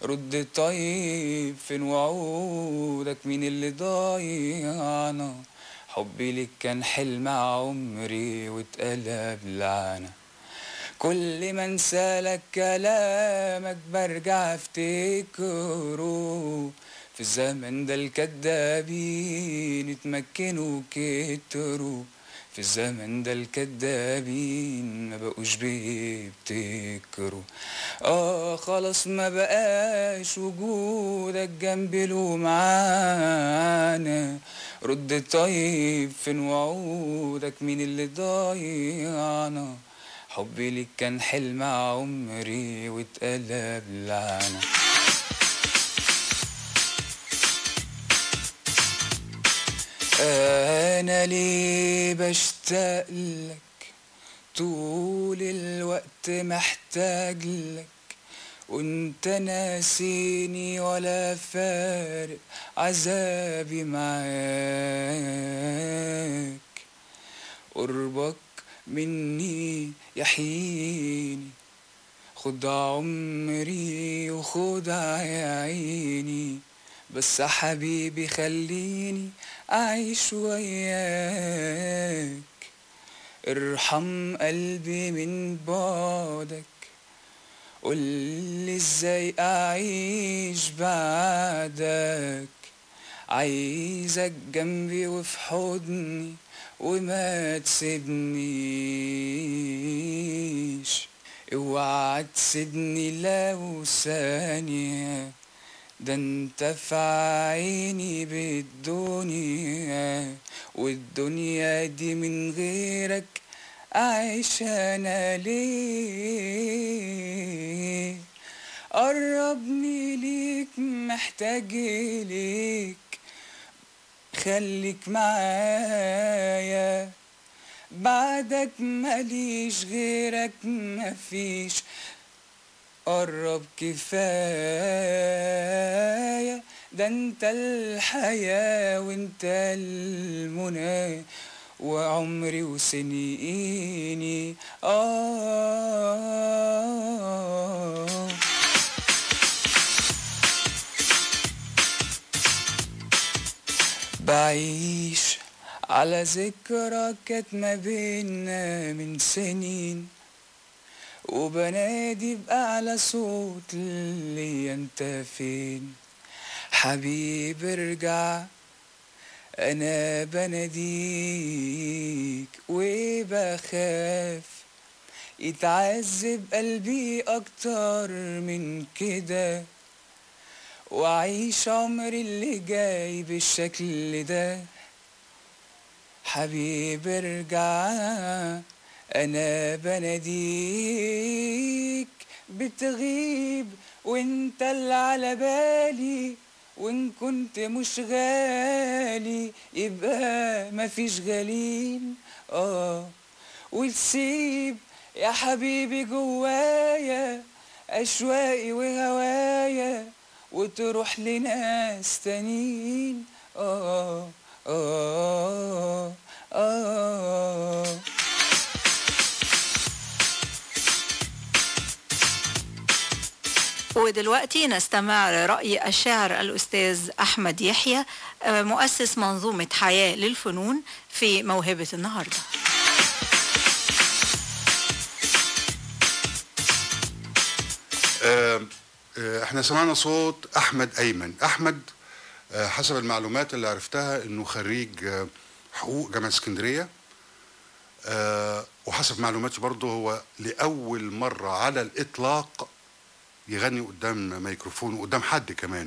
رد طيب فين وعودك، مين اللي ضيعنا؟ حبي ليك كان حلم عمري واتقلب لعنة. كل ما انسالك كلامك برجع افتكره. في الزمن ده الكدابين اتمكنوا كتروا. في الزمن ده الكدابين ما بقوش بيبتكروا. خلاص ما بقاش وجودك جنبي له معانا. رد طيب فين وعودك، مين اللي ضيعنا؟ حبي ليك كان حلم عمري واتقلب لعنة. انا ليه بشتاق لك، طول الوقت محتاج لك، وانت ناسيني ولا فارق عذابي معاك. قربك مني يحييني، خد عمري وخد عيني، بس يا حبيبي خليني أعيش وياك. ارحم قلبي من بعدك، قولي ازاي أعيش بعدك. عايزك جنبي وفي حضني وما تسيبنيش. اوعى تسيبني لو ثانية، ده انت في عيني بالدنيا، والدنيا دي من غيرك أعيش أنا ليه؟ قربني ليك محتاج ليك، خليك معايا، بعدك ماليش غيرك مفيش. قرب كفاية، ده انت الحياة وانت المنى، وعمري وسنيني بعيش على ذكرى كانت ما بينا من سنين، وبنادي بأعلى صوت لي انت فين؟ حبيبي ارجع، انا بناديك وبخاف يتعذب قلبي اكتر من كده، وأعيش عمري اللي جاي بالشكل ده. حبيبي ارجع، أنا بناديك، بتغيب وانت اللي على بالي، وان كنت مش غالي يبقى مفيش غالين. وتسيب يا حبيبي جوايا أشواقي وهوايا، وتروح لناس تانيين. آه آه آه ودلوقتي نستمع لرأي الشاعر الأستاذ أحمد يحيى، مؤسس منظومة حياة للفنون، في موهبة النهاردة. احنا سمعنا صوت احمد ايمن. احمد حسب المعلومات اللي عرفتها انه خريج حقوق جامعة اسكندرية، وحسب معلوماتي برضه هو لأول مرة على الإطلاق يغني قدام ميكروفون وقدام حد كمان.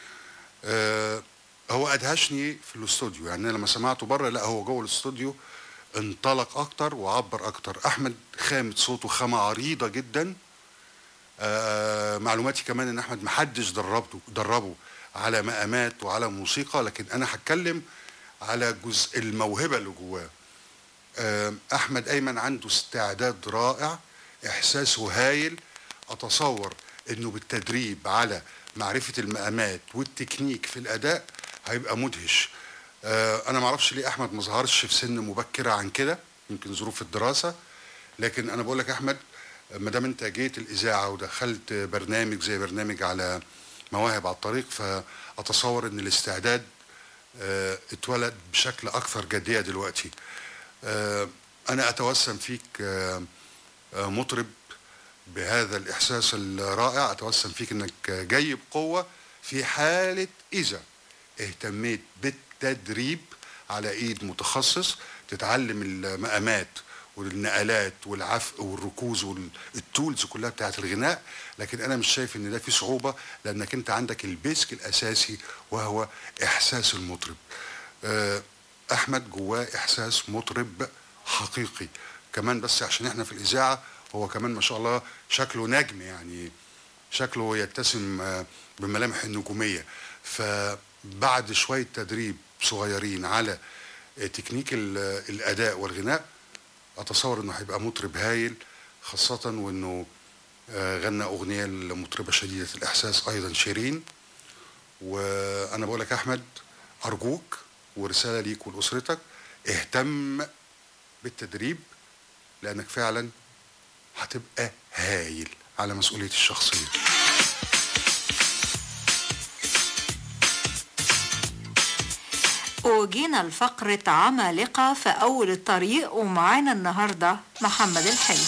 هو أدهشني في الاستوديو، يعني أنا لما سمعته بره لا هو جوه الاستوديو انطلق أكتر وعبر أكتر. أحمد خامة صوته خامة عريضة جدا. معلوماتي كمان ان احمد محدش دربه على مقامات وعلى موسيقى، لكن انا هتكلم على جزء الموهبة اللي جواه. احمد ايمن عنده استعداد رائع، احساسه هايل. اتصور انه بالتدريب على معرفة المقامات والتكنيك في الاداء هيبقى مدهش. انا معرفش ليه احمد ما ظهرش في سن مبكرة عن كده، يمكن ظروف الدراسة، لكن انا بقول لك احمد ما دام انت جيت الاذاعه ودخلت برنامج زي برنامج على مواهب على الطريق، فأتصور أن الاستعداد اتولد بشكل أكثر جدية دلوقتي. أنا أتوسم فيك مطرب بهذا الإحساس الرائع، أتوسم فيك أنك جاي بقوة في حالة إذا اهتميت بالتدريب على إيد متخصص تتعلم المقامات والنقلات والعفق والركوز والتولز كلها بتاعت الغناء. لكن أنا مش شايف أن ده فيه صعوبة، لأنك أنت عندك البيسك الأساسي وهو إحساس المطرب. أحمد جواه إحساس مطرب حقيقي كمان، بس عشان إحنا في الإذاعة هو كمان ما شاء الله شكله نجم، يعني شكله يتسم بملامح النجومية. فبعد شوية تدريب صغيرين على تكنيك الأداء والغناء أتصور أنه هيبقى مطرب هايل، خاصة وأنه غنى أغنية لمطربة شديدة الإحساس أيضا شيرين. وأنا بقول لك أحمد أرجوك، ورسالة ليك ولأسرتك، اهتم بالتدريب لأنك فعلا هتبقى هايل على مسؤولية الشخصية. وجينا لفقرة عمالقة في أول الطريق، ومعانا النهاردة محمد الحلو.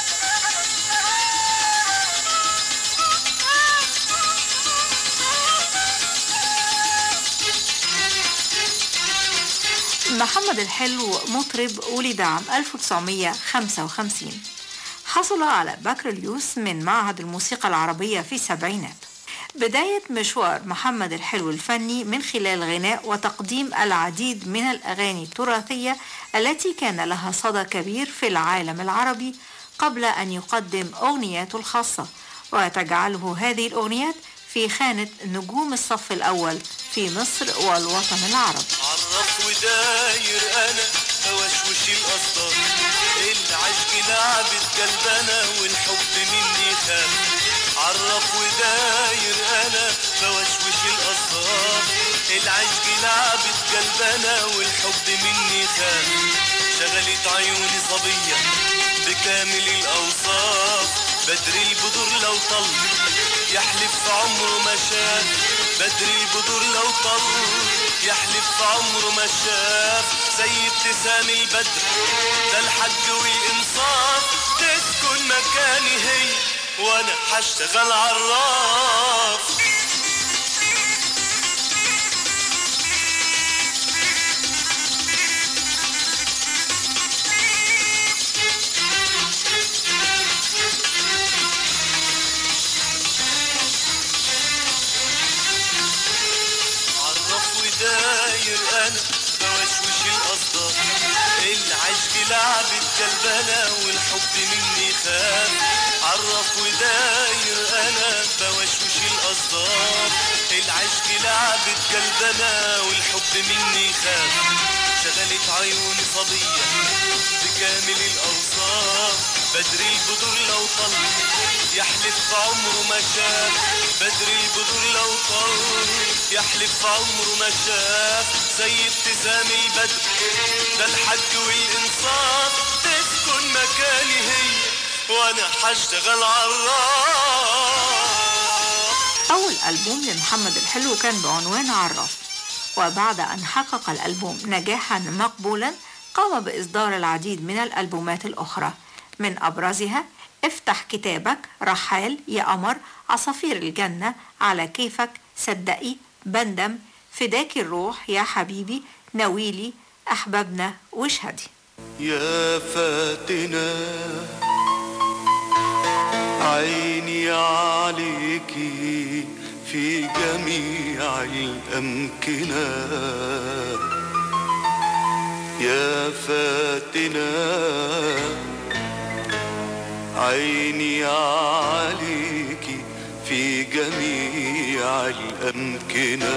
محمد الحلو مطرب ولد عام 1955، حصل على بكالوريوس من معهد الموسيقى العربية في السبعينات. بداية مشوار محمد الحلو الفني من خلال غناء وتقديم العديد من الأغاني التراثية التي كان لها صدى كبير في العالم العربي، قبل أن يقدم أغنياته الخاصة وتجعله هذه الأغنيات في خانة نجوم الصف الأول في مصر والوطن العربي. عرف وداير أنا بوشوش الأصدار، العشق لعبت قلبنا والحب مني خاف. عرف وداير أنا بوشوش الأصدار، العشق لعبت قلبنا والحب مني خاف. شغلت عيوني صبية بكامل الأوصاف، بدر البدور لو طل يحلف عمره ما شاف. بدر البدور لو طل يحلف عمره ما شاف. زي ابتسام البدر ده الحج والإنصاف، تسكن مكاني هي وانا هشتغل عراف. داير انا بوشوش الاصدار، العشق لعبت قلبنا والحب مني خاف. عرف وداير انا بوشوش الاصدار، العشق لعبت قلبنا والحب مني خاف. شغلت عيوني صبية بكامل الاوصاف، بدر البدور لو طل يحلف عمره ما شاف. بدر البدور لو طل يحلف عمره ما شاف. زي ابتسام البدر ده الحج والإنصاف، تسكن مكاني هي وانا هشتغل عراف. أول ألبوم لمحمد الحلو كان بعنوان عراف، وبعد أن حقق الألبوم نجاحا مقبولا قام بإصدار العديد من الألبومات الأخرى، من أبرزها افتح كتابك، رحال، يا قمر، عصافير الجنة، على كيفك، صدقي، بندم، فداك الروح، يا حبيبي، نويلي، أحبابنا، واشهدي. يا فاتنة عيني عليكي في جميع الأمكنة، يا فاتنة عيني عليكي في جميع الأمكنة،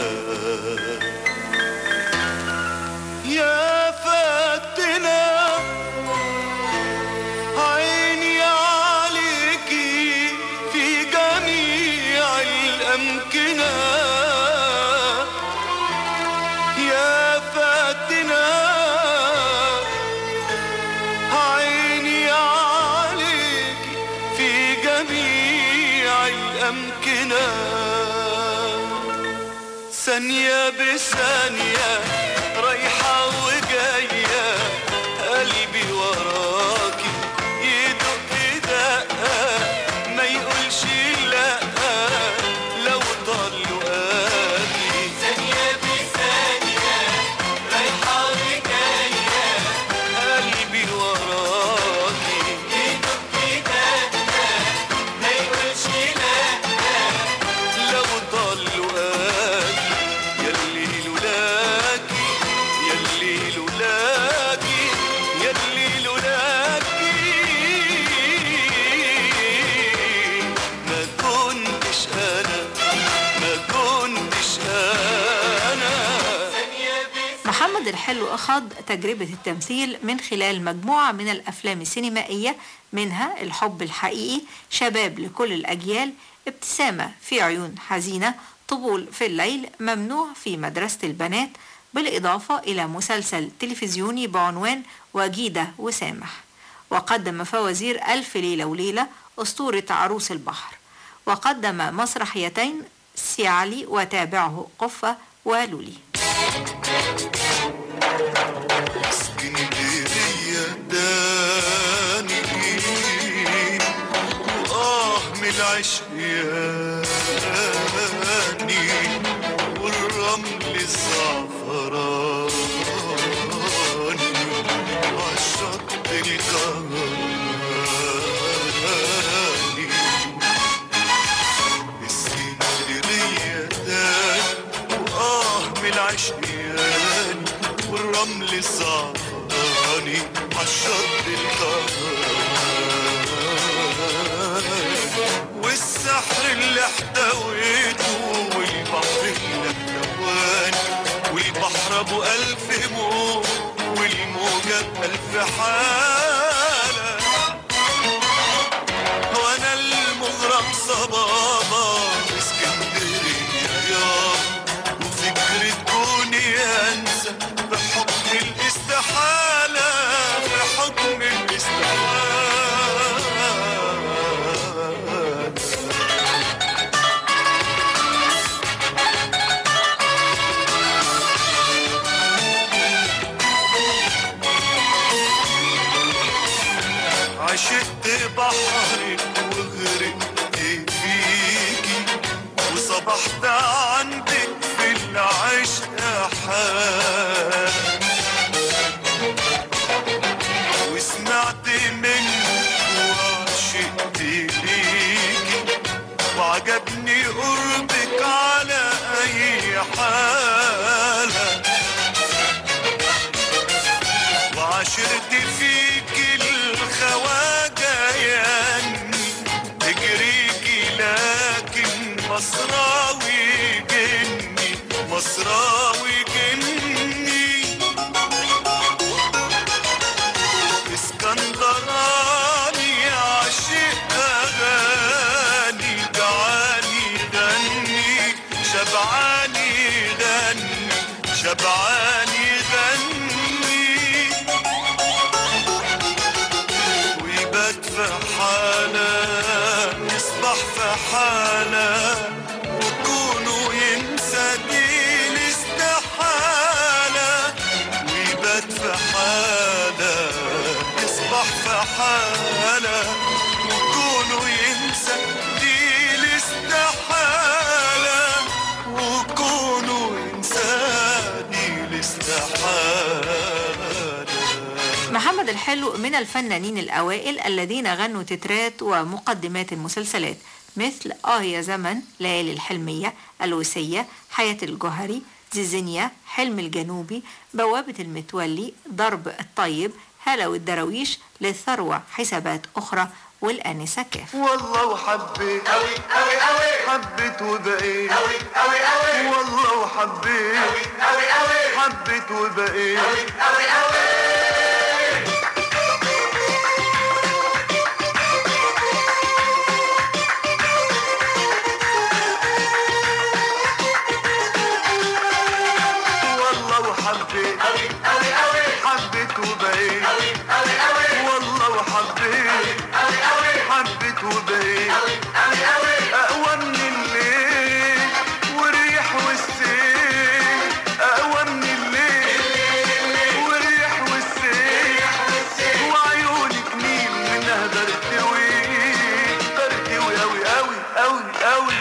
يا فاتنة عيني عليكي في جميع الأمكنة، يا فاتنة عيني عليكي في جميع الأمكنة. ثانية بثانية رايحة وجاية قلبي وراكي يدق دقة ما يقولش لأ لو ضل لقاكي ثانية بثانية رايحة وجاية قلبي وراكي يدق دقة ما يقولش لأ لو ضل لقاكي ياللي لولاكي ياللي لولاكي ياللي لولاكي ما كنتش أنا ما كنتش أنا. محمد الحلو أخذ تجربة التمثيل من خلال مجموعة من الأفلام السينمائية، منها الحب الحقيقي، شباب لكل الأجيال، ابتسامة في عيون حزينة، طبول في الليل، ممنوع في مدرسة البنات، بالإضافة إلى مسلسل تلفزيوني بعنوان وجيدة وسامح. وقدم فوازير ألف ليلة وليلة، أسطورة عروس البحر، وقدم مسرحيتين سي علي وتابعه قفة ولولي. اسكندرية داني وآه من العشق ياني والرمل الزعفراني عالشط الكهرباني. اسكندرية داني وآه من العشق ياني والرمل الزعفراني عالشط الكهرباني والسحر اللي احتويته والبحر اللي احتواني والبحر ابو ألف موج والموجة بألف حالة وانا المغرم صبابة اسكندرية يابا وفكرة كوني انسى بحكم الاستحالة بحكم الاستحالة. عشقت بحرك وغرقت فيكي وصبحت عندك في العشق حال وسمعت منك وعشقت ليكي وعجبني قربك على أي حالة وعشرت فيكي الخواجة ياني تجريكي لكن مصراوي جني مصراوي جني اسكندراني عاشق أغاني جعاني غني شبعاني غني شبعاني غني في حالة يصبح في حالة وكونه ينسى دي الاستحالة ويبات في حالة يصبح في حالة وكونه ينسى دي الاستحالة وكونه ينسى دي الاستحالة. محمد الحلو من الفنانين الأوائل الذين غنوا تترات ومقدمات المسلسلات مثل يا زمن، ليالي الحلمية، الوسية، حياة الجوهري، زيزينيا، حلم الجنوبي، بوابة المتولي، ضرب الطيب، هلا والدراويش، للثروة، حسابات أخرى، والآنسة كاف. والله وحبيت أوي أوي أوي حبيت وبقيت أوي أوي أوي والله وحبيت أوي أوي أوي حبيت وبقيت أوي أوي أوي. حبيت أوي أوي أوي حبيت وبقيت أوي أوي أوي والله وحبيت أوي أوي حبيت وبقيت أوي أوي أوي أقوى من الليل والريح والسيل قوي قوي.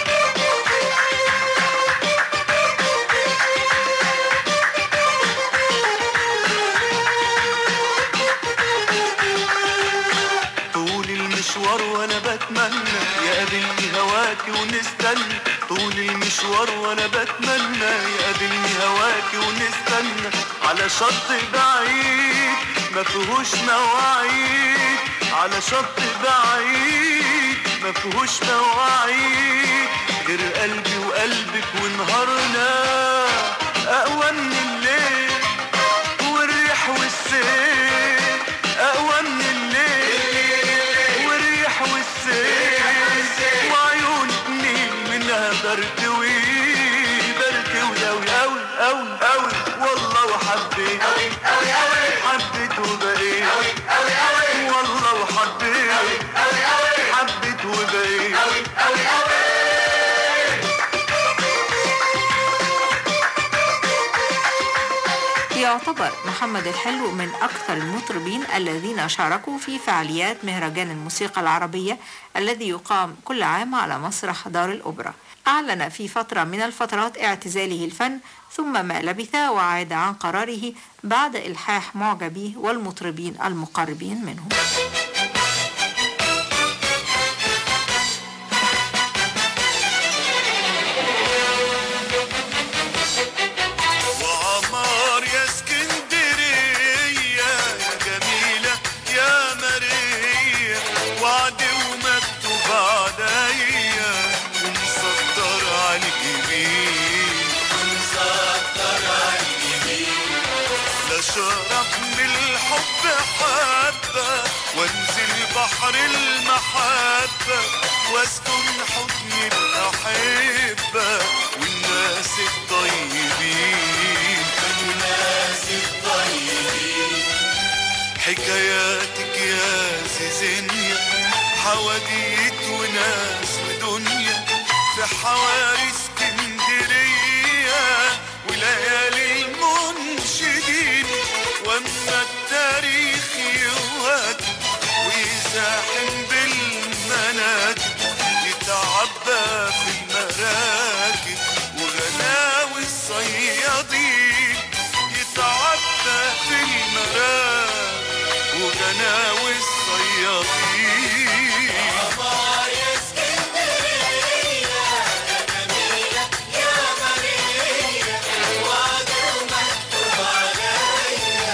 طول المشوار وانا بتمنى يقابلني هواكي ونستنى، طول المشوار وانا بتمنى يقابلني هواكي ونستنى على شط بعيد ما فيهوش مواعيد، على شط بعيد ما فيهوش مواعيد، غير قلبي وقلبك ونهارنا اقوى من الليل والريح والسيل، اقوى من الليل والريح والسيل، وعيونك نيل منها بردوي بردوي اوي اوي اوي اوي، والله وحبيت اوي اوي اوي، حبيت وبقيت اوي اوي اوي، والله وحبيت اوي اوي اوي، حبيت وبقيت اوي اوي اوي. يعتبر محمد الحلو من أكثر المطربين الذين شاركوا في فعاليات مهرجان الموسيقى العربية الذي يقام كل عام على مسرح دار الأوبرا. أعلن في فترة من الفترات اعتزاله الفن، ثم ما لبث وعاد عن قراره بعد إلحاح معجبيه والمطربين المقربين منه. بحر المحبة واسكن حضن الأحبة والناس الطيبين، والناس الطيبين. حكاياتك يا زيزينيا حواديت وناس ودنيا في حواري اسكندرية وليالي المنشدين، واما التاريخ يوهك ويزاحم بالمناكب يتعبى في المراكب وغناوي الصيادين، يتعبى في المراكب وغناوي الصيادين. يا اسكندرية يا جميلة يا مرية وعد ومكتوب عليا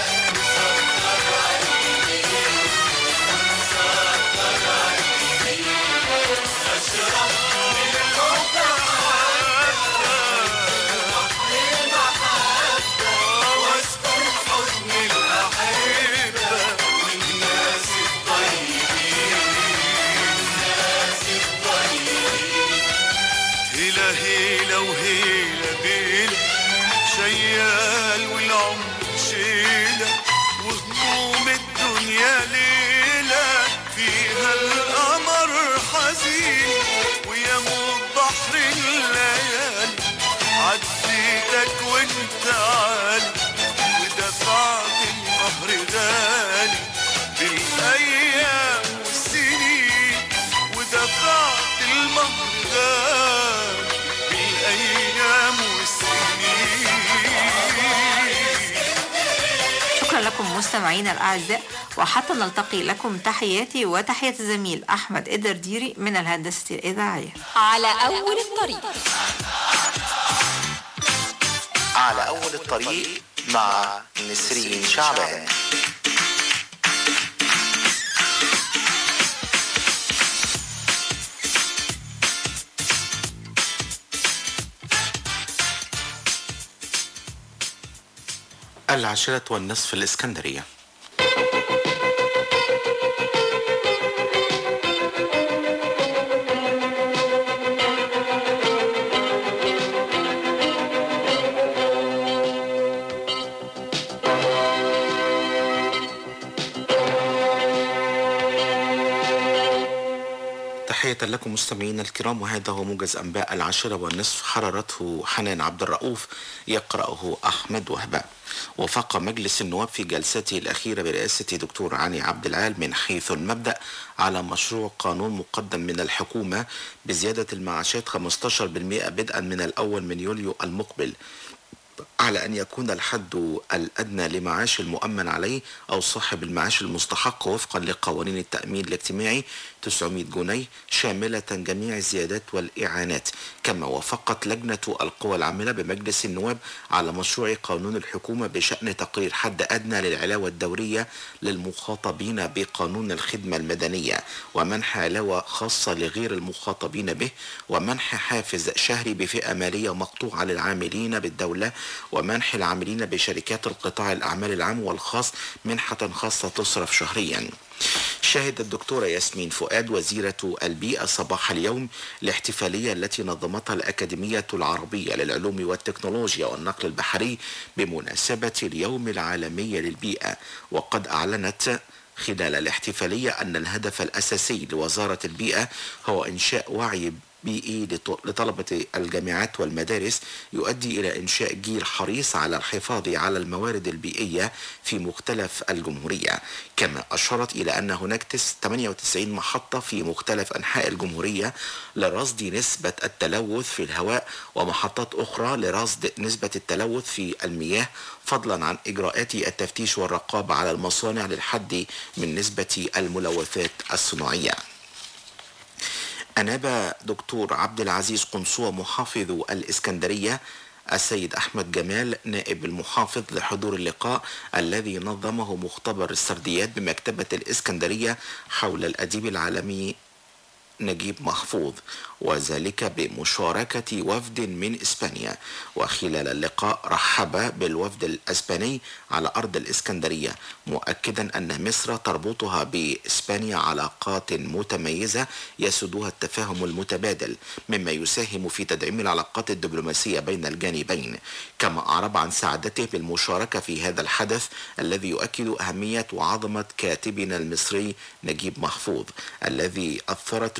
هيلة وهيلة بيلة شيال والعمر شيلة وهموم الدنيا ليلة فيها القمر حزين ويموت بحر الليالي عديتك وانت عالي ودفعت المهر غالي بالأيام والسنين ودفعت المهر غالي بالأيام والسنين. شكرا لكم مستمعينا الأعزاء، وحتى نلتقي لكم تحياتي وتحية الزميل أحمد إدرديري من الهندسة الإذاعية. على أول الطريق، على أول الطريق مع نسرين شعبان. العاشرة والنصف الإسكندرية. تحية لكم مستمعينا الكرام، وهذا هو موجز أنباء 10:30 حررته حنان عبد الرؤوف، يقرأه أحمد وهبة. وافق مجلس النواب في جلسته الأخيرة برئاسة دكتور علي عبد العال من حيث المبدأ على مشروع قانون مقدم من الحكومة بزيادة المعاشات 15% بدءا من الأول من يوليو المقبل، على أن يكون الحد الأدنى لمعاش المؤمن عليه أو صاحب المعاش المستحق وفقا لقوانين التأمين الاجتماعي 900 جنيه شاملة جميع الزيادات والإعانات. كما وافقت لجنة القوى العاملة بمجلس النواب على مشروع قانون الحكومة بشأن تقرير حد أدنى للعلاوة الدورية للمخاطبين بقانون الخدمة المدنية، ومنح علاوة خاصة لغير المخاطبين به، ومنح حافز شهري بفئة مالية مقطوعة للعاملين بالدولة، ومنح العاملين بشركات القطاع الأعمال العام والخاص منحة خاصة تصرف شهريا. شهد الدكتورة ياسمين فؤاد وزيرة البيئة صباح اليوم الاحتفالية التي نظمتها الأكاديمية العربية للعلوم والتكنولوجيا والنقل البحري بمناسبة اليوم العالمي للبيئة. وقد أعلنت خلال الاحتفالية أن الهدف الأساسي لوزارة البيئة هو إنشاء وعي بيئي لطلبة الجامعات والمدارس يؤدي إلى إنشاء جيل حريص على الحفاظ على الموارد البيئية في مختلف الجمهورية. كما أشارت إلى أن هناك 98 محطة في مختلف أنحاء الجمهورية لرصد نسبة التلوث في الهواء، ومحطات أخرى لرصد نسبة التلوث في المياه، فضلا عن إجراءات التفتيش والرقابة على المصانع للحد من نسبة الملوثات الصناعية. أناب دكتور عبد العزيز قنصوة محافظ الإسكندرية السيد أحمد جمال نائب المحافظ لحضور اللقاء الذي نظمه مختبر السرديات بمكتبة الإسكندرية حول الأديب العالمي نجيب محفوظ، وذلك بمشاركة وفد من إسبانيا. وخلال اللقاء رحب بالوفد الإسباني على أرض الإسكندرية، مؤكدا أن مصر تربطها بإسبانيا علاقات متميزة يسودها التفاهم المتبادل، مما يساهم في تدعيم العلاقات الدبلوماسية بين الجانبين. كما أعرب عن سعادته بالمشاركة في هذا الحدث الذي يؤكد أهمية وعظمة كاتبنا المصري نجيب محفوظ الذي أثرت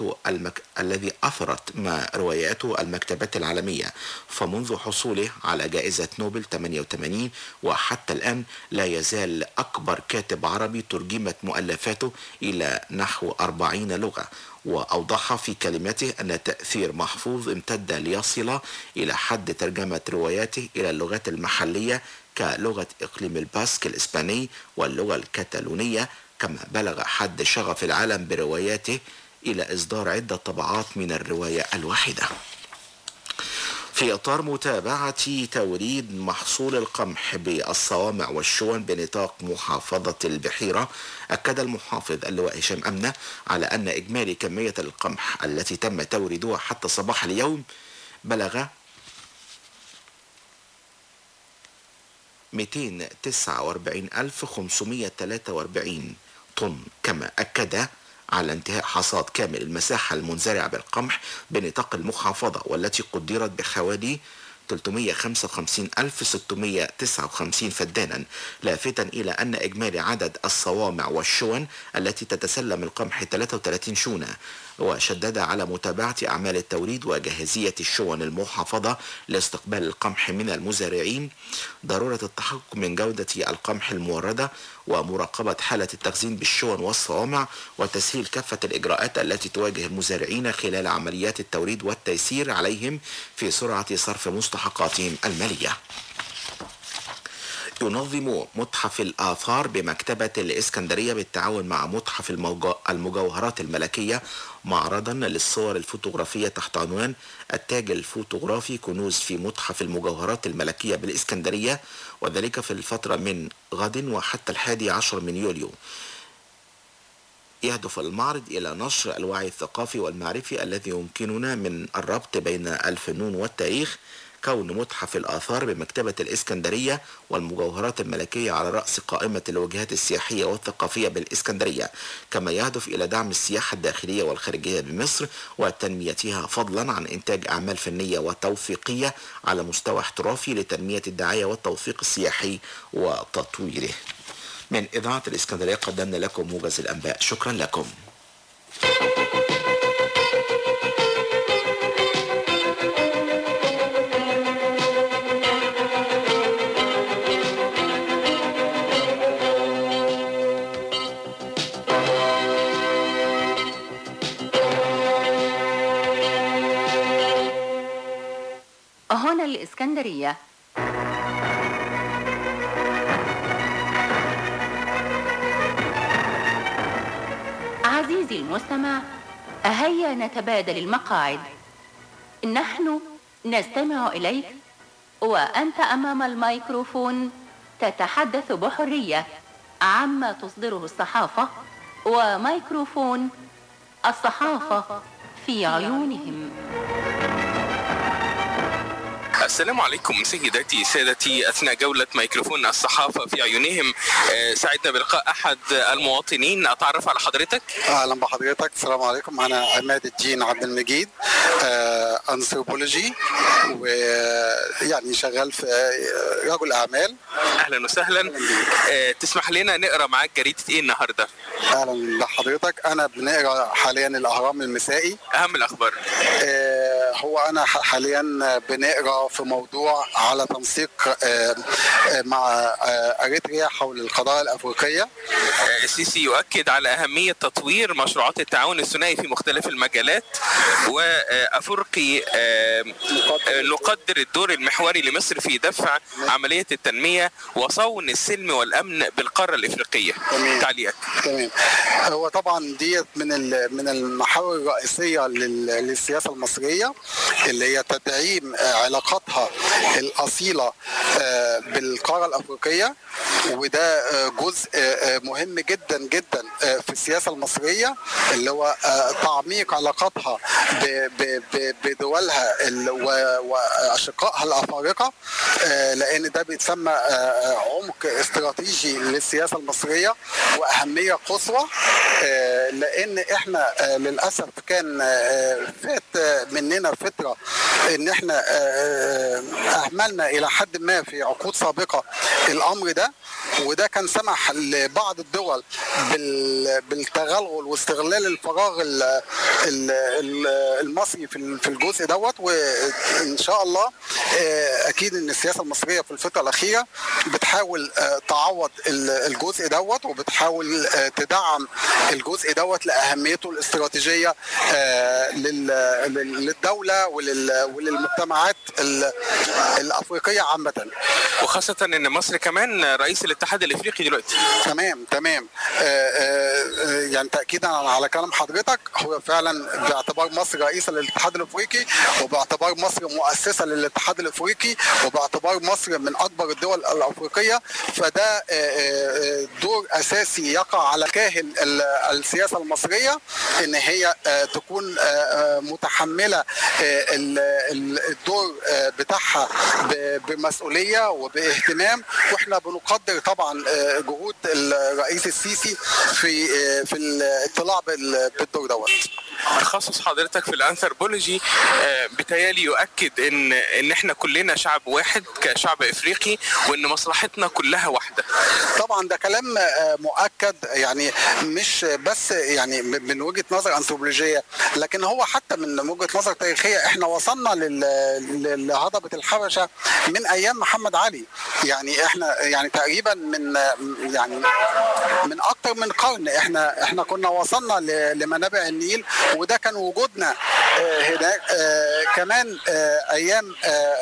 رواياته المكتبات العالمية، فمنذ حصوله على جائزة نوبل 88 وحتى الآن لا يزال أكبر كاتب عربي ترجمت مؤلفاته إلى نحو 40 لغة. وأوضح في كلمته أن تأثير محفوظ امتد ليصل إلى حد ترجمة رواياته إلى اللغات المحلية كلغة إقليم الباسك الإسباني واللغة الكتالونية، كما بلغ حد شغف العالم برواياته إلى إصدار عدة طبعات من الرواية الواحدة. في إطار متابعة توريد محصول القمح بالصوامع والشون بنطاق محافظة البحيرة، أكد المحافظ اللواء هشام أمنة على أن إجمالي كمية القمح التي تم توريدها حتى صباح اليوم بلغ 249,543 طن. كما أكد على انتهاء حصاد كامل المساحة المنزرعة بالقمح بنطاق المحافظة، والتي قدرت بحوالي 355,659 فدانا، لافتا إلى أن إجمالي عدد الصوامع والشون التي تتسلم القمح 33 شونة. وشدد على متابعة أعمال التوريد وجاهزية الشون المحافظة لاستقبال القمح من المزارعين، ضرورة التحقق من جودة القمح الموردة، ومراقبة حالة التخزين بالشون والصوامع، وتسهيل كافة الإجراءات التي تواجه المزارعين خلال عمليات التوريد والتيسير عليهم في سرعة صرف مستحقاتهم المالية. ينظم متحف الآثار بمكتبة الإسكندرية بالتعاون مع متحف المجوهرات الملكية معرضا للصور الفوتوغرافية تحت عنوان التاج الفوتوغرافي كنوز في متحف المجوهرات الملكية بالإسكندرية، وذلك في الفترة من غد وحتى 11 من يوليو. يهدف المعرض إلى نشر الوعي الثقافي والمعرفي الذي يمكننا من الربط بين الفنون والتاريخ، كون متحف الآثار بمكتبة الإسكندرية والمجوهرات الملكية على رأس قائمة الوجهات السياحية والثقافية بالإسكندرية، كما يهدف إلى دعم السياحة الداخلية والخارجية بمصر وتنميتها، فضلا عن إنتاج أعمال فنية وتوثيقية على مستوى احترافي لتنمية الدعاية والتوثيق السياحي وتطويره. من إذاعة الإسكندرية قدمنا لكم موجز الأنباء، شكرا لكم. هنا الإسكندرية. عزيزي المستمع، هيا نتبادل المقاعد. نحن نستمع إليك وأنت أمام الميكروفون تتحدث بحرية عما تصدره الصحافة، وميكروفون الصحافة في عيونهم. السلام عليكم سيداتي سادتي. أثناء جولة ميكروفون الصحافة في عيونهم سعدنا بلقاء أحد المواطنين. أتعرف على حضرتك. أهلا بحضرتك. السلام عليكم. أنا عماد الدين عبد المجيد، أنثروبولوجي، ويعني شغال في رجل أعمال. أهلا وسهلا. تسمح لنا نقرأ معاك جريدة إيه النهاردة؟ أهلا بحضرتك. أنا بنقرأ حاليا الأهرام المسائي. أهم الأخبار. هو أنا حاليا بنقرأ في موضوع على تنسيق مع أريتريا حول القضايا الأفريقية. السيسي يؤكد على أهمية تطوير مشروعات التعاون الثنائي في مختلف المجالات، وأفريقي نقدر الدور المحوري لمصر في دفع عملية التنمية وصون السلم والأمن بالقارة الإفريقية. تعليقك. تمام. هو طبعا ديت من المحاور الرئيسية للسياسة المصرية، اللي هي تدعيم علاقاتها الأصيلة بالقارة الأفريقية، وده جزء مهم جدا جدا في السياسة المصرية، اللي هو تعميق علاقاتها بدولها وأشقائها الأفارقة، لأن ده بيتسمى عمق استراتيجي للسياسة المصرية وأهمية قصوى، لأن احنا للأسف كان فات مننا فترة ان احنا اهملنا الى حد ما في عقود سابقة الامر ده، وده كان سمح لبعض الدول بالتغلغل واستغلال الفراغ المصري في الجزء دوت. وان شاء الله اكيد ان السياسة المصرية في الفترة الاخيرة بتحاول تعوض الجزء دوت، وبتحاول تدعم الجزء دوت لاهميته الاستراتيجية للدولة وللمجتمعات الافريقية عامة، وخاصة ان مصر كمان رئيس الاتحاد الافريقي دلوقتي. تمام. يعني تأكيدا على كلام حضرتك، هو فعلا باعتبار مصر رئيسة للاتحاد الافريقي، وباعتبار مصر مؤسسة للاتحاد الافريقي، وباعتبار مصر من اكبر الدول الافريقية، فده دور اساسي يقع على كاهل السياسة المصرية ان هي تكون متحملة الدور بتاعها بمسؤولية وباهتمام. واحنا بنقدر طبعا جهود الرئيس السيسي في الاطلاع بالدور دوت. تخصص حضرتك في الانثروبولوجي بتهيألي يؤكد ان احنا كلنا شعب واحد كشعب افريقي، وان مصلحتنا كلها واحده. طبعا ده كلام مؤكد، يعني مش بس يعني من وجهة نظر انثروبولوجية، لكن هو حتى من وجهة نظر تاريخية. احنا وصلنا لهضبة الحبشة من ايام محمد علي، يعني احنا يعني تقريبا من اكتر من قرن احنا كنا وصلنا لمنابع النيل، وده كان وجودنا هناك. كمان ايام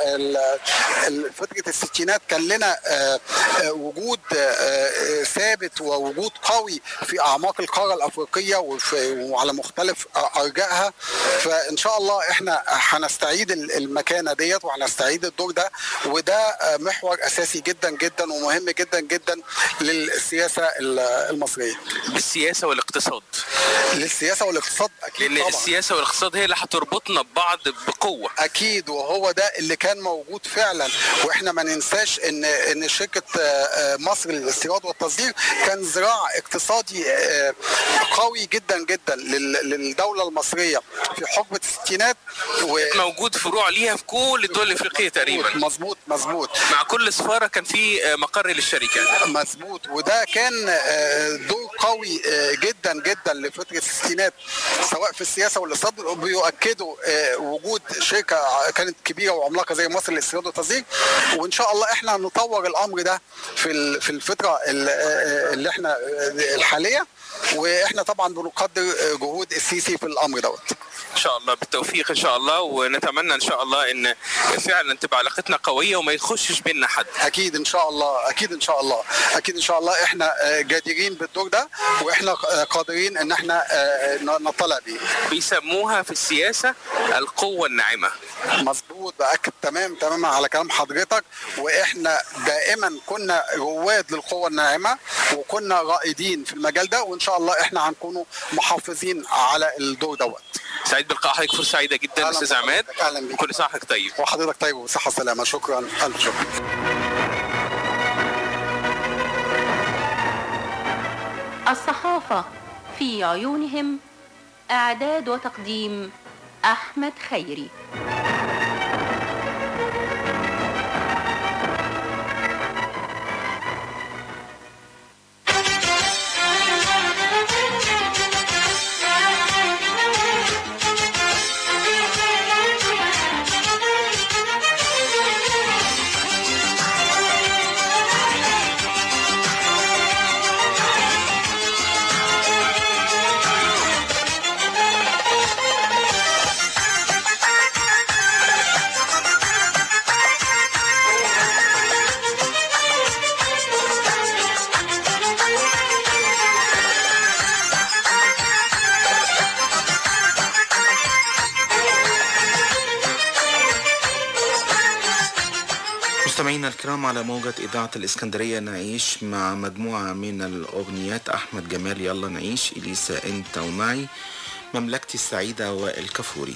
فترة الستينات كان لنا وجود ثابت ووجود قوي في اعماق القارة الافريقية وعلى مختلف ارجائها. فان شاء الله احنا هنستعيد المكانة ديت وهنستعيد الدور ده، وده محور اساسي جدا جدا ومهم جدا جدا للسياسة المصرية. بالسياسة والاقتصاد. للسياسة والاقتصاد اكيد، لان طبعا السياسة والاقتصاد هي اللي هتربطنا ببعض بقوة. اكيد، وهو ده اللي كان موجود فعلا. واحنا ما ننساش ان شركة مصر للاستيراد والتصدير كان ذراع اقتصادي قوي جدا جدا للدولة المصرية في حقبة الستينات، موجود فروع ليها في كل الدول الافريقية تقريبا. مظبوط. مع كل سفارة كان في مقر للشركة. مظبوط. وده كان دور قوي جدا جدا لفترة الستينات سواء في السياسة والاقتصاد، بيؤكدوا وجود شركة كانت كبيرة وعملاقة زي مصر للاستيراد والتصدير. وان شاء الله احنا نطور الامر ده في الفترة اللي احنا الحالية، واحنا طبعا بنقدر جهود السيسي في الامر دوت. ان شاء الله بالتوفيق ان شاء الله، ونتمنى ان شاء الله ان فعلا تبقى علاقتنا قويه وما يخشش بيننا حد. اكيد ان شاء الله، اكيد ان شاء الله، اكيد ان شاء الله. احنا جادرين بالدور ده واحنا قادرين ان احنا نطلع بيه. بيسموها في السياسه القوه الناعمه. مظبوط، باكد تماما على كلام حضرتك، واحنا دائما كنا رواد للقوه الناعمه وكنا رائدين في المجال ده، وان شاء الله احنا هنكونوا محافظين على الدور دوت. سعيد بلقاء حضرتك، فرصه سعيده جدا استاذ عماد. اهلا بيك. كل سنه وحضرتك طيب. وحضرتك طيب وصحه وسلامه. شكرا، الف شكر. الصحافة في عيونهم، إعداد وتقديم أحمد خيري. مستمعينا الكرام، على موجة إذاعة الإسكندرية نعيش مع مجموعة من الأغنيات. أحمد جمال يلا نعيش، إليسا أنت ومعي، مملكتي السعيدة، والكفوري.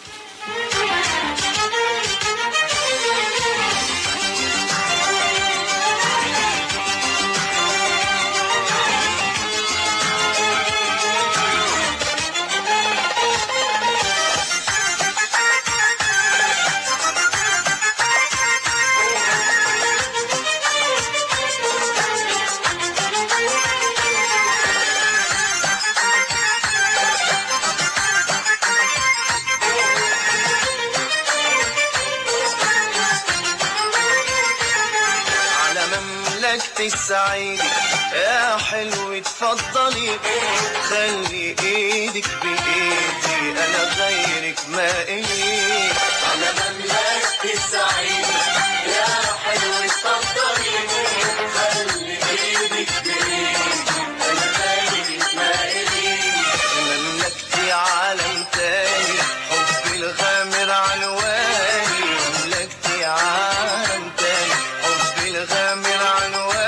السعيدة يا حلو اتفضلي، خلي ايدك بايدي انا غيرك ما إلي. على مملكتي السعيدة يا حلو اتفضلي، خلي ايدك بايدي انا غيرك ما إلي. مملكتي عالم تاني، حبي الغامر عنواني. مملكتي عالم تاني، حبي الغامر عنواني.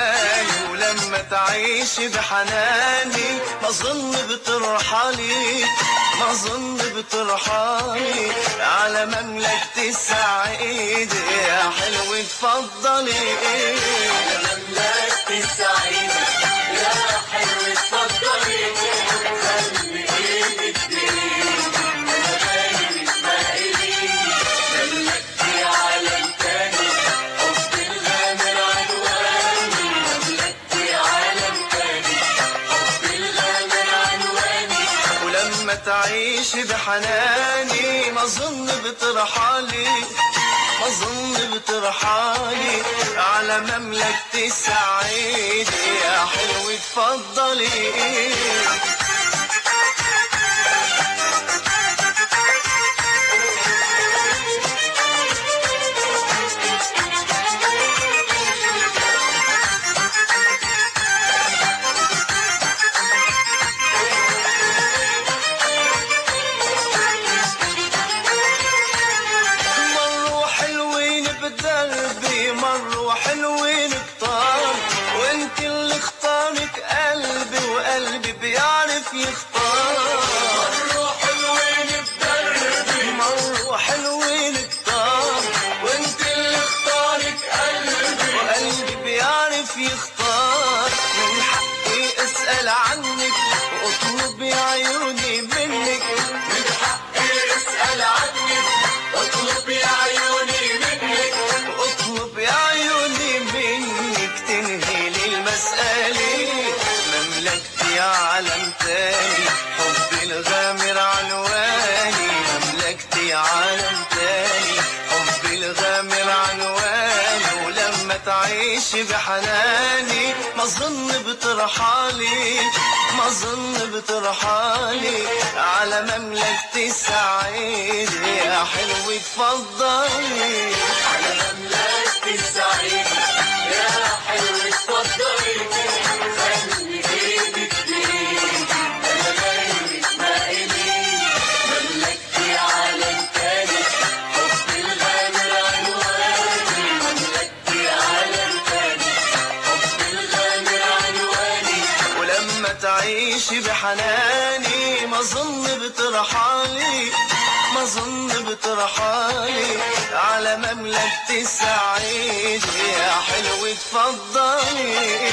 تعيش بحناني، ما ظن بترحلي، ما ظن بترحلي. على مملكتي السعيدة يا حلو اتفضلي. على مملكتي السعيدة يا حلو اتفضلي، خلي ايدك بايدي انا غيرك ما إلي. مملكتي عالم تاني، حب الغامر عنواني. مملكتي عالم تاني، حب الغامر عنواني. ولما تعيش بحناني ما ظن بترحلي، ما ظن بترحلي. على مملكتي السعيدة يا حلو اتفضلي. مروا حلوين كتار، وانت اللي اختارك قلبي، وقلبي بيعرف يختار. مروا حلوين بدربي، مروا حلوين كتار، وانت اللي اختارك قلبي، وقلبي بيعرف يختار. من حقي اسأل عنك واطلب يا عيوني منك، من حقي اسأل عنك واطلب يا عيوني منك، اطلب يا عيوني منك تنهي لي المسألة. مملكتي عالم تاني، حبي الغامر عنواني. مملكتي عالم تاني، حبي الغامر عنواني. ولما تعيش بحناني ما ظن بترحالي ما ظن بترحالي على مملكتي السعيدة يا حلو اتفضلي على مملكتي السعيدة يا حلو اتفضلي خلي ايدك بايدي انا غيرك ما الي مملكتي عالم تاني حب الغامر عنواني مملكتي عالم تاني حب الغامر عنواني ولما تعيشي بحناني ما ظن بترحالي ما ظن بترحالي على مملكتي السعيدة يا حلو اتفضلي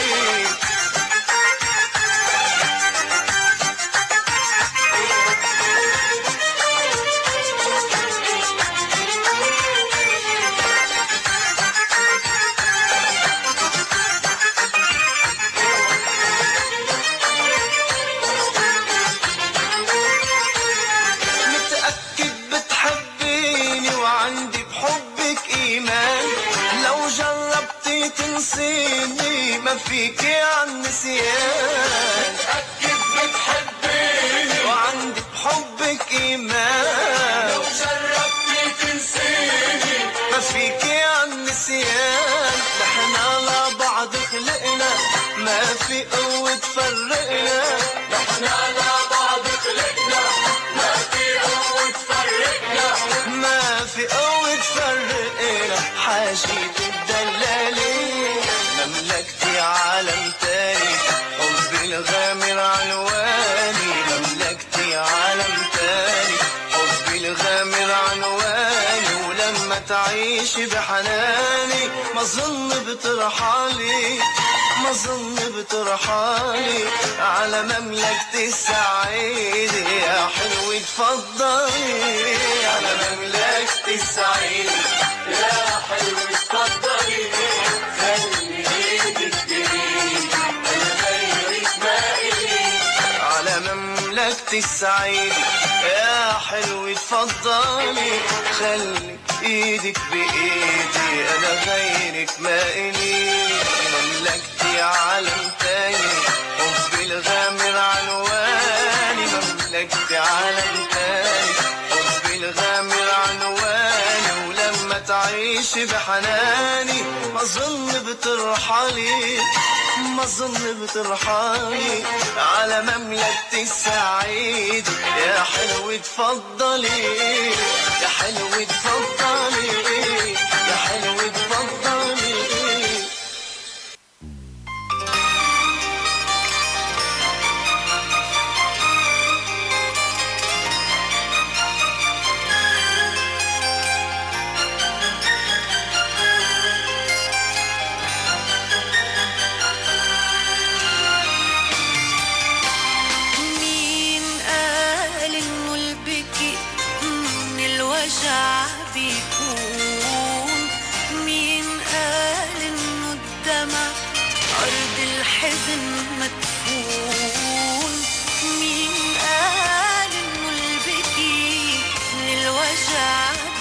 تنسيني ما فيكي عن نسيان متأكد بتحبيني وعندي بحبك إيمان لو جربتي تنسيني ما فيكي عن نسيان نحنا لبعض خلقنا ما في قوة تفرقنا نحنا لبعض خلقنا ما في قوة تفرقنا ما في قوة تفرقنا حاجتي الدلالي مملكتي عالم تاني حبي الغامر عنواني مملكتي عالم تاني حبي الغامر عنواني ولما تعيشي بحناني ما ظن بترحالي ما ظن بترحالي على مملكتي السعيدة يا حلو اتفضلي على مملكتي السعيدة يا حلو اتفضلي خلي ايدك بايدي انا غيرك ما الي على مملكتي السعيدة يا حلو اتفضلي خلي ايدك بايدي انا غيرك ما الي مملكتي عالم تاني حبي الغامر عنواني مملكتي عالم تاني حبي الغامر عنواني ولما تعيشي بحناني ما ظن بترحلي ما ظن بترحلي على مملكتي السعيدة يا حلو اتفضلي يا حلو اتفضلي يا حلو اتفضلي بيكون مين قال انه الدمع ارض الحزن مدفون مين قال انه البكي من الوجع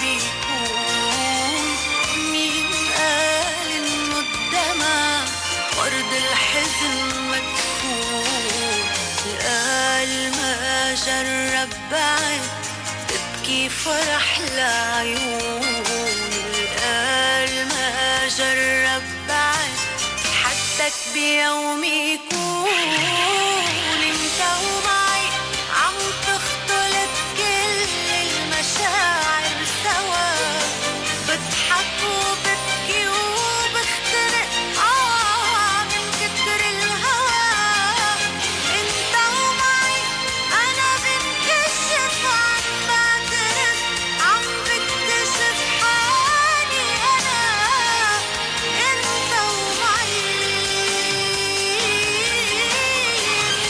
بيكون مين قال انه الدمع ارض الحزن مدفون قال ما جرب بعد تبكي فرح لعيون القلب ما جرب بعد حدك بيوم يكون انت ومعي عم تختلط كل المشاعر سوا بضحك وببكي وبخترق من كتر الهوى انت ومعي انا بنكشف عن بعترف عم بكتشف حالي انا انت ومعي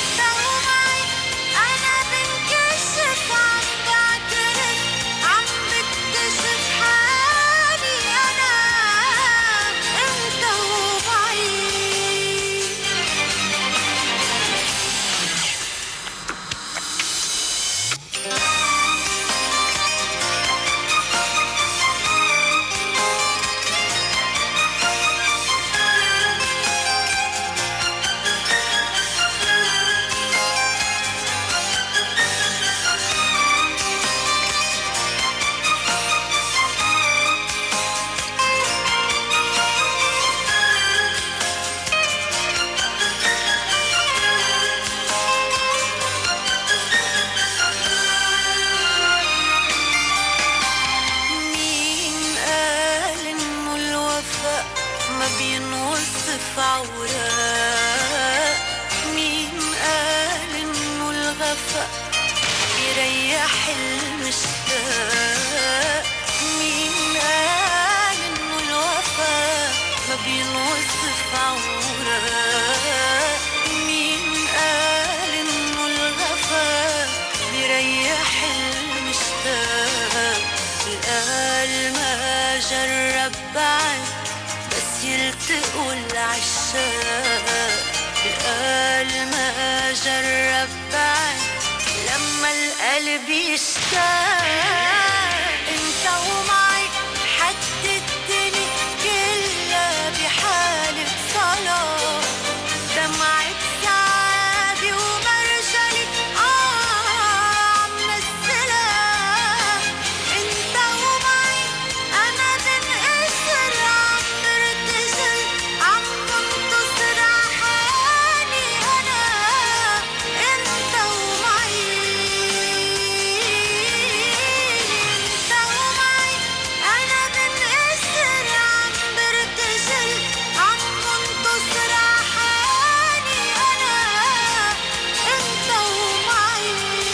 جرب بعد بس يلتقوا العشاق، قال ما جرب بعد لما القلب يشتاق. انت ومعي حد الدنيا كلها بحالة صلاة، دمعة سعادة ومرجلي عم نزلها. انت ومعي انا بنقسر عم برتجل، عم بنتصر عحالي انا. انت ومعي انت ومعي انا بنقسر عم برتجل، عم بنتصر عحالي انا. انت ومعي.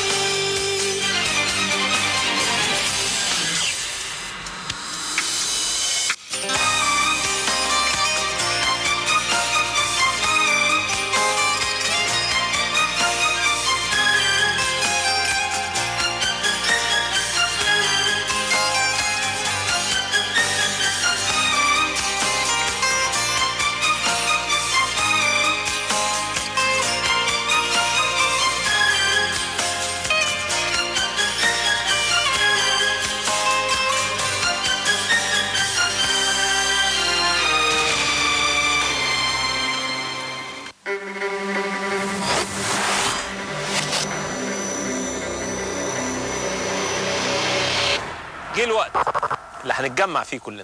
جه الوقت اللي هنتجمع فيه كلنا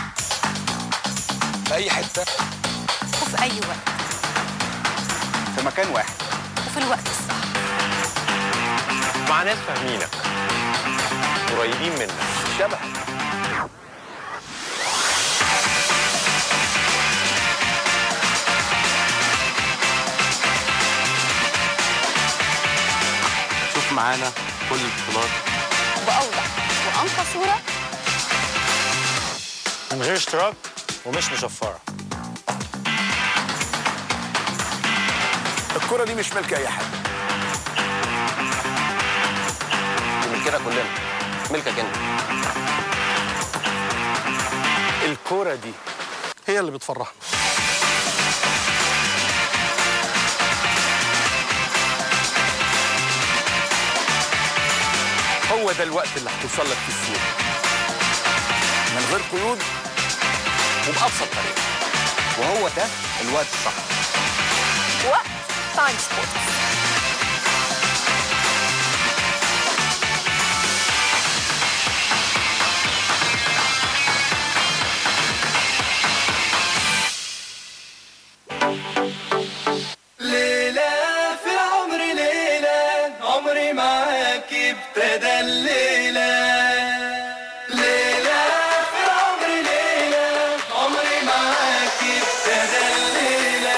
في أي حتة وفي أي وقت في مكان واحد وفي الوقت الصح، مع ناس فاهمينك قريبين منك شبهك. شوف معانا كل البطولات بأوضح وأنقى صورة من غير اشتراك ومش مشفرة. الكرة دي مش ملك أي حد، دي ملكنا كلنا، ملكك انت. الكرة دي هي اللي بتفرحنا. هو ده الوقت اللي هتوصل لك فيه الصورة من غير قيود وبأبسط طريقة، وهو ده الوقت الصح. وقت تايم سبورتس. ليلة في العمر ليلة، عمري معاك ابتدى الليلة. ليلة في العمر ليلة، عمري معاك ابتدى الليلة.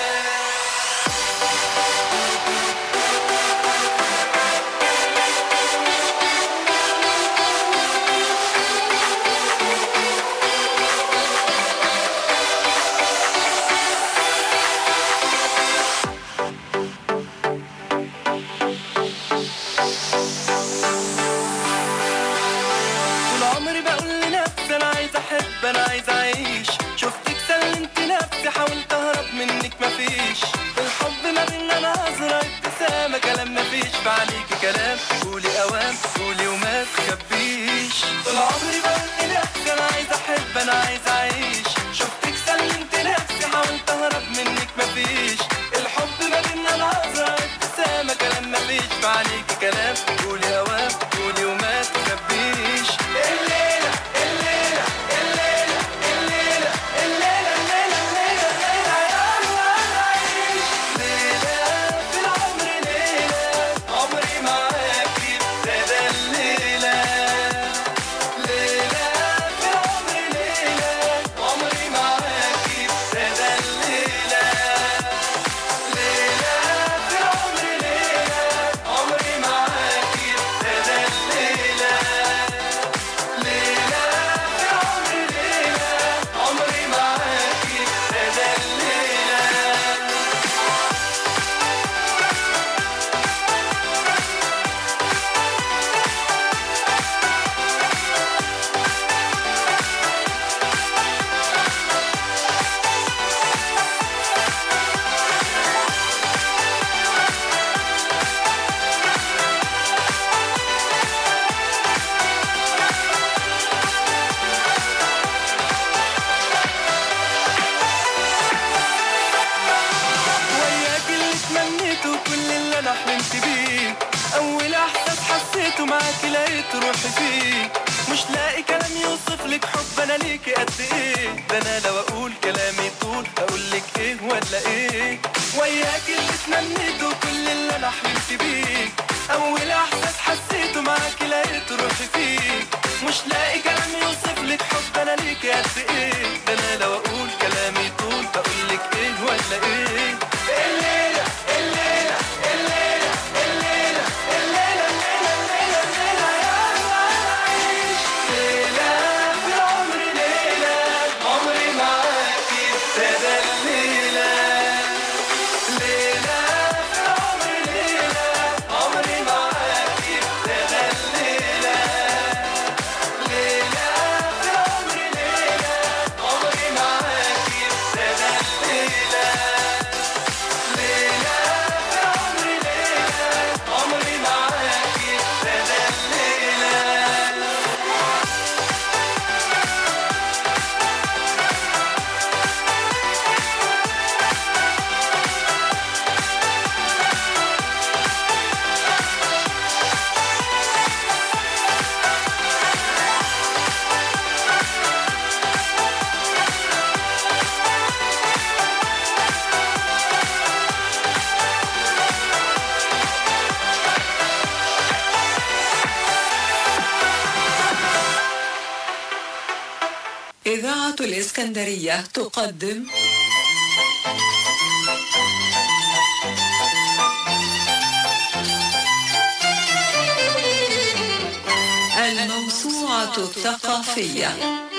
طول عمري بقول لنفسي انا عايز احب، انا عايز اعيش. شفتك سلمت نفسي، حاولت اهرب منك مفيش. الحب ما بينا نظرة ابتسامة، كلام مفيش. بعليكي كلام قولي اوام، قولي وما تخبيش. طول عمري بقول لنفسي انا عايز احب، انا عايز اعيش. شفتك سلمت نفسي، حاولت اهرب منك مفيش. الحب ما بينا نظرة ابتسامة، كلام مفيش. بعليكي كلام قولي اوام، قولي وما تخبيش. الليلة الليلة الليلة الليلة الليلة الليلة الليلة الليلة يلا نعيش. ليلة في العمر ليلة، عمري معاك ابتدى الليلة. ليلة حسيته معاكي لقيت روحي فيك مش لاقي كلام يوصف لك حب انا ليكي قد ايه ده انا لو اقول كلامي طول اقول لك ايه ولا ايه وياكي اللي اتمنيته كل اللي انا حلمت بيه اول احساس حسيته معاكي لقيت روحي فيك مش لاقي كلام يوصف لك حب انا ليكي قد ايه ده انا لو اقول كلامي طول اقول لك ايه ولا ايه الليله الليله الليله الليله الليله الليله الليله يلا نعيش ليله في عمري ليله عمري معاكي ابتدى الليله ليله في عمري ليله عمري معاكي ابتدى الليله ليله في عمري ليله عمري معاكي ابتدى الليله ليله في عمري ليله عمري معاكي ابتدى إذاعة الإسكندرية تقدم الموسوعة الثقافية.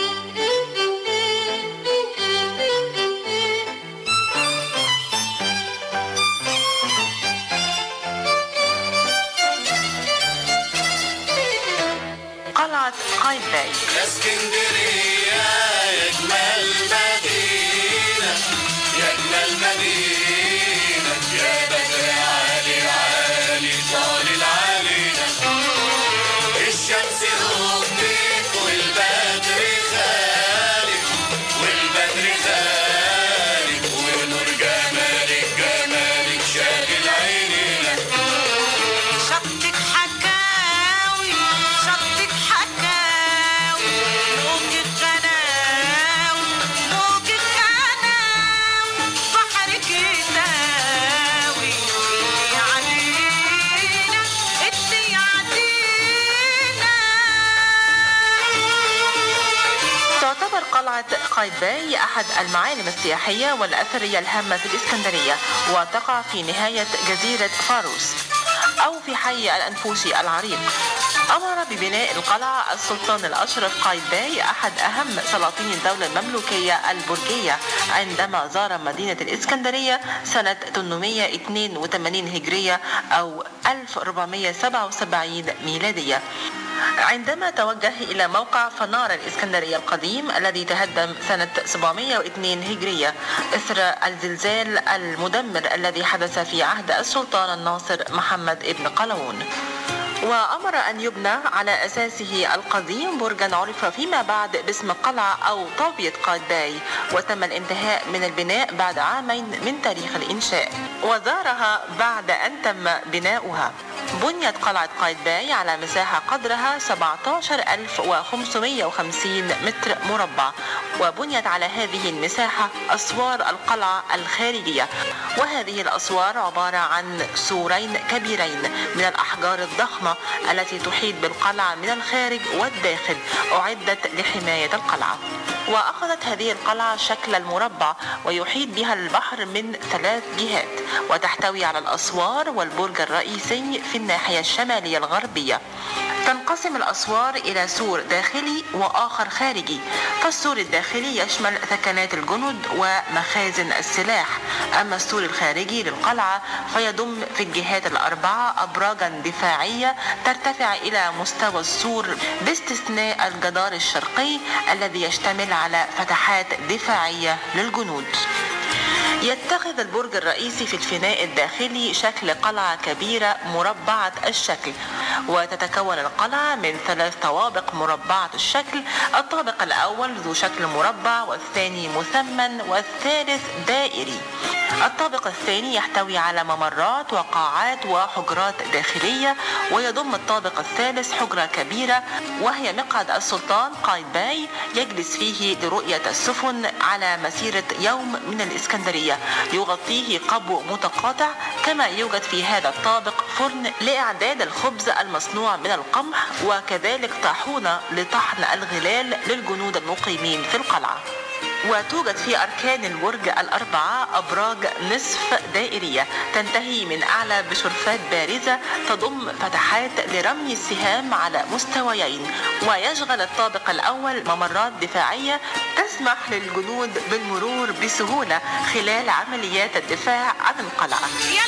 قلعة قايتباي. يا اسكندرية يا أجمل مدينة يا أجمل مدينة يا بدر عالي عالي طالع علينا الشمس غطت والبدر خالد والبدر خالد ونور جمالك جمالك شاغل عينينا شطك حكاوي شطك حكاوي موجة غناوي موجة غناوي بحرك يداوي ادي علينا ادي علينا. تعتبر قلعة قايتباي أحد المعالم السياحية والأثرية الهامة في الإسكندرية، وتقع في نهاية جزيرة فاروس أو في حي الأنفوشي العريق. أمر ببناء القلعة السلطان الأشرف قايتباي أحد أهم سلاطين الدولة المملوكية البرجية عندما زار مدينة الإسكندرية سنة 882 هجرية أو 1477 ميلادية، عندما توجه إلى موقع فنار الإسكندرية القديم الذي تهدم سنة 702 هجرية إثر الزلزال المدمر الذي حدث في عهد السلطان الناصر محمد ابن قلاوون. وأمر أن يبنى على أساسه القديم برجا عرف فيما بعد باسم قلعة أو طابية قايتباي، وتم الانتهاء من البناء بعد عامين من تاريخ الإنشاء، وزارها بعد أن تم بناؤها. بنيت قلعة قايتباي على مساحة قدرها 17550 متر مربع، وبنيت على هذه المساحة أسوار القلعة الخارجية، وهذه الأسوار عبارة عن سورين كبيرين من الأحجار الضخمة التي تحيط بالقلعة من الخارج والداخل، أعدت لحماية القلعة. وأخذت هذه القلعة شكل المربع ويحيط بها البحر من 3 جهات، وتحتوي على الأسوار والبرج الرئيسي في الناحية الشمالية الغربية. تنقسم الأسوار إلى سور داخلي وآخر خارجي، فالسور الداخلي يشمل ثكنات الجنود ومخازن السلاح، أما السور الخارجي للقلعة فيضم في الجهات الأربعة أبراجا دفاعية ترتفع إلى مستوى السور باستثناء الجدار الشرقي الذي يشتمل على فتحات دفاعية للجنود. يتخذ البرج الرئيسي في الفناء الداخلي شكل قلعة كبيرة مربعة الشكل، وتتكون القلعة من 3 طوابق مربعة الشكل. الطابق الأول ذو شكل مربع، والثاني مثمن، والثالث دائري. الطابق الثاني يحتوي على ممرات وقاعات وحجرات داخلية، ويضم الطابق الثالث حجرة كبيرة وهي مقعد السلطان قايتباي يجلس فيه لرؤية السفن على مسيرة يوم من الإسكندرية، يغطيه قبو متقاطع. كما يوجد في هذا الطابق فرن لإعداد الخبز المصنوع من القمح، وكذلك طاحونة لطحن الغلال للجنود المقيمين في القلعة. وتوجد في أركان البرج 4 أبراج نصف دائرية تنتهي من أعلى بشرفات بارزة تضم فتحات لرمي السهام على مستويين، ويشغل الطابق الأول ممرات دفاعية تسمح للجنود بالمرور بسهولة خلال عمليات الدفاع عن القلعة.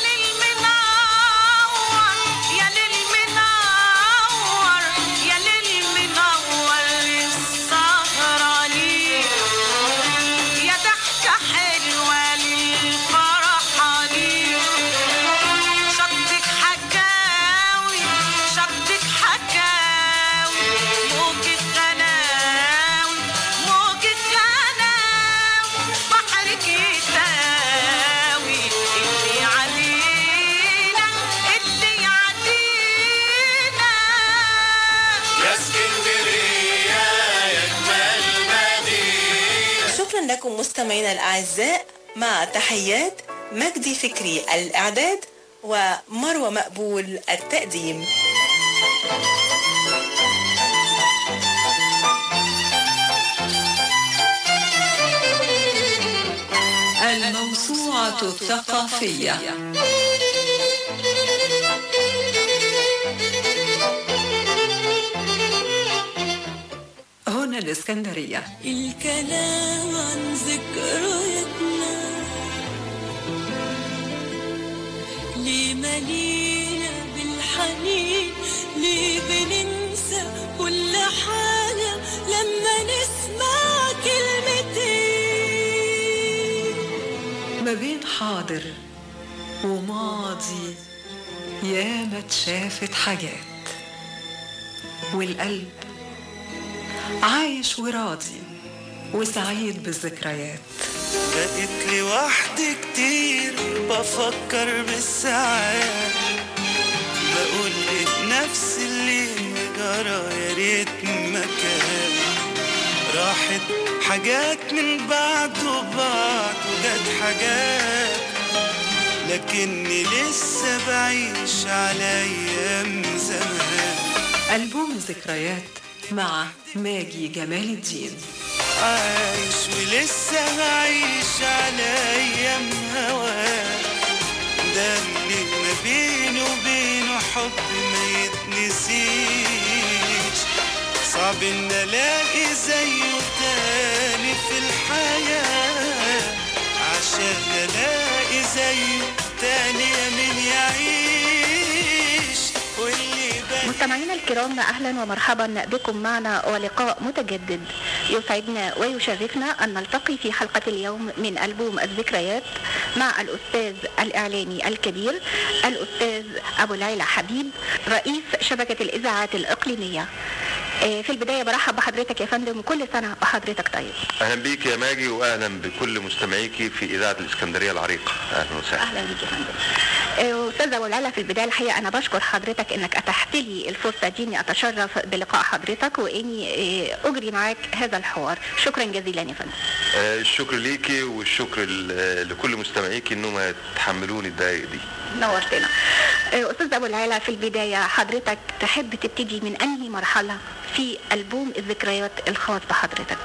لكم مستمعينا الأعزاء، مع تحيات مجدي فكري الإعداد ومروة مقبول التقديم. الموسوعة الثقافية. هنا الإسكندرية. الكلام عن ذكرياتنا ليه ملينا بالحنين، ليه بننسى كل حاجة لما نسمع كلمتين. ما بين حاضر وماضي ياما اتشافت حاجات، والقلب عايش وراضي وسعيد بالذكريات. بقيت لوحدي كتير بفكر بالساعات، بقول لنفسي اللي جرى يا ريت مكان، راحت حاجات من بعد وبعد وجت حاجات، لكني لسه بعيش على ايام زمان. ألبوم الذكريات مع ماجي جمال الدين. عايش ولسه هعيش على ايام هواه، ده اللي ما بيني وبينه حب ما يتنسيش، صعب ان الاقي زيه تاني في الحياة، عشان الاقي زيه تاني يا من يعيش. مستمعينا الكرام، أهلا ومرحبا بكم معنا ولقاء متجدد يسعدنا ويشرفنا أن نلتقي في حلقة اليوم من ألبوم الذكريات مع الأستاذ الإعلامي الكبير الأستاذ أبو العلا حبيب، رئيس شبكة الإذاعات الإقليمية. في البداية برحب بحضرتك يا فندم، وكل سنة وحضرتك طيب. أهلا بيك يا ماجي، وأهلا بكل مستمعيكي في إذاعة الإسكندرية العريقة. أهلا وسهلا. أهلا بيك يا فندم. أستاذ أبو العلا، في البداية الحقيقة أنا بشكر حضرتك إنك أتحت لي الفرصة دي إني أتشرف بلقاء حضرتك وإني أجري معاك هذا الحوار. شكرا جزيلا يا فندم. الشكر ليكي والشكر لكل مستمعيكي إنهم يتحملوني الدقايق دي. نورتنا. أستاذ أبو العلا، في البداية حضرتك تحب تبتدي من أنهي مرحلة في ألبوم الذكريات الخاص بحضرتك؟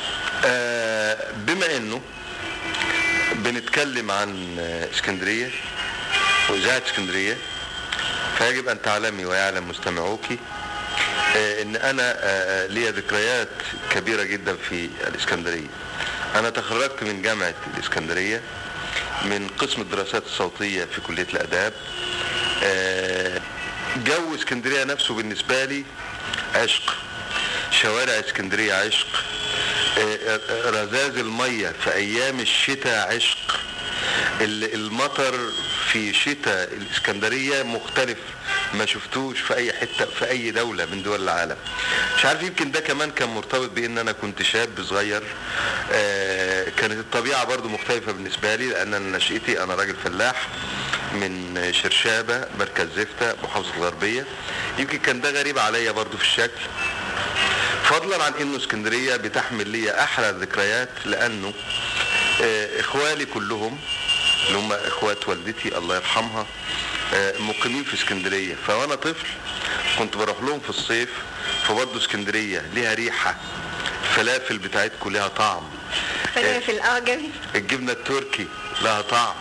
بما إنه بنتكلم عن اسكندرية وإذاعة اسكندرية، فيجب أن تعلمي ويعلم مستمعوكي إن أنا لي ذكريات كبيرة جدا في الإسكندرية. أنا تخرجت من جامعة الإسكندرية من قسم الدراسات الصوتية في كلية الآداب. جو اسكندرية نفسه بالنسبة لي عشق، شوارع اسكندرية عشق، رذاذ المية في أيام الشتاء عشق، المطر في شتاء الإسكندرية مختلف ما شفتوش في اي حته في اي دوله من دول العالم. مش عارف، يمكن ده كمان كان مرتبط بان انا كنت شاب صغير. كانت الطبيعه برضو مختلفه بالنسبه لي، لان انا نشأتي انا راجل فلاح من شرشابه مركز زفتة محافظه الغربيه. يمكن كان ده غريب عليا برضو في الشكل، فضلا عن انه اسكندريه بتحمل لي احلى الذكريات، لانه اخوالي كلهم اللي هم اخوات والدتي الله يرحمها مقيمين في اسكندريه. فوانا طفل كنت بروح لهم في الصيف، فبرضه اسكندريه ليها ريحه، الفلافل بتاعتكم ليها طعم، فلافل جميل، الجبنه التركي لها طعم،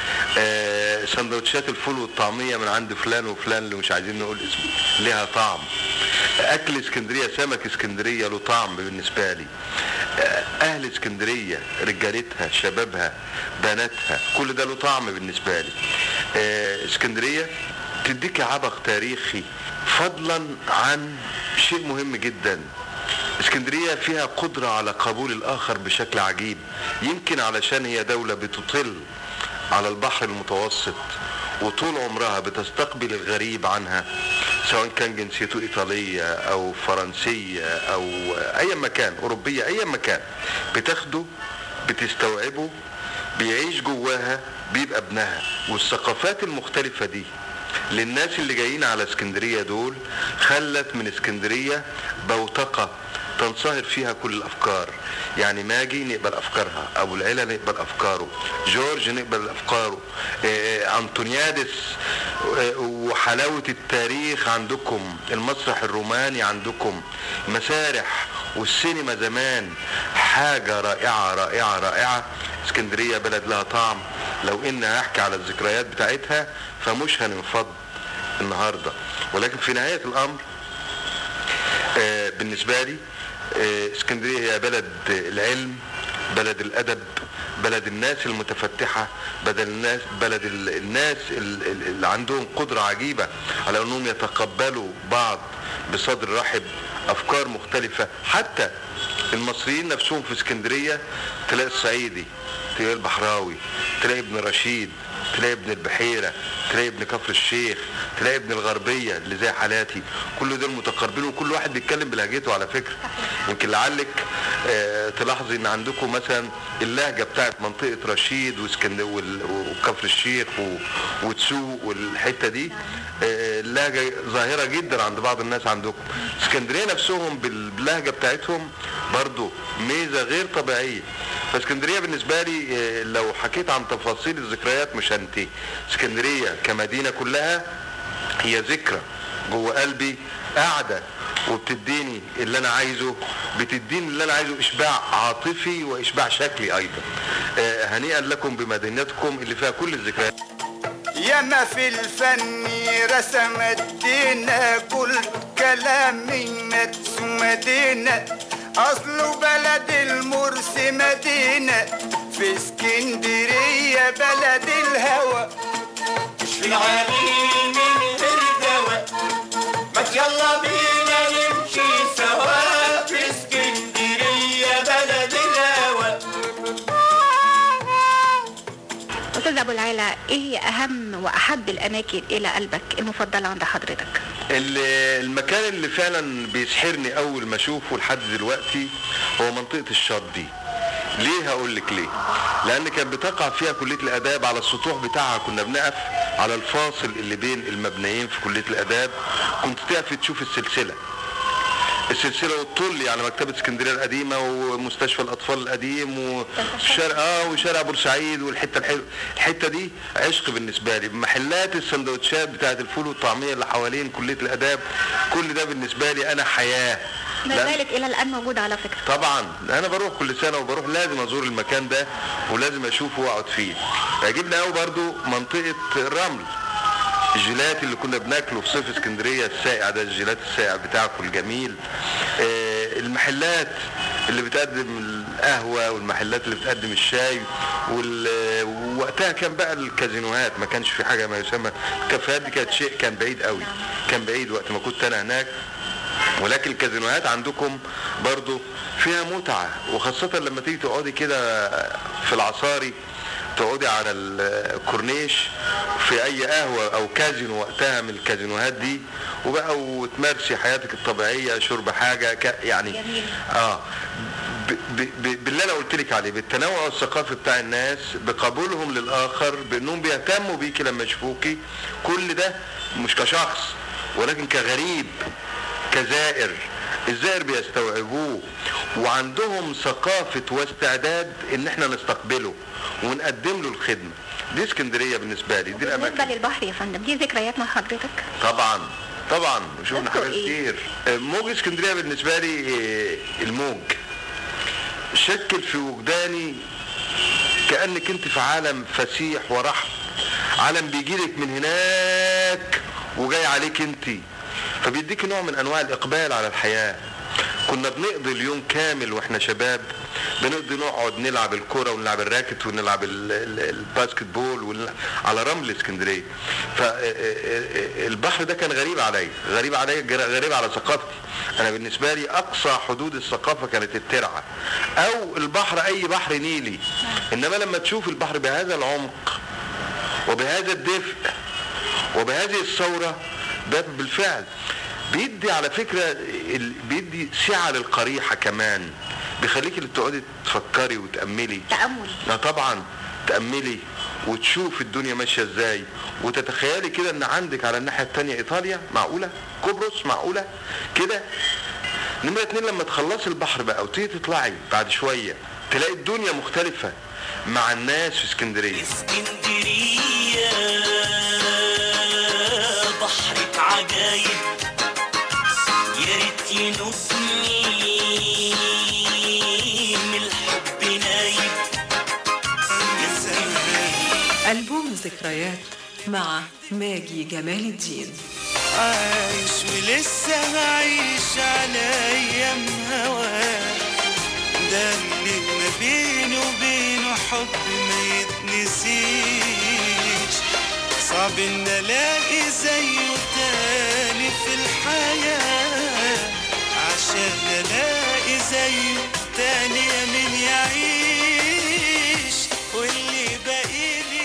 سندوتشات الفول والطعميه من عند فلان وفلان اللي مش عايزين نقول اسمه ليها طعم، اكل اسكندريه سمك اسكندريه له طعم بالنسبه لي، اهل اسكندريه رجالتها شبابها بناتها كل ده له طعم بالنسبه لي. اسكندريه تديك عبق تاريخي، فضلا عن شيء مهم جدا، اسكندريه فيها قدره على قبول الاخر بشكل عجيب، يمكن علشان هي دوله بتطل على البحر المتوسط وطول عمرها بتستقبل الغريب عنها، سواء كان جنسيته إيطالية أو فرنسية أو أي مكان، أوروبية أي مكان، بتاخده بتستوعبه بيعيش جواها بيبقى ابنها. والثقافات المختلفة دي للناس اللي جايين على اسكندرية دول خلت من اسكندرية بوتقة تنصهر فيها كل الافكار. يعني ماجي نقبل افكارها، ابو العلا نقبل افكاره، جورج نقبل افكاره، انطونيادس، وحلاوة التاريخ عندكم، المسرح الروماني عندكم، مسارح والسينما زمان، حاجة رائعة رائعة رائعة. اسكندرية بلد لها طعم، لو ان هحكي على الذكريات بتاعتها فمش هننفض النهاردة. ولكن في نهاية الامر بالنسبة لي اسكندرية هي بلد العلم، بلد الادب، بلد الناس المتفتحة، بلد الناس اللي عندهم قدرة عجيبة على انهم يتقبلوا بعض بصدر رحب، افكار مختلفة. حتى المصريين نفسهم في اسكندرية تلاقي الصعيدي، تلاقي البحراوي، تلاقي ابن رشيد، تلاقي ابن البحيرة، تلاقي ابن كفر الشيخ، تلاقي ابن الغربية اللي زي حالاتي، كل دول متقاربين وكل واحد بيتكلم بلهجته على فكرة. يمكن لعلك تلاحظي ان عندكم مثلا اللهجة بتاعت منطقة رشيد وكفر الشيخ وتسوق والحتة دي اللهجة ظاهرة جدا عند بعض الناس عندكم. اسكندرية نفسهم باللهجة بتاعتهم برضو ميزة غير طبيعية. فاسكندرية بالنسبة لي لو حكيت عن تفاصيل الذكريات مش هنتهي. اسكندرية كمدينة كلها هي ذكرى جوه قلبي قاعدة وبتديني اللي انا عايزه، بتديني اللي انا عايزه اشباع عاطفي واشباع شكلي ايضا. هنيئا لكم بمدينتكم اللي فيها كل الذكريات. ياما في الفن رسمت دينا كل كلام منك مدينة، أصله بلد المرسي مدينة، في اسكندرية بلد الهوى، مش في العالمين من غير دواء، ما يلا بينا نمشي سوا، في اسكندرية بلد الهوى. أستاذ أبو العلا، إيه هي أهم وأحب الأماكن إلى قلبك المفضلة عند حضرتك؟ المكان اللي فعلا بيسحرني أول ما أشوفه لحد دلوقتي هو منطقة الشاطبي. ليه؟ هقول لك ليه. لأن كانت بتقع فيها كلية الآداب، على السطوح بتاعها كنا بنقف على الفاصل اللي بين المبنيين في كلية الآداب، كنت تقف تشوف السلسلة والطلي على مكتبة اسكندرية القديمة ومستشفى الأطفال القديم وشارع بورسعيد والحتة الحلوة. الحتة دي عشق بالنسبة لي، محلات السندوتشات بتاعت الفول والطعمية اللي حوالين كلية الآداب، كل ده بالنسبة لي أنا حياة. ما زالت إلى الآن موجودة على فكرة. طبعا أنا بروح كل سنة وبروح لازم أزور المكان ده ولازم أشوفه وأقعد فيه. يعجبني قوي برضو منطقة الرمل، الجيلات اللي كنا بناكله في صيف اسكندريه الساقع ده، الجيلات الساقع بتاعكم الجميل، المحلات اللي بتقدم القهوه والمحلات اللي بتقدم الشاي، ووقتها كان بقى الكازينوهات، ما كانش في حاجه ما يسمى الكافيهات دي، كانت شيء كان بعيد قوي، كان بعيد وقت ما كنت انا هناك. ولكن الكازينوهات عندكم برضو فيها متعه، وخاصه لما تيجي تقعدي كده في العصاري تقعدي على الكورنيش في اي قهوه او كازينو وقتها من الكازينوهات دي وبقى وتمارسي حياتك الطبيعيه، شرب حاجه يعني جميل. باللي انا قلت لك عليه، بالتنوع الثقافي بتاع الناس، بقبولهم للاخر، بانهم بيهتموا بيكي لما يشوفوكي، كل ده مش كشخص ولكن كغريب، كزائر. الزائر بيستوعبوه وعندهم ثقافة واستعداد ان احنا نستقبله ونقدم له الخدمة. دي اسكندرية بالنسبة لي، دي الاماكن. بالنسبة للبحر يا فندم، دي ذكريات مع حضرتك؟ طبعا وشوفنا حاجات كتير. موج اسكندرية بالنسبة لي الموج شكل في وجداني كأنك انت في عالم فسيح ورحب، عالم بيجيلك من هناك وجاي عليك انت، فبيديك نوع من انواع الاقبال على الحياة. كنا بنقضي اليوم كامل واحنا شباب بنقضي نقعد نلعب الكرة ونلعب الراكت ونلعب الباسكت بول على رمل اسكندرية. فالبحر ده كان غريب علي على ثقافتي. انا بالنسبة لي اقصى حدود الثقافة كانت الترعة او البحر، اي بحر نيلي. انما لما تشوف البحر بهذا العمق وبهذا الدفء وبهذه الثورة، ده بالفعل بيدي على فكرة بيدي سعة للقريحة كمان، بيخليك اللي تقعدي تفكري وتأملي. تأمل. طبعا تأملي وتشوف الدنيا ماشية ازاي، وتتخيلي كده ان عندك على الناحية التانية ايطاليا، معقولة؟ قبرص، معقولة؟ كده. نمرة 2، لما تخلصي البحر بقى وتيجي تطلعي بعد شوية تلاقي الدنيا مختلفة مع الناس في اسكندرية. بحرك عجايب يا ريت ينوبني من الحب نايب يا سلام. ألبوم ذكريات مع ماجي جمال الدين. عايش ولسه هعيش على ايام هواه، ده اللي ما بيني وبينه حب ما يتنسيش. صعب ان الاقي زيه تاني في الحياة، عشان الاقي زيه تاني يا مين يعيش واللي باقيلي.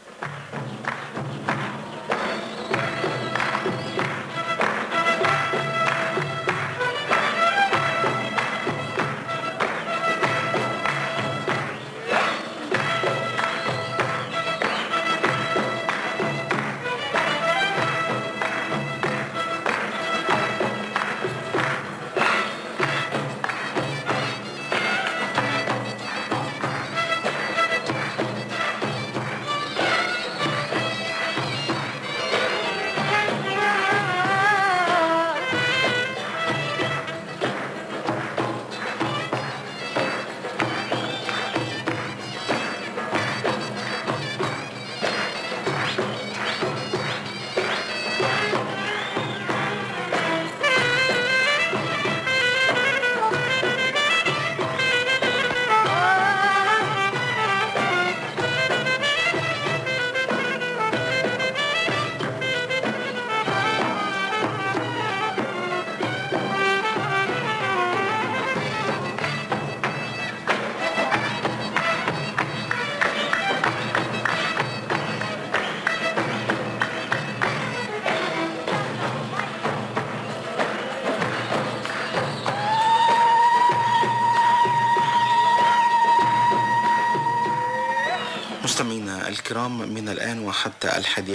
مستمعينا الكرام، من الآن وحتى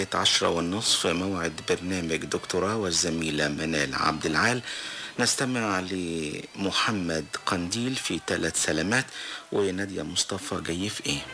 11:10 موعد برنامج دكتوراه والزميلة منال عبد العال. نستمع لمحمد قنديل في 3 سلامات ونادية مصطفى جاي في ايه.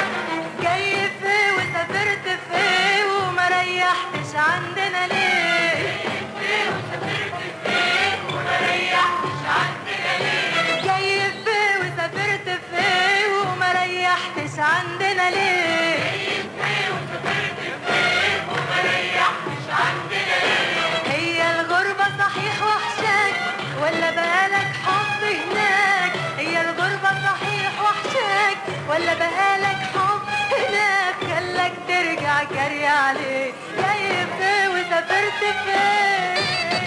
عندنا ليه ولا بقالك حب هناك خلك ترجع جري عليه؟ جاي فين وسافرت فين؟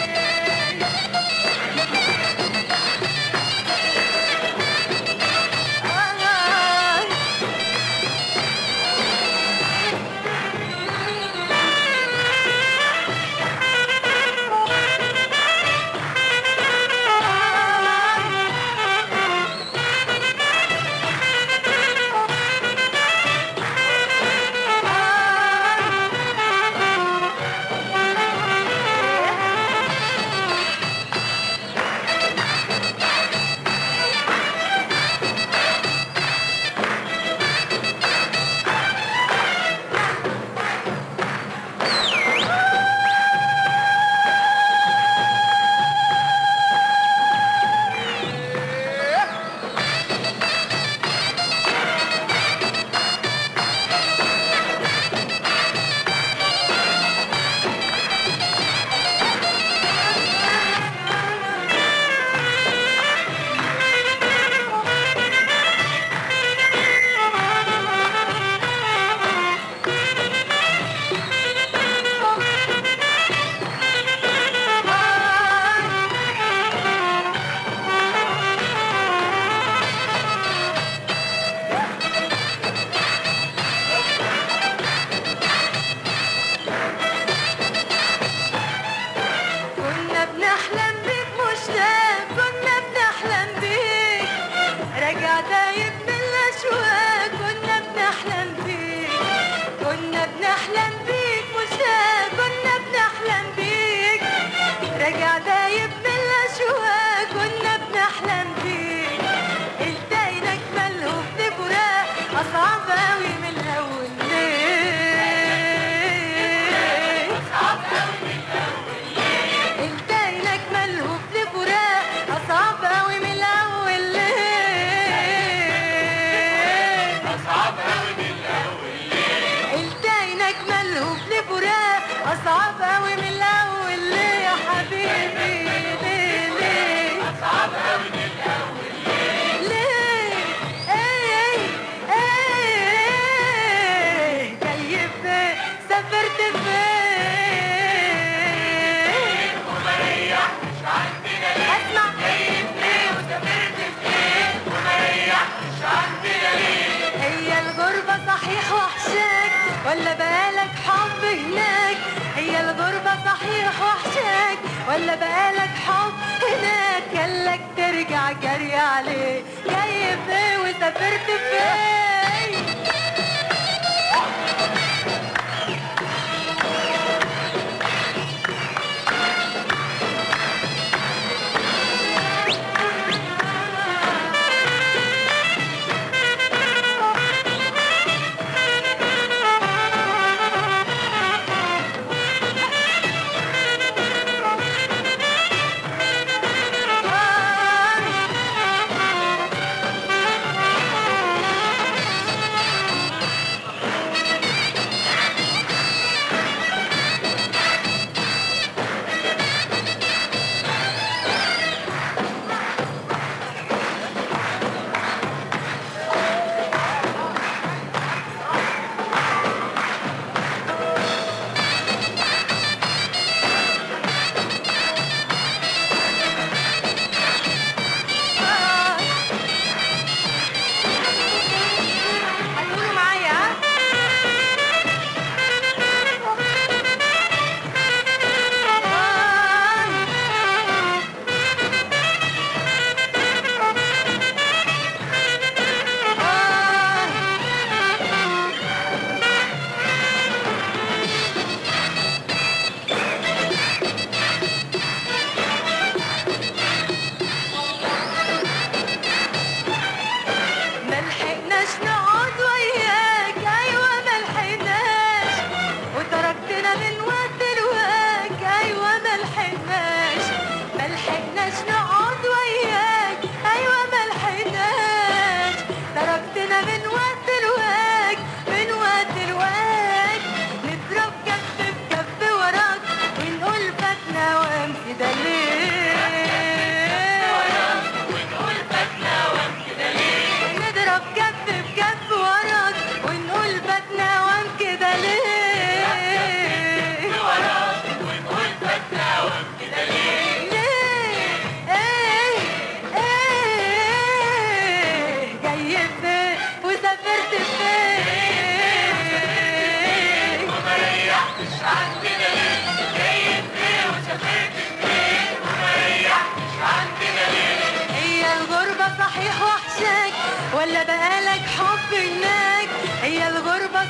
ولا بقالك حب هناك؟ هي الغربة صحيح وحشاك ولا بقالك حب هناك خلك ترجع جري عليه؟ جاي فين وسافرت فين؟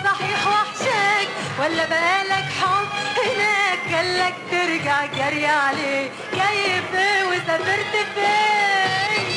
صحيح وحشاك ولا بقالك حب هناك قالك ترجع جري عليه جاي فين وسافرت فين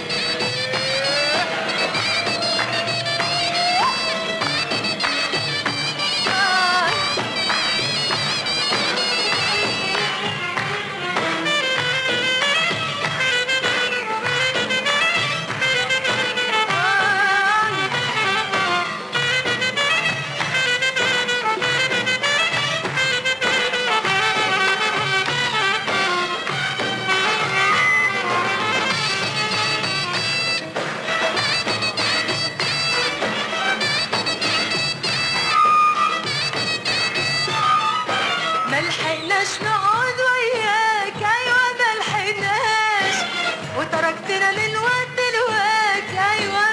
ملحقناش نقعد وياك ايوه ملحقناش وتركتنا من وقت لوقت ايوه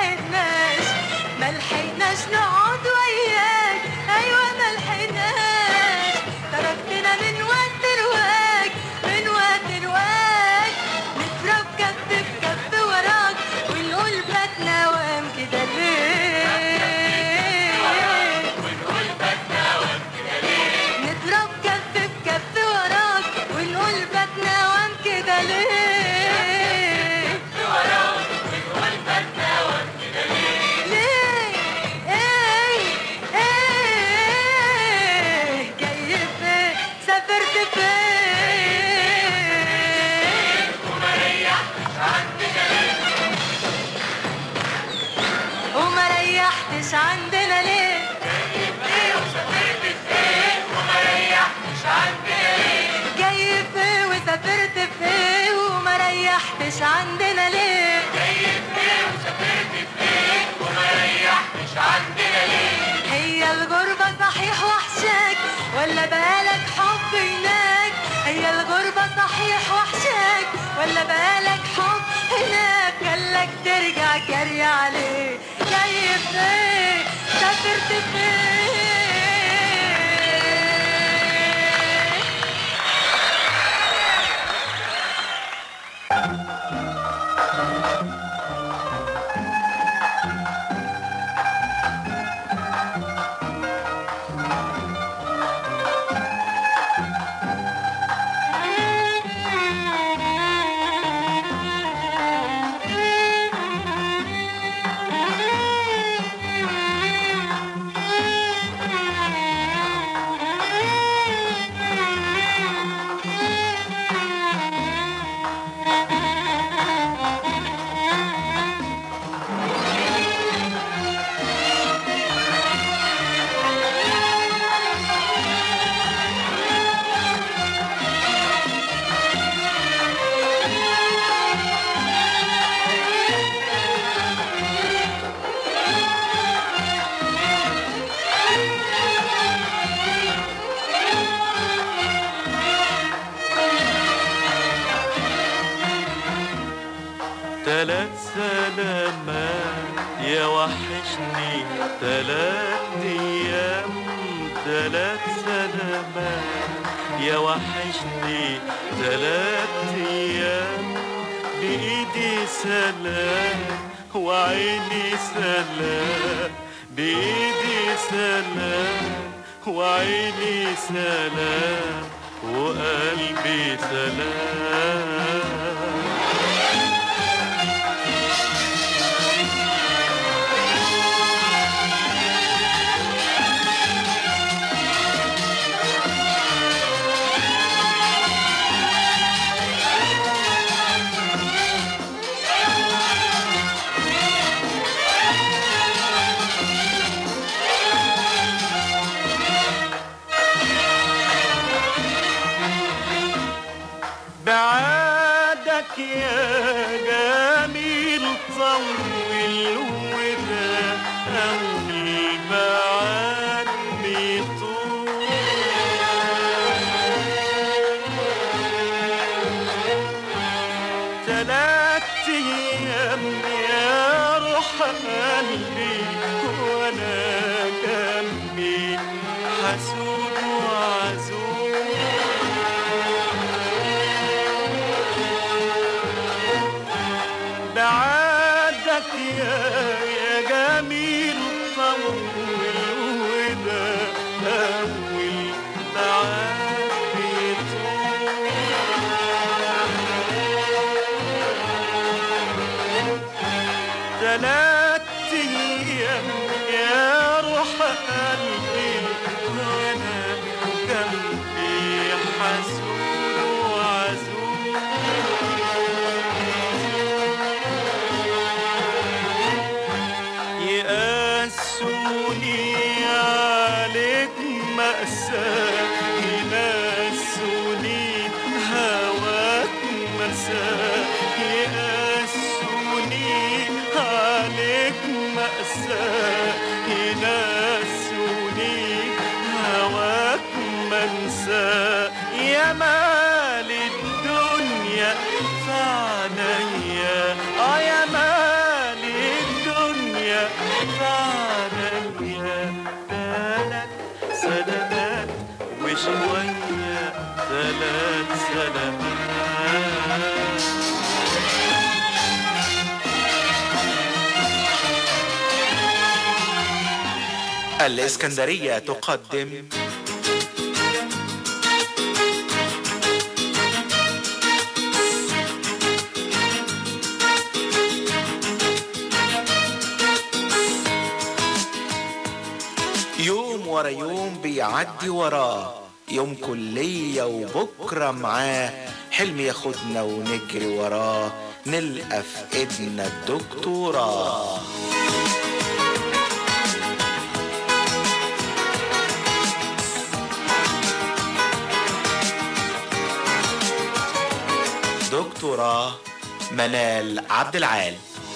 ملحقناش نقعد وياك ايوه ملحقناش تركتنا من وقت لوقت نضرب كف بكف وراك ونقول باتنا وام كده ليه نضرب كف بكف وراك ونقول باتنا وام كده ليه ليه ايه جاي فين سافرت فين وما ريحتش عندنا ليه جاي فين وسافرت فين وما ريحتش عندنا ليه هي الغربة صحيح وحشاك ولا بقالك حب هناك هي الغربة صحيح وحشاك ولا بقالك حب هناك قالك ترجع جري عليه جاي فين سافرت فين تلات سلامات يا وحشني 3 أيام 3 سلامات يا وحشني 3 أيام بإيدي سلام وعيني سلام بإيدي سلام وعيني سلام وقلبي سلام بعادك يا جميل طول وده أول بعاد بيطول 3 أيام يا روح قلبي وأنا جنبي حسود وعزول بعادك يا جميل طول مأساة ينسوني هواك مساء يقاسوني عليك مأساة ينسوني هواك منسى يا مال الدنيا في عينيا يا مال الدنيا في عينيا ثلاث سلامات وشوية ثلاث سلامات. الإسكندرية تقدم يوم ورا يوم بيعدي وراه، يوم كلية وبكرة معاه، حلم ياخدنا ونجري وراه، نلقى في ايدنا الدكتوراه. دكتوراه منال عبد العال.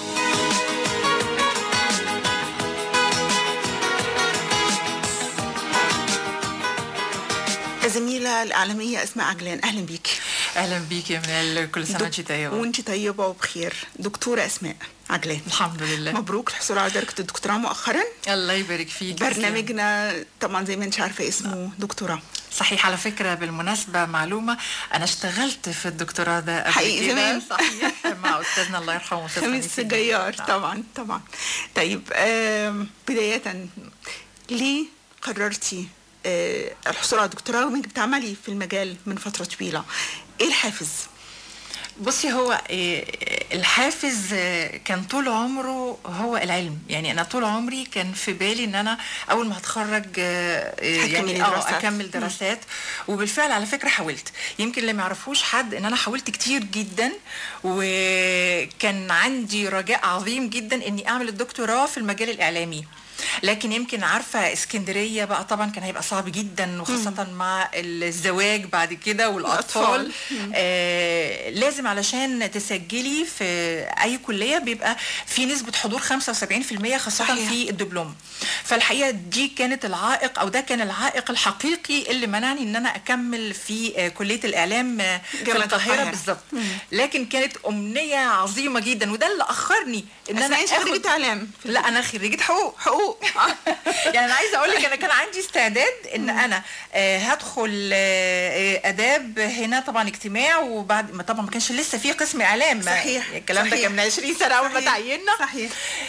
الزميلة الإعلامية أسماء عجلان، أهلا بيكي. أهلا بيكي يا منال، كل سنة وأنتي طيبة. وأنتي طيبة وبخير. دكتورة أسماء عجلان، الحمد لله. مبروك الحصول على درجة الدكتوراه مؤخرا. الله يبارك فيك. برنامجنا طبعا زي ما أنت عارفة اسمه دكتوراه. صحيح، على فكرة بالمناسبة معلومة، أنا اشتغلت في الدكتوراه ده قبل حقيقي زمان. صحيح مع أستاذنا الله يرحمه خميس الجيار. طبعا. طيب بداية ليه قررتي الحصول على الدكتوراه وانك بتعملي في المجال من فترة طويلة؟ ايه الحافز؟ بصي، هو الحافز كان طول عمره هو العلم. يعني انا طول عمري كان في بالي ان انا اول ما هتخرج يعني اكمل دراسات. وبالفعل على فكرة حاولت. يمكن اللي ما يعرفوش حد ان انا حاولت كتير جدا، وكان عندي رجاء عظيم جدا اني اعمل الدكتوراه في المجال الاعلامي. لكن يمكن عارفة اسكندرية بقى طبعا كان هيبقى صعب جدا، وخاصة مع الزواج بعد كده والأطفال. لازم علشان تسجلي في أي كلية بيبقى في نسبة حضور 75% خاصة صحيح. في الدبلوم. فالحقيقة دي كانت العائق، أو ده كان العائق الحقيقي اللي منعني إن أنا أكمل في كلية الإعلام في القاهرة بالظبط. لكن كانت أمنية عظيمة جدا، وده اللي أخرني إن أنا خريجة إعلام. لا، أنا خريجة حقوق. يعني انا عايزه اقول لك انا كان عندي استعداد ان انا هدخل اداب هنا، طبعا اجتماع، وبعد ما طبعا ما كانش لسه في قسم اعلام. صحيح. الكلام ده كان من 20 سنه اول ما تعيننا. صحيح.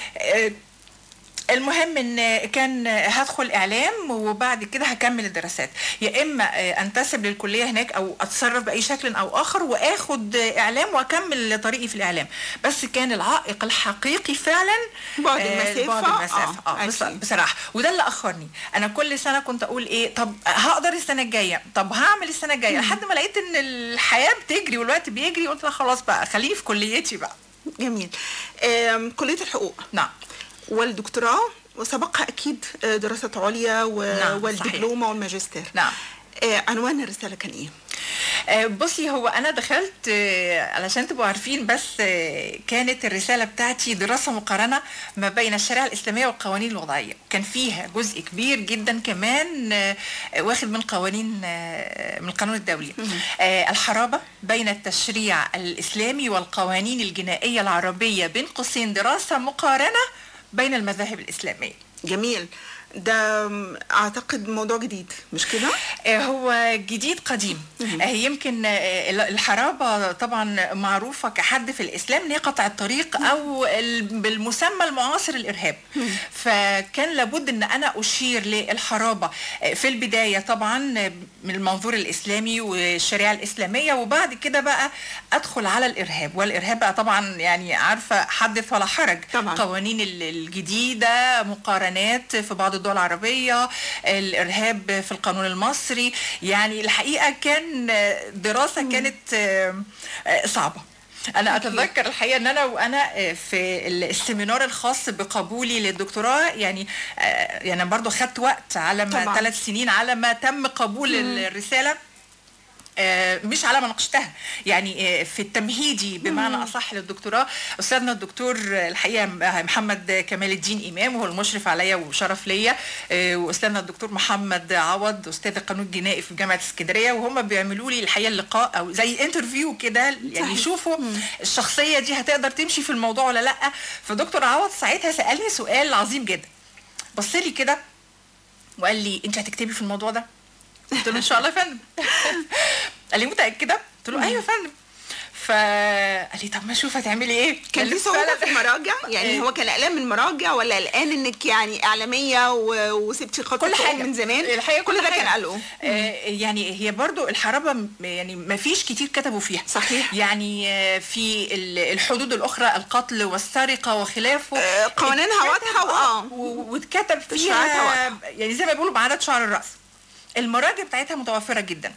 المهم ان كان هدخل اعلام، وبعد كده هكمل الدراسات، يا اما انتسب للكليه هناك او اتصرف باي شكل او اخر واخد اعلام واكمل طريقي في الاعلام. بس كان العائق الحقيقي فعلا بعد المسافه. بصراحه، وده اللي اخرني. انا كل سنه كنت اقول ايه، طب هقدر السنه الجايه، طب هعمل السنه الجايه، لحد ما لقيت ان الحياه بتجري والوقت بيجري، قلت لا خلاص بقى خليني في كليتي بقى. جميل. كليه الحقوق. نعم. والدكتوراه وسبقها اكيد دراسات عليا والدبلومه والماجستير. نعم. عنوان الرساله كان ايه؟ بصي، هو انا دخلت علشان تبقوا عارفين، بس كانت الرساله بتاعتي دراسه مقارنه ما بين الشريعه الاسلاميه والقوانين الوضعيه. كان فيها جزء كبير جدا كمان واخد من قوانين من القانون الدولي. الحرابه بين التشريع الاسلامي والقوانين الجنائيه العربيه، بين قوسين دراسه مقارنه بين المذاهب الاسلاميه. جميل. ده اعتقد موضوع جديد مش كده؟ هو جديد قديم. يمكن الحرابة طبعا معروفة كحد في الإسلام ان هي قطع الطريق او بالمسمى المعاصر الإرهاب. فكان لابد ان انا اشير للحرابة في البداية طبعا من المنظور الإسلامي والشريعة الإسلامية، وبعد كده بقى ادخل على الإرهاب. والإرهاب بقى طبعا يعني عارفة حدث ولا حرج طبعا. قوانين الجديدة، مقارنات في بعض الدول العربية، الإرهاب في القانون المصري. يعني الحقيقة كان دراسة كانت صعبة. انا اتذكر الحقيقه ان وانا في السيمينار الخاص بقبولي للدكتوراه، يعني يعني برضو خدت وقت على ما 3 سنين على ما تم قبول الرساله، مش على ما ناقشتها، يعني في التمهيدي بمعنى اصح للدكتوراه. استاذنا الدكتور الحقيقه محمد كمال الدين امام، وهو المشرف عليا وشرف ليا، واستاذنا الدكتور محمد عوض استاذ القانون الجنائي في جامعه اسكندريه، وهم بيعملوا لي الحقيقه اللقاء او زي انترفيو كده، يعني يشوفوا الشخصيه دي هتقدر تمشي في الموضوع ولا لا. فدكتور عوض ساعتها سالني سؤال عظيم جدا، بص لي كده وقال لي انت هتكتبي في الموضوع ده؟ قلت له ان شاء الله يا فندم. قال لي متاكده؟ قلت له ايوه يا فندم. فقال لي طب ما اشوف هتعملي ايه. كان في صعوبه في المراجع؟ يعني هو كان قلقان من المراجع ولا قلقان انك يعني اعلاميه وسبتي خط كل حاجه من زمان؟ الحقيقه كل ده كان قلقه. يعني هي برضو الحرابه يعني ما فيش كتير كتبوا فيها. صحيح. يعني في الحدود الاخرى القتل والسرقه وخلافه قوانينها واضحه واتكتب فيها يعني زي ما بيقولوا بعدد شعر الراس. المراجع بتاعتها متوفره جدا.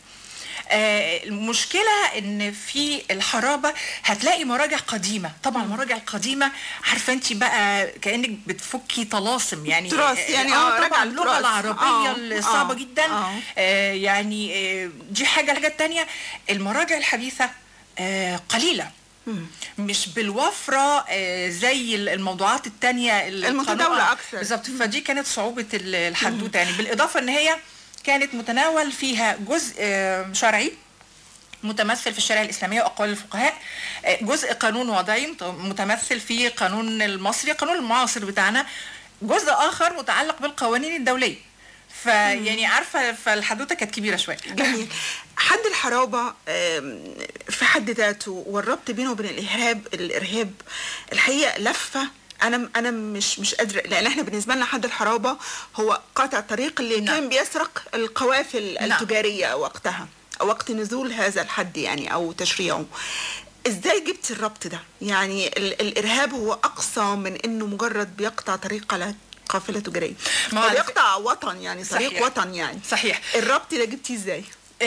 المشكله ان في الحرابه هتلاقي مراجع قديمه، طبعا المراجع القديمه عارفه انت بقى كانك بتفكي طلاسم، يعني تراث، يعني طبعا اللغه العربيه الصعبه جدا. يعني دي حاجه تانية. المراجع الحديثه قليله، مش بالوفرة زي الموضوعات التانية المتداولة أكثر بالظبط. فدي كانت صعوبة الحدوتة، يعني بالإضافة أن هي كانت متناول فيها جزء شرعي متمثل في الشريعة الإسلامية وأقوال الفقهاء، جزء قانون وضعي متمثل في قانون المصري، قانون المعاصر بتاعنا، جزء آخر متعلق بالقوانين الدولية. فيعني عارفة فالحدوتة كانت كبيرة شوية. جميل. حد الحرابة في حد ذاته والربط بينه وبين الإرهاب الحقيقة لفة انا مش قادره، لان احنا بالنسبه لنا حد الحرابه هو قاطع الطريق اللي كان بيسرق القوافل التجاريه وقتها او وقت نزول هذا الحد يعني او تشريعه. ازاي جبت الربط ده؟ يعني الارهاب هو اقصى من انه مجرد بيقطع طريق على قافله تجاريه، هو بيقطع وطن، يعني طريق صحيح. وطن يعني. صحيح. الربط ده جبتيه ازاي؟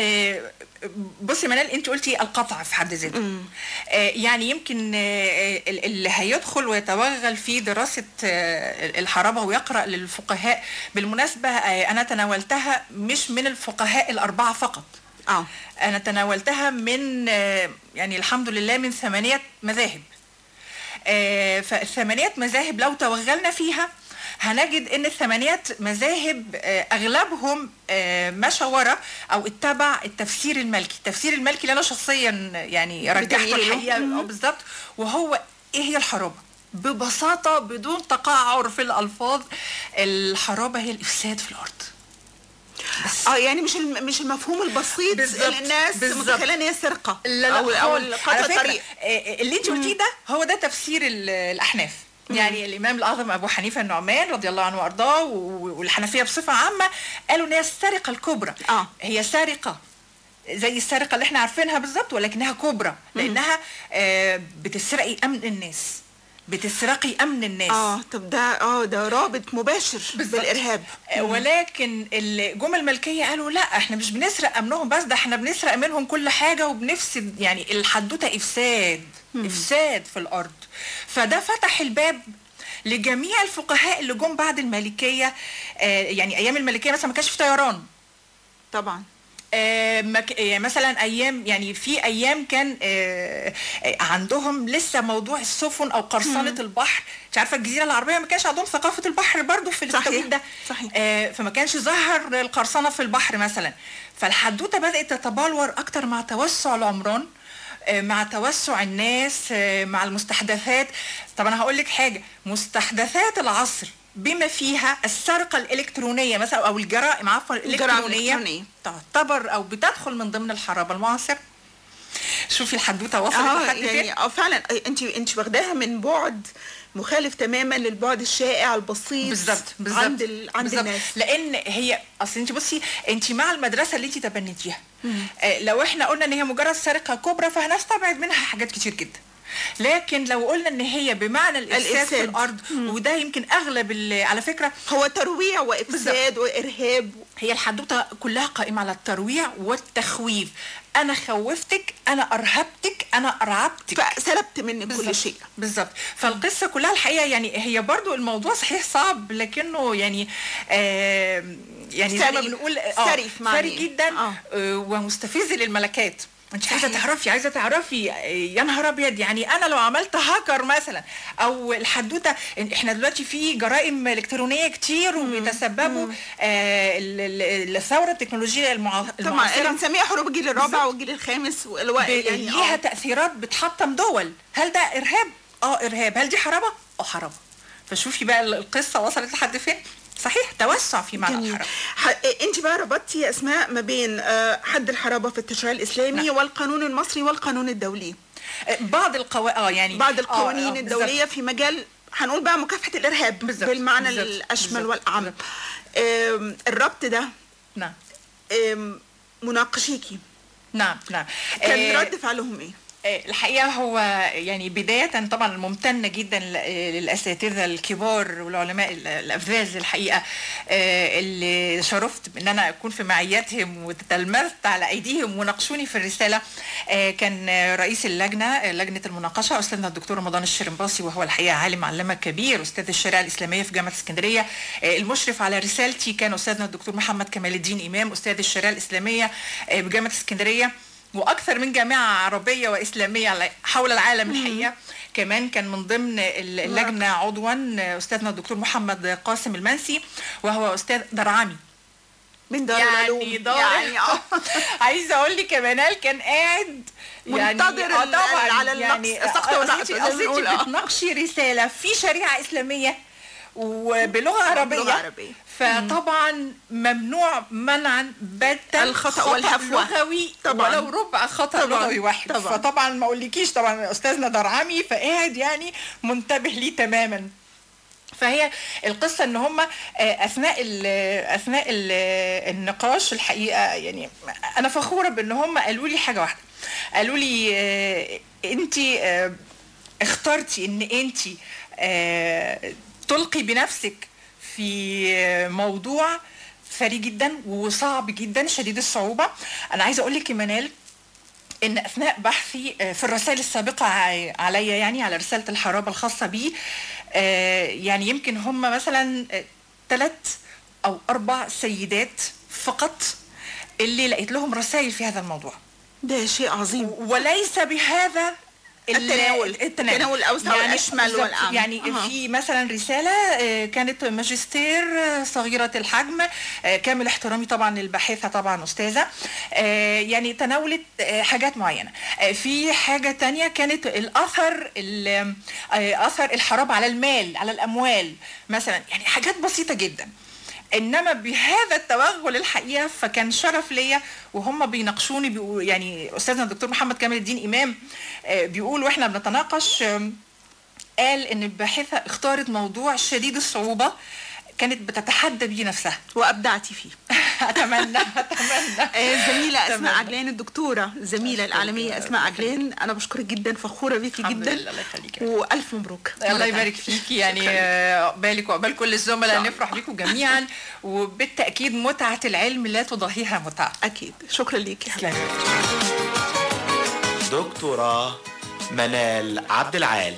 بصي منال، انت قلتي القطع في حد ذاته. يعني يمكن اللي هيدخل ويتوغل في دراسة الحرابة ويقرأ للفقهاء، بالمناسبة أنا تناولتها مش من الفقهاء الأربعة فقط، أنا تناولتها من يعني الحمد لله من 8 مذاهب. ف8 مذاهب لو توغلنا فيها هنجد ان 8 مذاهب اغلبهم مشى ورا او اتبع التفسير المالكي. التفسير المالكي اللي انا شخصيا يعني رجحته الحقيقه بالظبط، وهو ايه هي الحرابه؟ ببساطه بدون تقعر في الالفاظ، الحرابه هي الافساد في الارض. يعني مش المفهوم البسيط اللي الناس متخيله ان هي سرقه او قطع الطريق. اللي انت قلتيه ده هو ده تفسير الاحناف. يعني الامام الاعظم ابو حنيفه النعمان رضي الله عنه وارضاه والحنفيه بصفه عامه قالوا ان هي السرقه الكبرى. هي سارقه زي السرقه اللي احنا عارفينها بالظبط، ولكنها كبرى لانها بتسرقي امن الناس، بتسرقي امن الناس. طب ده رابط مباشر بالارهاب. ولكن الجمل الملكيه قالوا لا، احنا مش بنسرق امنهم بس، ده احنا بنسرق منهم كل حاجه وبنفسد، يعني الحدوته افساد في الارض. فده فتح الباب لجميع الفقهاء اللي جم بعد المالكيه. يعني ايام المالكيه مثلا ما كانش في طيران طبعا. مثلا ايام، يعني في ايام كان عندهم لسه موضوع السفن او قرصنه البحر. انت عارفه الجزيره العربيه ما كانش عندهم ثقافه البحر برضو في التوقيت ده. صحيح. فما كانش ظهر القرصنه في البحر مثلا. فالحدوته بدات تتبلور اكتر مع توسع العمران، مع توسع الناس، مع المستحدثات. طب انا هقول لك حاجه، مستحدثات العصر بما فيها السرقه الالكترونيه مثلا او الجرائم الالكترونيه تعتبر او بتدخل من ضمن الحرابه المعاصر. شوفي الحدوته وصلت لحد فين. يعني فعلا انت واخداها من بعد مخالف تماما للبعد الشائع البسيط بالظبط عند الناس. لان هي اصل انت بصي، انت مع المدرسه اللي انت تبنيتيها. لو احنا قلنا ان هي مجرد سرقه كبرى فهنستبعد منها حاجات كتير جدا. لكن لو قلنا ان هي بمعنى الافساد في الارض، وده يمكن اغلب على فكره هو ترويع وافساد وارهاب. هي الحدوته كلها قائمه على الترويع والتخويف. انا خوفتك، انا ارهبتك، انا ارعبتك، فسلبت منك كل شيء. بالظبط. فالقصه كلها الحقيقه يعني هي برضو الموضوع صحيح صعب، لكنه يعني يعني زي ما بنقول ثري جدا ومستفز للملكات. انت عايزه تعرفي يا نهار ابيض، يعني انا لو عملت هاكر مثلا، او الحدوته احنا دلوقتي في جرائم الكترونيه كتير وبيتسببوا الثوره التكنولوجيه المعاصره طبعا بنسميها حروب الجيل الرابع والجيل الخامس يعني ليها تاثيرات بتحطم دول. هل ده ارهاب؟ ارهاب. هل دي حرابه؟ حرابه. فشوفي بقى القصه وصلت لحد فين. صحيح توسع في معنى الحرابه. انت بقى ربطتي يا اسماء ما بين حد الحرابه في التشريع الاسلامي والقانون المصري والقانون الدولي. بعض بعض القوانين الدوليه في مجال هنقول بقى مكافحه الارهاب بالمعنى الاشمل والاعم. الربط ده نعم مناقشيكي نعم كان رد فعلهم ايه؟ الحقيقة هو يعني بداية طبعا ممتنة جدا للأساتذة الكبار والعلماء الأفذاذ الحقيقة اللي شرفت بأن أنا أكون في معياتهم وتتلمذت على أيديهم وناقشوني في الرسالة. كان رئيس لجنة المناقشة أستاذنا الدكتور رمضان الشرنباصي، وهو الحقيقة عالم علامة كبير، أستاذ الشريعة الإسلامية في جامعة اسكندرية. المشرف على رسالتي كان أستاذنا الدكتور محمد كمال الدين إمام، أستاذ الشريعة الإسلامية بجامعة اسكندرية، واكثر من جامعه عربيه واسلاميه حول العالم الحقيقه. كمان كان من ضمن اللجنه عضوا استاذنا الدكتور محمد قاسم المنسي، وهو استاذ درعامي من دار العلوم. يعني عايزه اقول لك منال كان قاعد منتظر على السقط والنقط. بتناقشي رساله في شريعه اسلاميه وبلغه عربيه. فطبعا ممنوع منعا باتا الخطأ والهفوة لغوي ولو ربع خطأ لغوي واحد. فطبعا ما اقولكيش طبعا استاذنا درعامي فقاعد يعني منتبه ليه تماما. فهي القصه ان هم اثناء النقاش الحقيقه يعني انا فخوره بان هم قالوا لي حاجه واحده. قالوا لي انت اخترتي ان انت تلقي بنفسك في موضوع ثري جدا وصعب جدا شديد الصعوبة. أنا عايزة أقول لك يا منال إن أثناء بحثي في الرسائل السابقة عليا يعني على رسالة الحرابة الخاصة بي يعني يمكن هم مثلا 3 أو 4 سيدات فقط اللي لقيت لهم رسائل في هذا الموضوع. ده شيء عظيم، وليس بهذا التناول الأوسع والأشمل والأعم. يعني في مثلا رسالة كانت ماجستير صغيرة الحجم، كامل احترامي طبعا للباحثة طبعا أستاذة، يعني تناولت حاجات معينة. في حاجة تانية كانت أثر الحراب على المال، على الأموال مثلا، يعني حاجات بسيطة جدا. انما بهذا التوغل الحقيقه فكان شرف ليا وهم بيناقشوني. بيقول يعني استاذنا الدكتور محمد كمال الدين امام بيقول واحنا بنتناقش، قال ان الباحثه اختارت موضوع شديد الصعوبه كانت بتتحدى بيه نفسها وابدعتي فيه. اتمنى زميله اسماء عجلان، الدكتوره الزميله الاعلاميه اسماء عجلان، انا بشكرك جدا، فخوره بيكي جدا. الله يخليكي والف مبروك. الله يبارك فيكي، يعني عقبالك وعقبال كل الزملاء، نفرح بيكم جميعا، وبالتاكيد متعه العلم لا تضاهيها متعه. اكيد. شكرا ليكي. دكتورة منال عبد العال.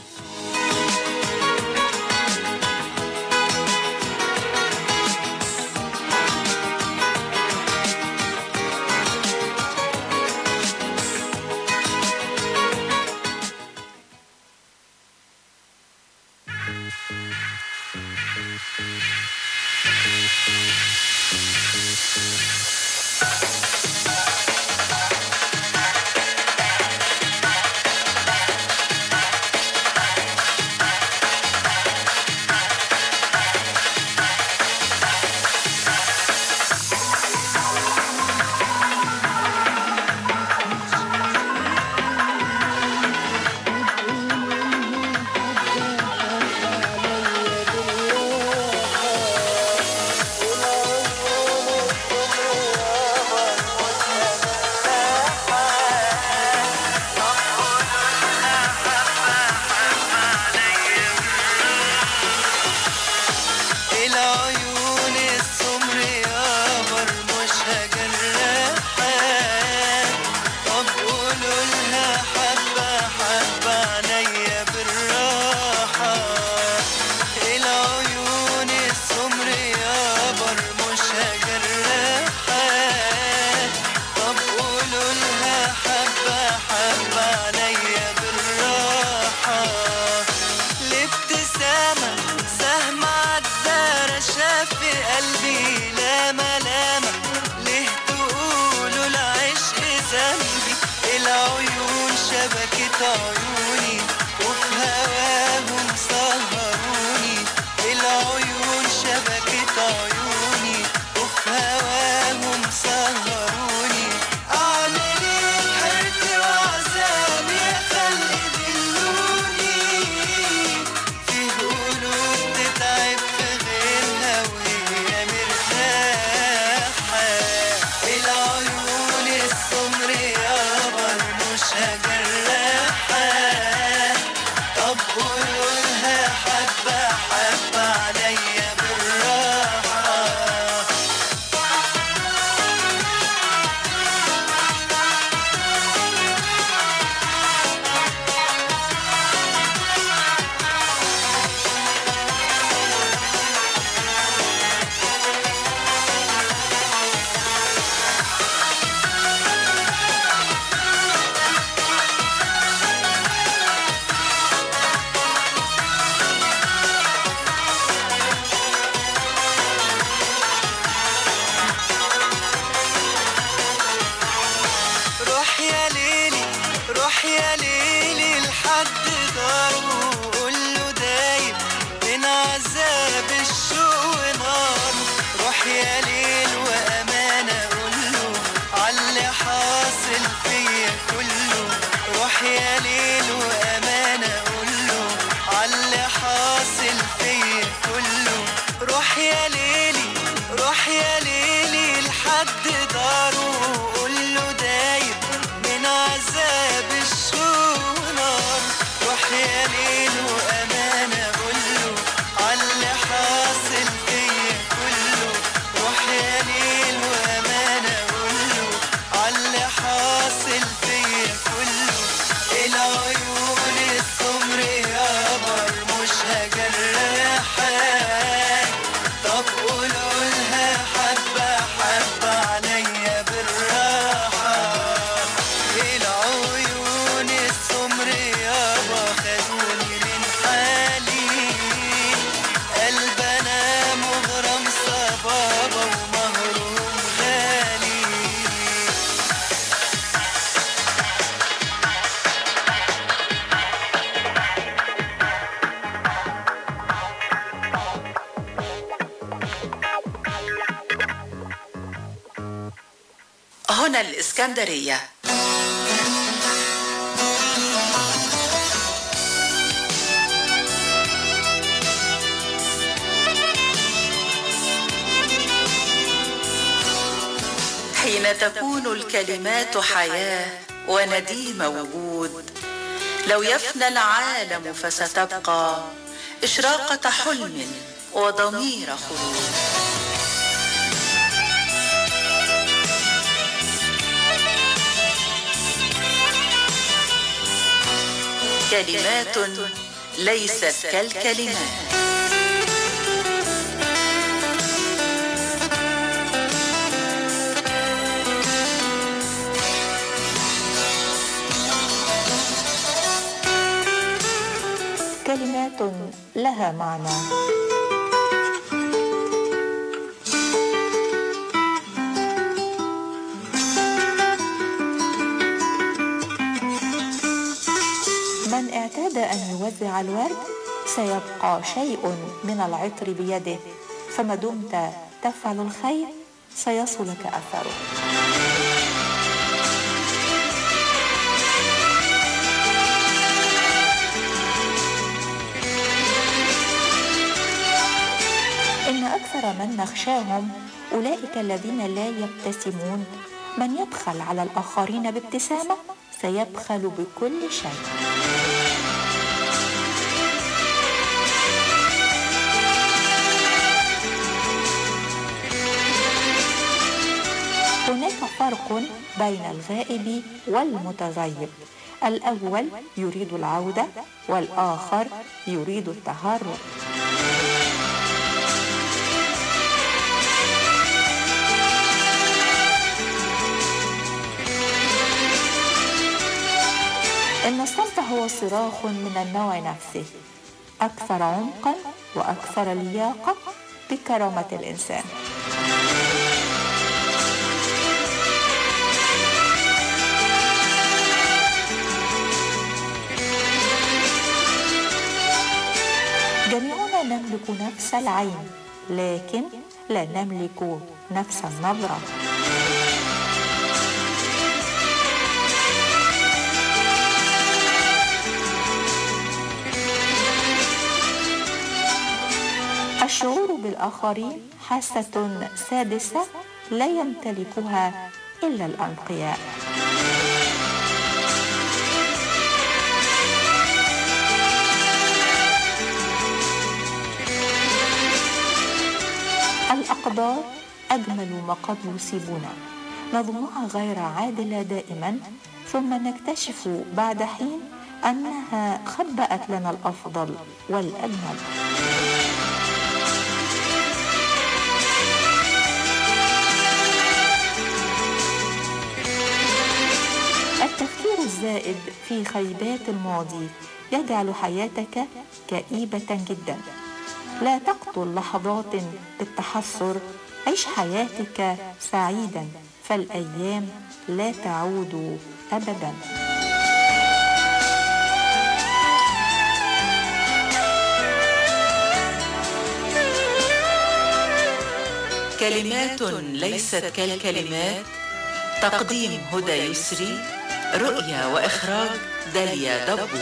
شبكة عيوني وفي هواهم سهروني العيون شبكة عيوني وفي هواهم سهروني أعمل إيه حيرتي وعذابي يا خلق دلوني فيه قلوب تتعب في غيرها وهي مرتاحة العيون السمر يابا مش هجرحها طب قولولها حبة حبة عليا بالراحة روح يا ليلي روح يا ليلي لحد داره وقوله دايب من عذاب الشوق ونار روح يا ليل وأمانة قوله عاللي حاصل فيا كله روح يا ليل وأمانة قوله عاللي حاصل فيا كله روح يا ليلي روح يا ليلي لحد داره وقوله دايب من عذاب الشوق ونار روح يا ليل وأمانة قوله عاللي حاصل فيا كله روح يا ليل وأمانة قوله عاللي حاصل فيا كله العيون السمر يابا مش هجرحها طب قولولها حبة حبة عليا بالراحة العيون السمر يابا خدوني من حالي قلب أنا مغرم صبابة ومهروم غالي هنا الإسكندرية. حين تكون الكلمات حياة ونديم وجود لو يفنى العالم فستبقى إشراقة حلم وضمير خلود كلمات ليست كالكلمات كلمات لها معنى. من اعتاد أن يوزع الورد سيبقى شيء من العطر بيده، فما دمت تفعل الخير سيصلك أثره. إن أكثر من نخشاهم أولئك الذين لا يبتسمون. من يبخل على الآخرين بابتسامة سيبخل بكل شيء. هناك فرق بين الغائب والمتغيب. الأول يريد العودة والآخر يريد التهرب. إن الصمت هو صراخ من النوع نفسه، أكثر عمقا وأكثر لياقة بكرامة الإنسان. نفس العين لكن لا نملك نفس النظرة. الشعور بالآخرين حاسة سادسة لا يمتلكها إلا الأنقياء. الأقدار أجمل ما قد يصيبنا، نظنها غير عادلة دائما، ثم نكتشف بعد حين أنها خبأت لنا الأفضل والأجمل. التفكير الزائد في خيبات الماضي يجعل حياتك كئيبة جدا. لا تقتل لحظات بالتحسر، عيش حياتك سعيدا، فالأيام لا تعود أبدا. كلمات ليست كالكلمات، تقديم هدى يسري، رؤية وإخراج داليا دبو.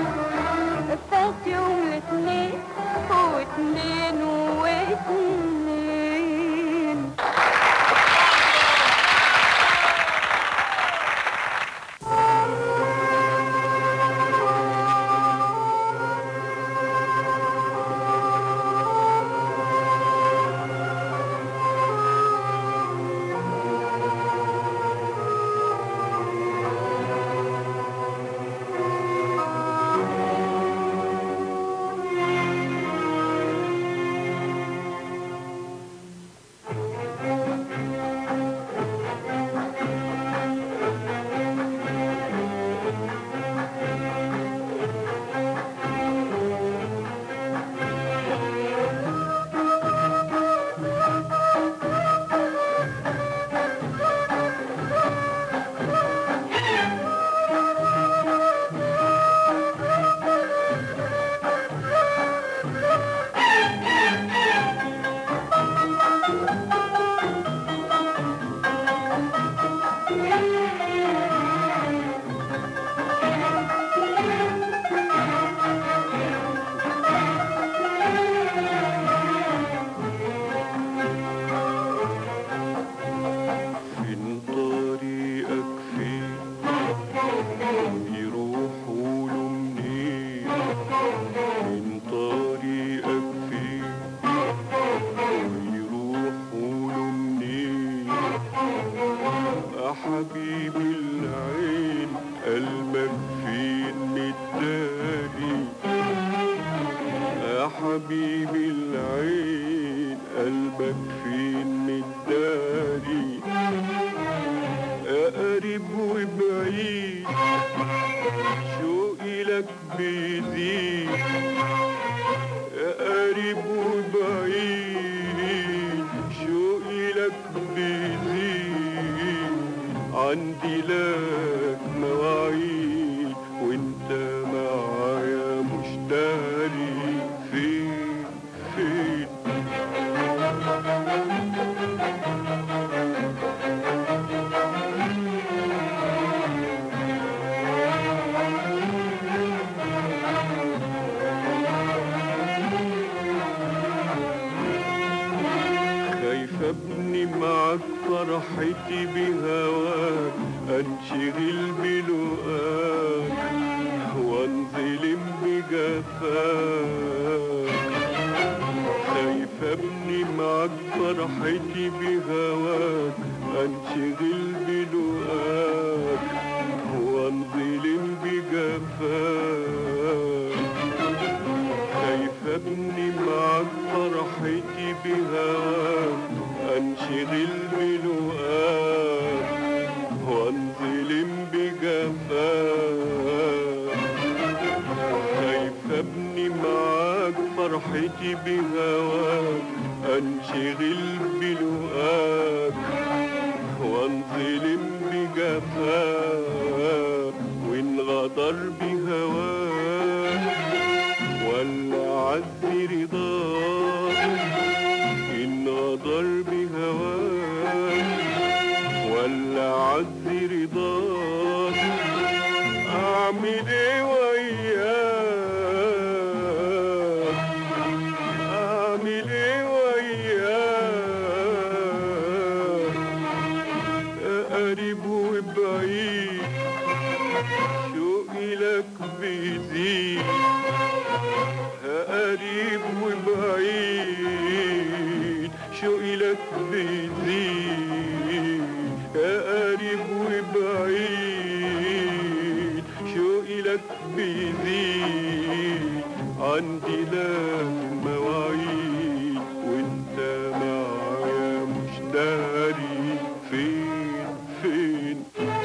فات يوم الاثنين واثنين داري يا حبيبي العين قلبك فين مداري يا قريب وبعيد شوقي لك بيزيد يا قريب وبعيد شوقي لك بيزيد عندي لك مواعيد وانت معايا مش داري فين فين ابني معك فرحتي بهواك انشغل بلقاك وانظلم بجفاك خايف ابني معك فرحتي بهواك انشغل بلقاك وانظلم بجفاك خايف ابني معك فرحتي بهواك انشغل بلقاك وانظلم بجفاك خايف ابني معاك فرحتي بهواك انشغل بلقاك وانظلم بجفاك وان غدر بهواك ولا عزي رضاك إن غدر بهواك ولا عزي رضاك أعمل إيه وياك أعمل إيه وياك قريب وبعيد شوقي لك بيزيد قريب وبعيد شوقي لك بيزيد قريب وبعيد شوقي لك بيزيد عندي لك مواعيد وانت معايا مش داري فين فين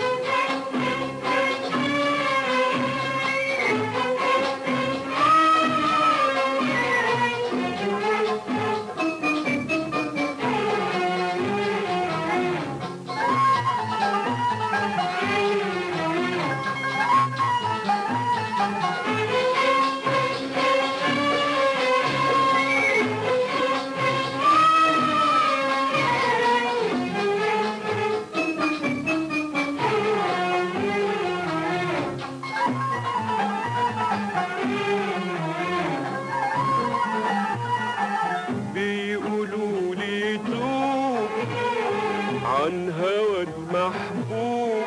بيقولوا لي توب عن هوى المحبوب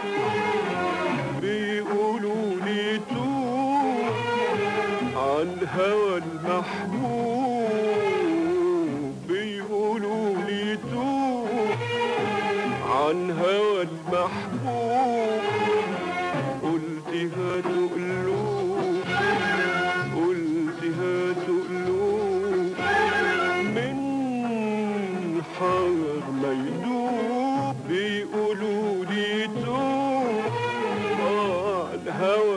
بيقولوا لي توب عن هوى المحبوب بيقولوا لي توب عن هوى المحبوب قلت هاتوا قلوب قلت هاتوا قلوب من حار ما يدوب بيقولوا لي توب عن هوى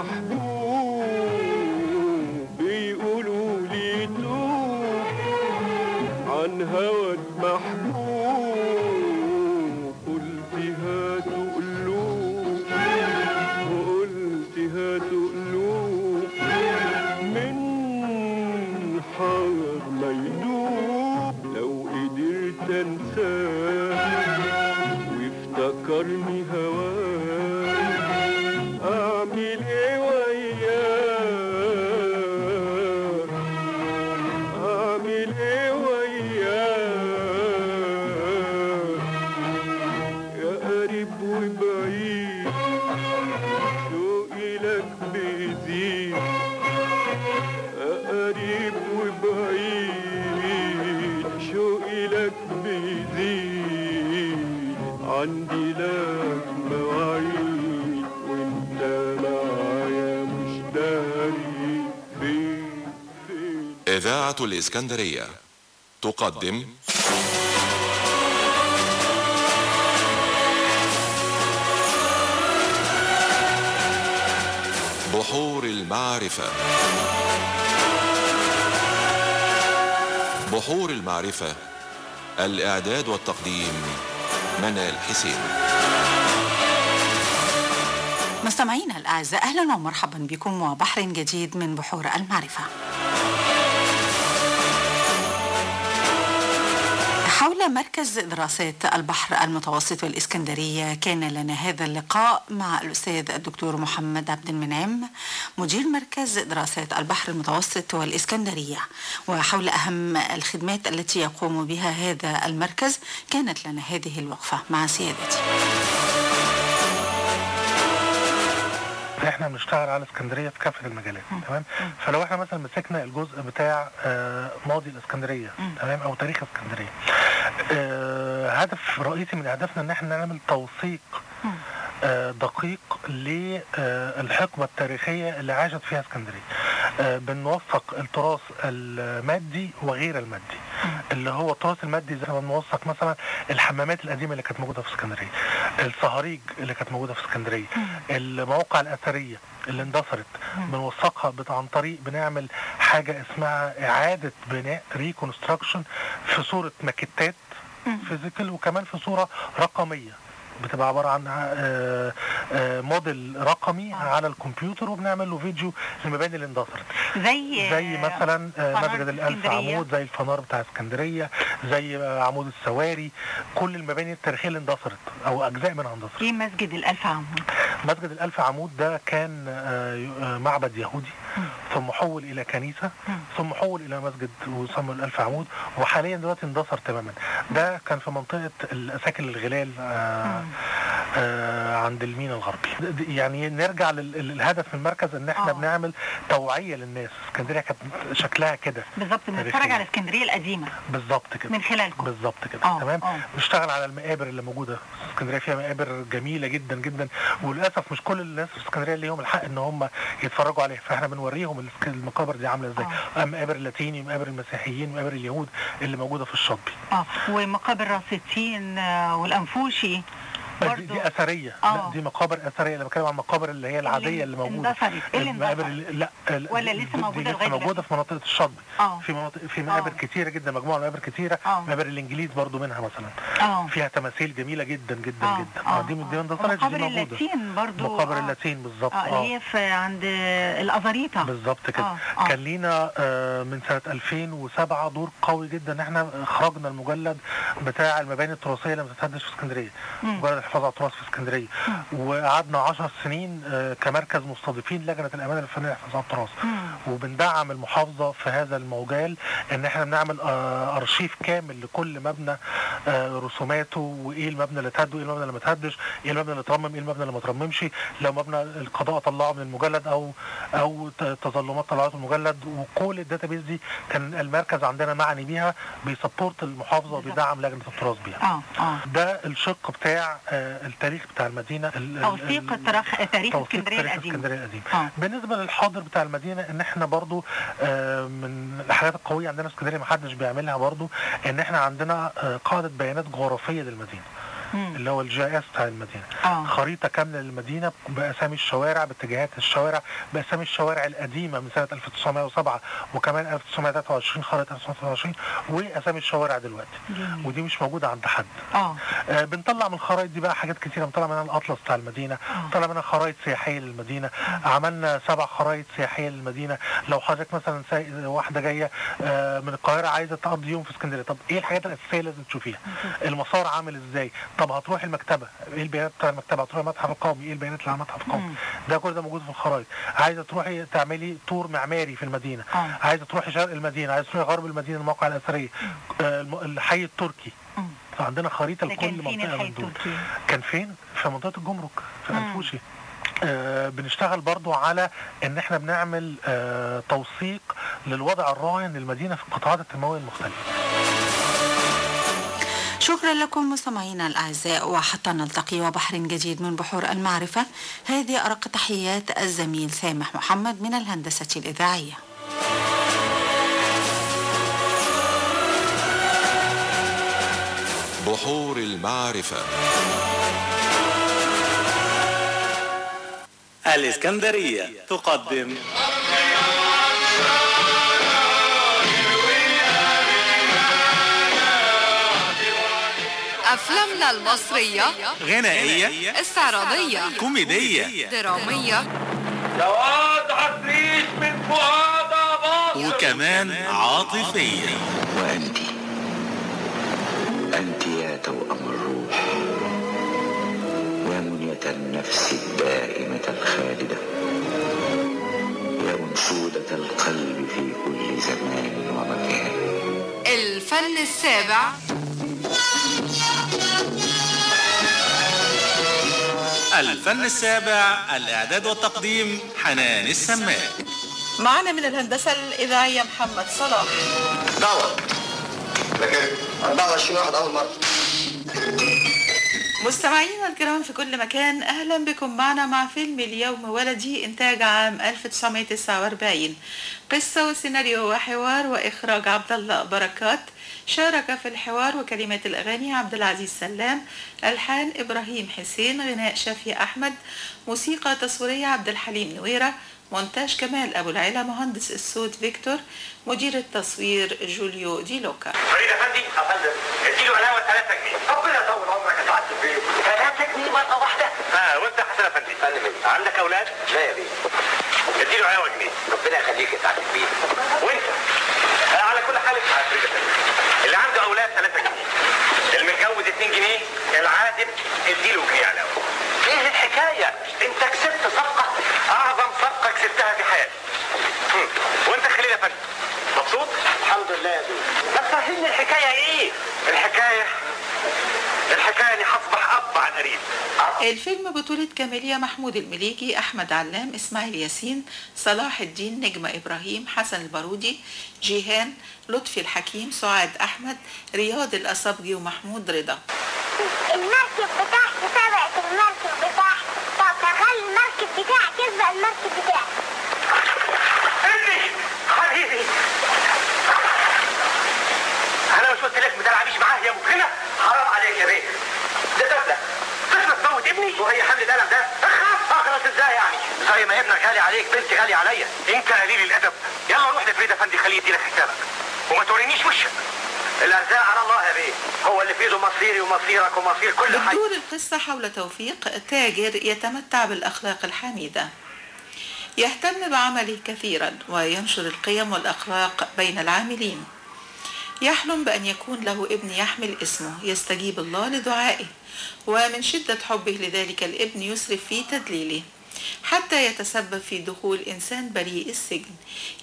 المحبوب بيقولوا لي توب عن هوى المحبوب قلت هاتوا قلوب إذاعة الإسكندرية تقدم بحور المعرفة. بحور المعرفة، الإعداد والتقديم منال حسين. مستمعينا الأعزاء، أهلا ومرحبا بكم وبحر جديد من بحور المعرفة. حول مركز دراسات البحر المتوسط والإسكندرية كان لنا هذا اللقاء مع الأستاذ الدكتور محمد عبد المنعم مدير مركز دراسات البحر المتوسط والإسكندرية، وحول أهم الخدمات التي يقوم بها هذا المركز كانت لنا هذه الوقفة مع سيادتي. احنا بنشتغل على اسكندريه في كافه المجالات، تمام. فلو احنا مثلا مسكنا الجزء بتاع ماضي الاسكندريه، تمام، او تاريخ اسكندريه، هدف رئيسي من اهدافنا ان احنا نعمل توثيق دقيق للحقبه التاريخيه اللي عاشت فيها اسكندريه. بنوثق التراث المادي وغير المادي. اللي هو التراث المادي زي ما بنوثق مثلا الحمامات القديمه اللي كانت موجوده في اسكندريه، الصهاريج اللي كانت موجوده في اسكندريه، المواقع الاثريه اللي اندثرت بنوثقها عن طريق بنعمل حاجه اسمها اعاده بناء ريكونستراكشن في صوره ماكيتات فيزيكال، وكمان في صوره رقميه بتبقى عباره عن موديل رقمي على الكمبيوتر، وبنعمل له فيديو للمباني اللي اندثرت، زي مثلا مسجد الألف عمود، زي الفنار بتاع اسكندريه، زي عمود السواري، كل المباني التاريخيه اللي اندثرت او اجزاء منها اندثرت. ايه مسجد الألف عمود؟ مسجد الألف عمود ده كان معبد يهودي، ثم حول الى كنيسه، ثم حول الى مسجد وسمى الألف عمود، وحاليا دلوقتي اندثر تماما. ده كان في منطقه الاساكن الغلال عند المينا الغربي. يعني نرجع للهدف من المركز ان احنا بنعمل توعيه للناس. اسكندريه كانت شكلها كده بالظبط، بنتفرج على اسكندريه القديمه بالظبط كده من خلالكم بالظبط كده. تمام. نشتغل على المقابر اللي موجوده. اسكندريه فيها مقابر جميله جدا جدا، وللاسف مش كل الناس في اسكندريه ليهم الحق ان هم يتفرجوا عليها، فاحنا بنوريهم المقابر دي عامله ازاي. مقابر اللاتيني، مقابر المسيحيين، مقابر اليهود اللي موجوده في الشاطبي. ومقابر راس التين والانفوشي دي اثريه. لا، دي مقابر اثريه. انا بتكلم عن المقابر اللي هي العاديه اللي موجوده. المقابر لا ولا لسه موجوده لغايه موجوده في منطقه الشاطبي. في مقابر كتيره جدا، مجموعه مقابر كتيره. مقابر الانجليز برضو منها مثلا فيها تماثيل جميله جدا جدا جدا. دي ما اندثرتش، دي موجوده. مقابر اللاتين برضو، مقابر اللاتين بالظبط، اللي هي في عند الازاريطه بالظبط كده. كان لينا من سنه 2007 دور قوي جدا ان احنا خرجنا المجلد بتاع المباني التراثيه اللي ما تتهدش في اسكندريه، مجلد الحفاظ على التراث في اسكندريه، وقعدنا 10 سنين كمركز مستضيفين لجنه الامانه الفنيه للحفاظ على التراث، وبندعم المحافظه في هذا المجال ان احنا بنعمل ارشيف كامل لكل مبنى، رسوماته، وايه المبنى اللي اتهد، وايه المبنى اللي ما اتهدش، ايه المبنى اللي اترمم، ايه المبنى اللي ما اترممش، لو مبنى القضاء طلعه من المجلد او تظلمات طلعته من المجلد. وكل الداتابيز دي كان المركز عندنا معني بيها، بيسبورت المحافظه وبيدعم لجنه التراث بيها. ده الشق بتاع التاريخ بتاع المدينه، توثيق تاريخ اسكندريه القديم. بالنسبه للحاضر بتاع المدينه، ان احنا برضو من الحاجات القويه عندنا في اسكندريه ما حدش بيعملها برضو، ان احنا عندنا قاعده بيانات جغرافيه للمدينه، اللي هو الجي اس بتاع المدينه. خريطه كامله للمدينه باسامي الشوارع، باتجاهات الشوارع، باسامي الشوارع القديمه من سنه 1907 وكمان 1923 خريطه 1923، واسامي الشوارع دلوقتي. ودي مش موجوده عند حد. بنطلع من الخرائط دي بقى حاجات كتيره. بنطلع منها الاطلس بتاع المدينه، بنطلع منها خرائط سياحيه للمدينه. عملنا 7 خرائط سياحيه للمدينه. لو حضرتك مثلا واحده جايه من القاهره عايزه تقضي يوم في اسكندريه، طب ايه الحاجات الاساسيه لازم تشوفيها؟ المسار عامل ازاي؟ طب هتروح المكتبه، ايه البيانات بتاع المكتبه؟ هتروح المتحف القومي، ايه البيانات اللي على المتحف القومي؟ ده كل ده موجود في الخرائط. عايزه تروحي تعملي تور معماري في المدينه، عايزه تروحي شرق المدينه، عايزه تروحي غرب المدينه، المواقع الاثريه، الحي التركي. فعندنا خريطه لكل منطقه من دول. كان فين؟ في منطقه الجمرك في انفوشي. بنشتغل برضو على ان احنا بنعمل توثيق للوضع الراهن للمدينه في القطاعات التنمويه المختلفه. شكرا لكم مستمعينا الأعزاء، وحتى نلتقي وبحر جديد من بحور المعرفة. هذه أرق تحيات الزميل سامح محمد من الهندسة الإذاعية. بحور المعرفة. الإسكندرية تقدم أفلامنا المصرية غنائية، استعراضية، كوميدية، درامية، جواد عفريت من فؤاد باصر، وكمان عاطفية. أنت يا توأم الروح، يا منية النفس الدائمة الخالدة، يا أنشودة القلب في كل زمان ومكان. الفن السابع الفن السابع، الإعداد والتقديم حنان السماك. معنا من الهندسة الإذاعية محمد صلاح. دعوة لكن 24 واحد أول مرة. مستمعينا الكرام في كل مكان، أهلا بكم معنا مع فيلم اليوم ولدي، إنتاج عام 1949. قصة وسيناريو وحوار وإخراج عبد الله بركات. شارك في الحوار وكلمات الأغاني عبد العزيز سلام، ألحان إبراهيم حسين، غناء شافي أحمد، موسيقى تصويرية عبد الحليم نويرة، مونتاج كمال أبو العلا، مهندس الصوت فيكتور، مدير التصوير جوليو دي لوكا. فريد أفندي اديله علاوة 3 جنيه. ربنا يطول عمرك يا سعادة البيه. 3 جنيه مرة واحدة؟ وانت حسن أفندي عندك أولاد؟ لا يا بيه. اديله علاوة جنيه. ربنا يخليك يا سعادة البيه. وانت على كل حال اسمع يا فريد أفندي، اللي عنده أولاد 3 جنيه، المتجوز 2 جنيه، العازب اديله جنيه علاوة. ايه الحكاية؟ انت كسبت صفقة، أعظم صفقة كسبتها في حياتي. وانت خليل يا فندم مبسوط؟ الحمد لله يا بيه. بس فهمني الحكاية ايه؟ الحكاية اني هصبح اب عن قريب. الفيلم بطولة كاميليا محمود المليجي، أحمد علام، إسماعيل ياسين، صلاح الدين، نجمة إبراهيم، حسن البارودي، جيهان، لطفي الحكيم، سعاد أحمد، رياض الأصابجي، ومحمود رضا. المركب بتاعتي سبقت المركب بتاعتي. طب خلي المركب بتاعك يسبق المركب بتاعك. ابني حبيبي، انا مش قلت لك ما تلعبيش معاه يا مجرمه؟ حرام عليك يا بيه، ده طفله تموت ابني وهي حمل القلم ده. اخلص ازاي يعني؟ زي ما ابنك غالي عليك بنتي غالي عليا. انت قليل الادب. يلا روح لفريد افندي خليه يديلك حسابك وما تورينيش وشك. الارزاق على الله يا بيه، هو اللي في ايده مصيري ومصيرك ومصير كل حاجه. بتدور القصة حول توفيق، تاجر يتمتع بالأخلاق الحميدة، يهتم بعمله كثيرا وينشر القيم والأخلاق بين العاملين. يحلم بأن يكون له ابن يحمل اسمه، يستجيب الله لدعائه، ومن شدة حبه لذلك الابن يسرف في تدليله حتى يتسبب في دخول إنسان بريء السجن.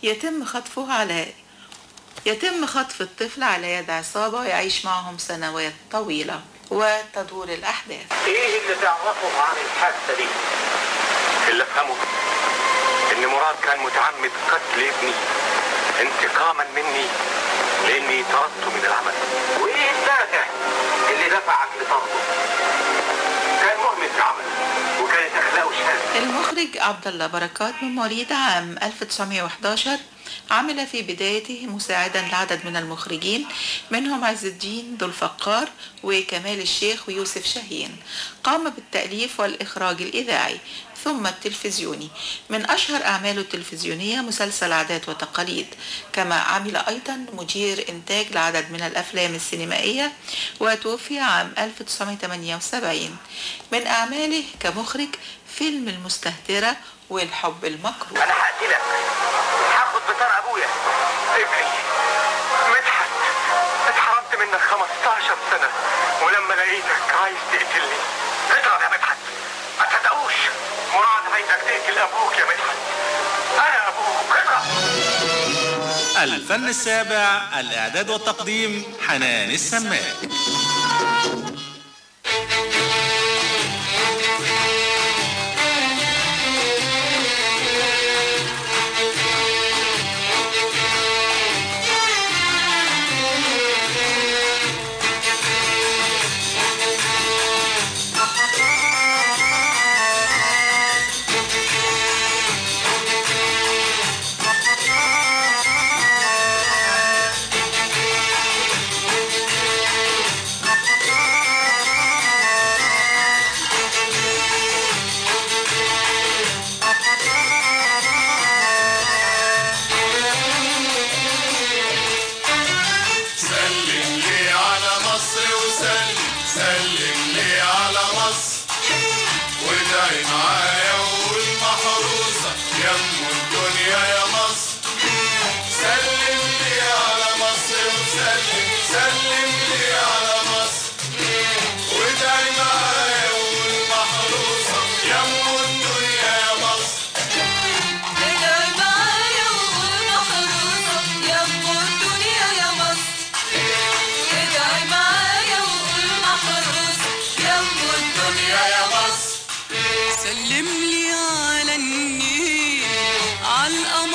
يتم خطف الطفل على يد عصابة ويعيش معهم سنوات طويلة وتدور الأحداث. ايه اللي تعرفه عن الحادثة دي؟ اللي افهمه ان مراد كان متعمد قتل ابني انتقاما مني لاني طردته من العمل. وايه الدافع اللي دفعك لطرده؟ كان مهمل في عمله وكانت اخلاقه شاذة. المخرج عبد الله بركات من مواليد عام 1911، عمل في بدايته مساعدا لعدد من المخرجين منهم عز الدين ذو الفقار وكمال الشيخ ويوسف شاهين. قام بالتأليف والإخراج الإذاعي ثم التلفزيوني. من أشهر أعماله التلفزيونية مسلسل عادات وتقاليد، كما عمل أيضا مدير إنتاج لعدد من الأفلام السينمائية، وتوفي عام 1978. من أعماله كمخرج فيلم المستهترة والحب المكروه. أنا هقتلك، هاخد بطار أبويا ابني مدحت. اتحرمت منك 15 سنة ولما لقيتك عايز تقتلني. اضرب يا مدحت، ما تصدقوش مراد عايزك تقتل أبوك يا مدحت. أنا أبوك، اضرب. الفن السابع، الإعداد والتقديم حنان السماك.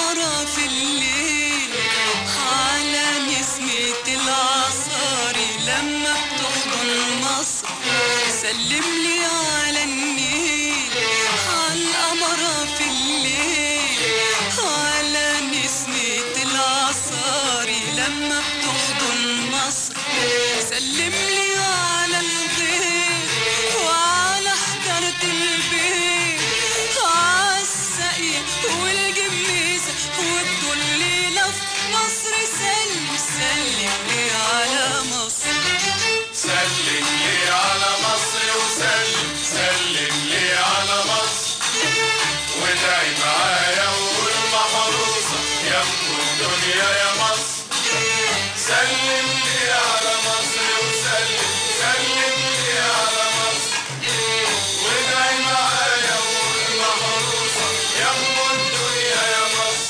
القمر في الليل على نسمة العصاري لما بتحضن مصر سلم لي على النيل على القمر في الليل على نسمة العصاري لما بتحضن مصر سلم لي على الغيط وعلى حجرة البيت عالسقي والجميزة وكل ليلة في مصر سلم سلم لي على مصر سلم لي على مصر وسلم سلم لي على مصر وادعي معايا وقول محروسة يا ام الدنيا يا مصر سلم لي على مصر وسلم سلم لي على مصر وادعي معايا وقول محروسة يا ام الدنيا يا مصر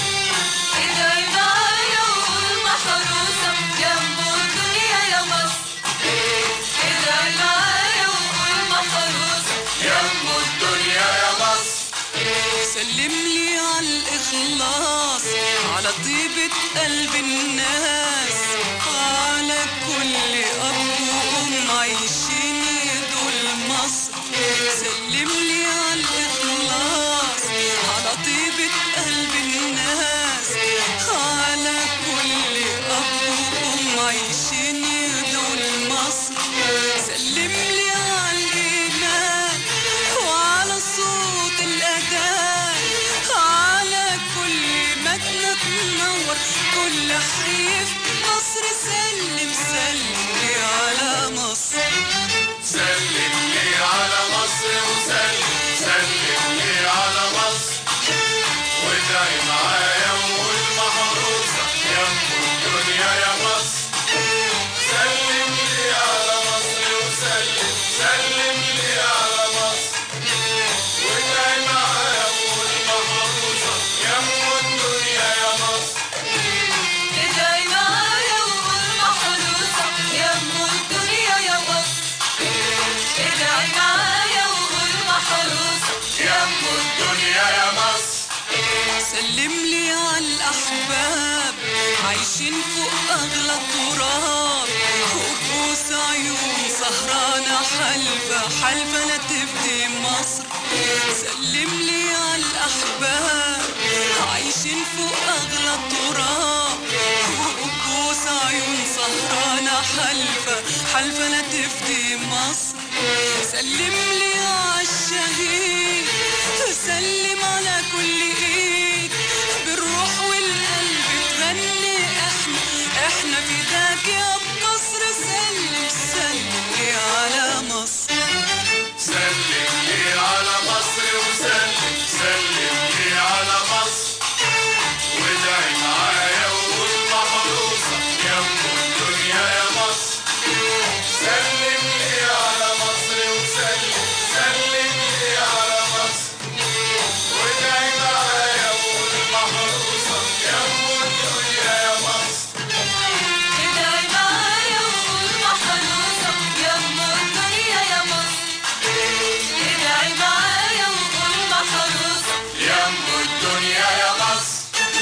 ادعي معايا وقول محروسة يا ام الدنيا يا مصر ادعي معايا وقول محروسة يا ام الدنيا يا مصر سلم لي على الإخلاص على طيبة قلب الناس على كل أب وأم عايشين يدول مصر سلم لي على الإخلاص على طيبة قلب الناس على كل أب وأم عايشين يدول مصر سلم لي على الإيمان وعلى صوت الأذان على كل مدنة تنور كل حي في مصر سلم سلم لي على مصر سلم لي على مصر وسلم سلم لي على مصر وادعي معايا وقول محروسة يا ام الدنيا يا مصر سلم لي على مصر وسلم سلم لي على مصر وادعي معايا وقول محروسة يا ام الدنيا يا مصر ادعي معايا وقول محروسة يا ام الدنيا يا مصر ادعي معايا وقول محروسة يا ام الدنيا يا مصر سلم لي على الأحباب عايشين فوق أغلى التراب وبوس عيون سهرانة حلفة حلفة لا تفدي مصر سلم لي على الأحباب عايشين فوق أغلى التراب وبوس عيون سهرانة حلفة حلفة لا تفدي مصر سلم لي على الشهيد سلم على كل ايد بالروح والقلب تغني احنا فداك يا مصر سلم سلم لي على مصر سلم لي على مصر وسلم سلم لي على مصر وادعي معايا وقول محروسة يا ام الدنيا يا مصر سلم لي على مصر وسلم سلم لي على مصر وادعي معايا وقول محروسة يا ام الدنيا يا مصر ادعي معايا وقول محروسة يا ام الدنيا يا مصر ادعي معايا وقول محروسة يا ام الدنيا يا مصر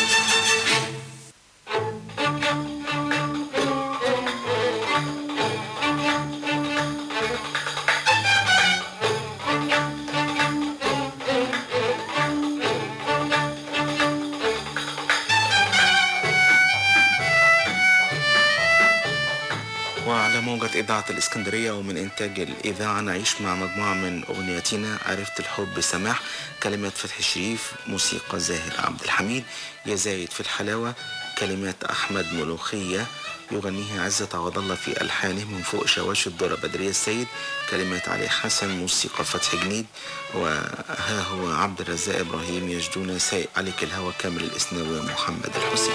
وعلى موجة إذاعة الإسكندرية ومن إنتاج الإذاعة نعيش مع مجموعة من أغنياتنا عرفت الحب سماح كلمات فتحي شريف موسيقى زاهر عبد الحميد يا زايد في الحلاوة كلمات أحمد ملوخية يغنيها عزت عوض الله في ألحانه من فوق شواش الدورة بدرية السيد كلمات علي حسن موسيقى فتحي جنيد وها هو عبد الرزاق إبراهيم يجدون سايق عليك الهوى كامل الإسناوي ومحمد الحسين.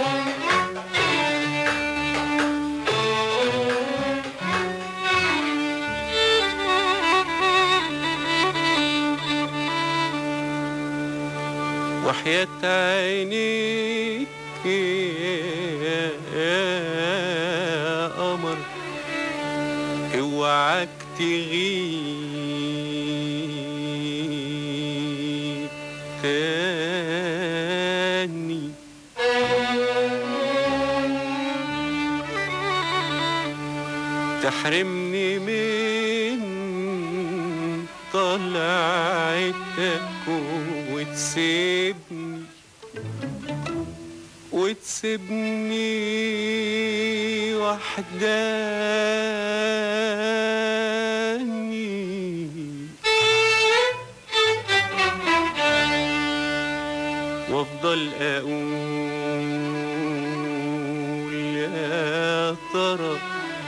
وحياة عينيك يا قمر اوعك تغيب تاني تحرمني من طلعتك وتسيبني وحداني وافضل اقول يا ترى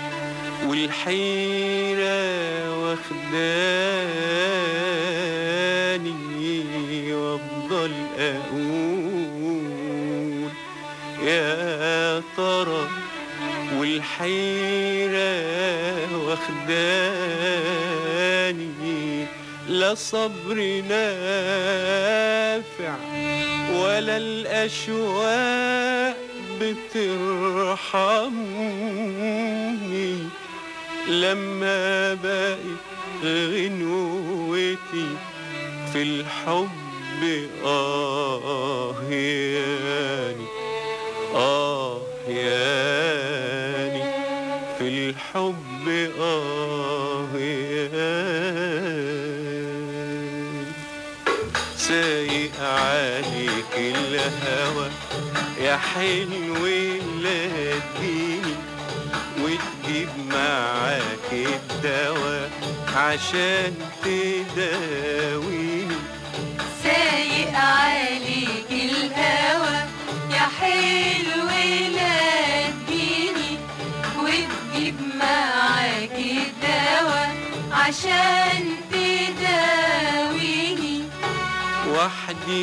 والحيرة واخداني وافضل اقول يا ترى والحيرة واخداني لا صبر نافع ولا الأشواق بترحمني لما بقت غنوتي في الحب ياني في الحب ياني سايق عليك الهوى يا حلو لا تجيني وتجيب معاك الدواء عشان تداويني سايق عليك الهوى يا حلو لا تجيني وتجيب معاك الدواء عشان تداويني وحدي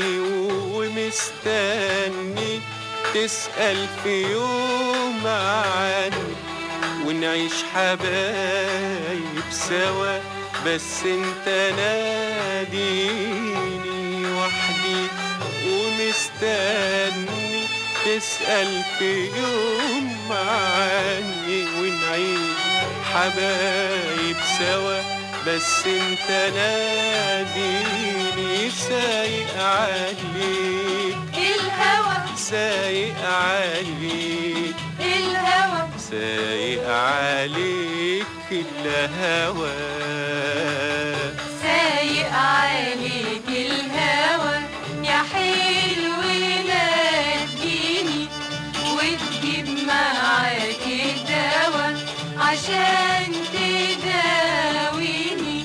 ومستني تسأل في يوم عني ونعيش حبايب سوا بس انت ناديني وحدي ومستني تسأل في يوم عني ونعيش حبايب سوا بس انت ناديني سايق عليك الهوى سايق عليك الهوى سايق عليك الهوى سايق عليك الهوى يا حلو لا تجيني وتجيب معاك الدواء عشان تداويني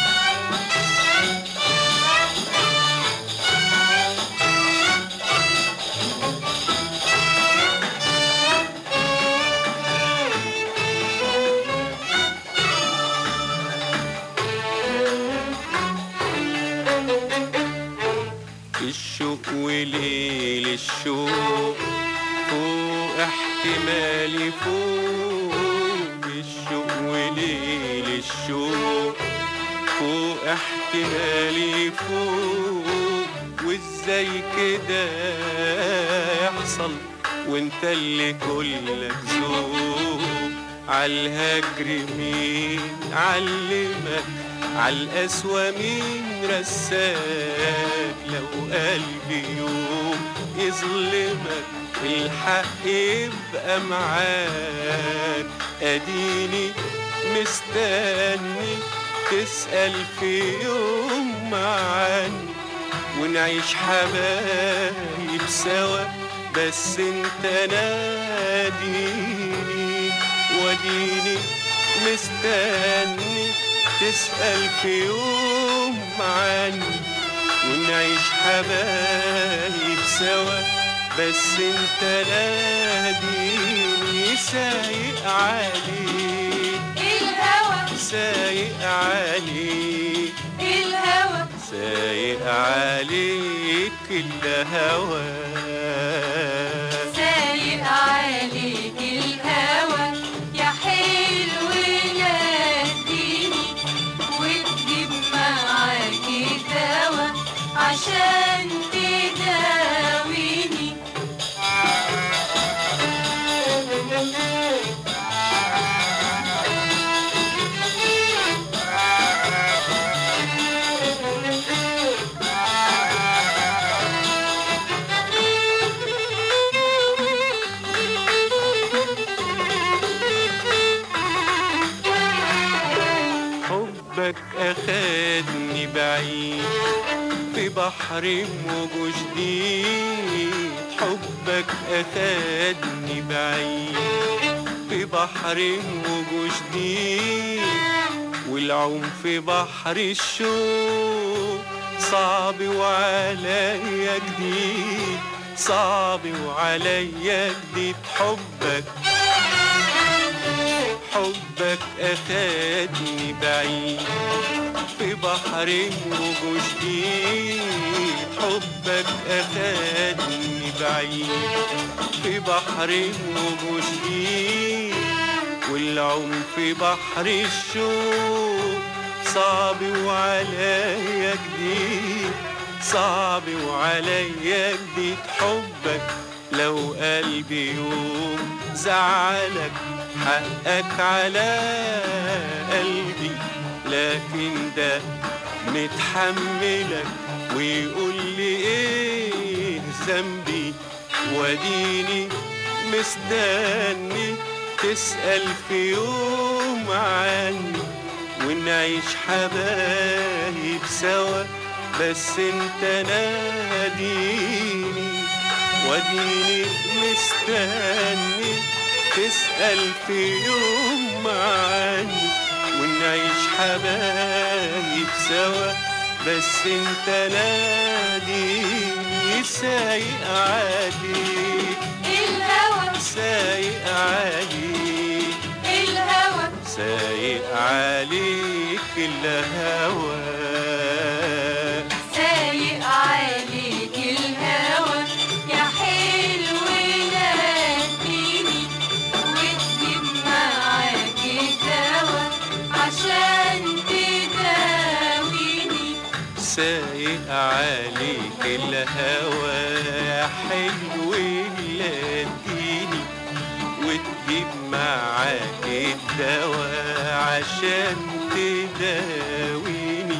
الشوق وليل الشوق فوق احتمالي فوق الشوق وليل الشوق فوق احتمالي فوق وازاي كده يحصل وانت اللي كلك ذوق عالهجر مين علمك عالقسوة مين رساك لو قلبي يوم يظلمك الحق يبقى معاك اديني مستني تسأل في يوم عني ونعيش حبايب سوا بس انت ناديني واديني مستني تسأل في يوم عني ونعيش حبايب سوا بس انت ناديني سايق عليك الهوى سايق عليك الهوى سايق عليك الهوى سايق عليك الهوى يا حلو لا تجيني وتجيب معاك الدواء عشان تداويني أخدني بعيد في بحر موجه جديد، حبك أخدني بعيد في بحر موجه جديد، والعوم في بحر الشوق صعب وعليا جديد، صعب وعليا جديد. حبك أخدني بعيد في بحر موجه جديد، حبك أخدني بعيد في بحر موجه جديد، والعوم في بحر الشوق صعب وعليا جديد، صعب وعليا جديد. حبك لو قلبي يوم زعلك حقك على قلبي، لكن ده متحملك ويقول لي ايه ذنبي، واديني مستني تسأل في يوم عني، ونعيش حبايب سوا بس انت ناديني، واديني مستني تسأل في يوم عني، ونعيش حبايب سوا بس انت ناديني. سايق عليك الهوى، سايق عليك الهوى، سايق عليك الهوى، سايق عليك الهوى يا حلو ناديني، وتجيب معاك الدوا عشان تداويني. سايق عليك الهوى يا حلو ناديني، وتجيب معاك الدوا عشان تداويني.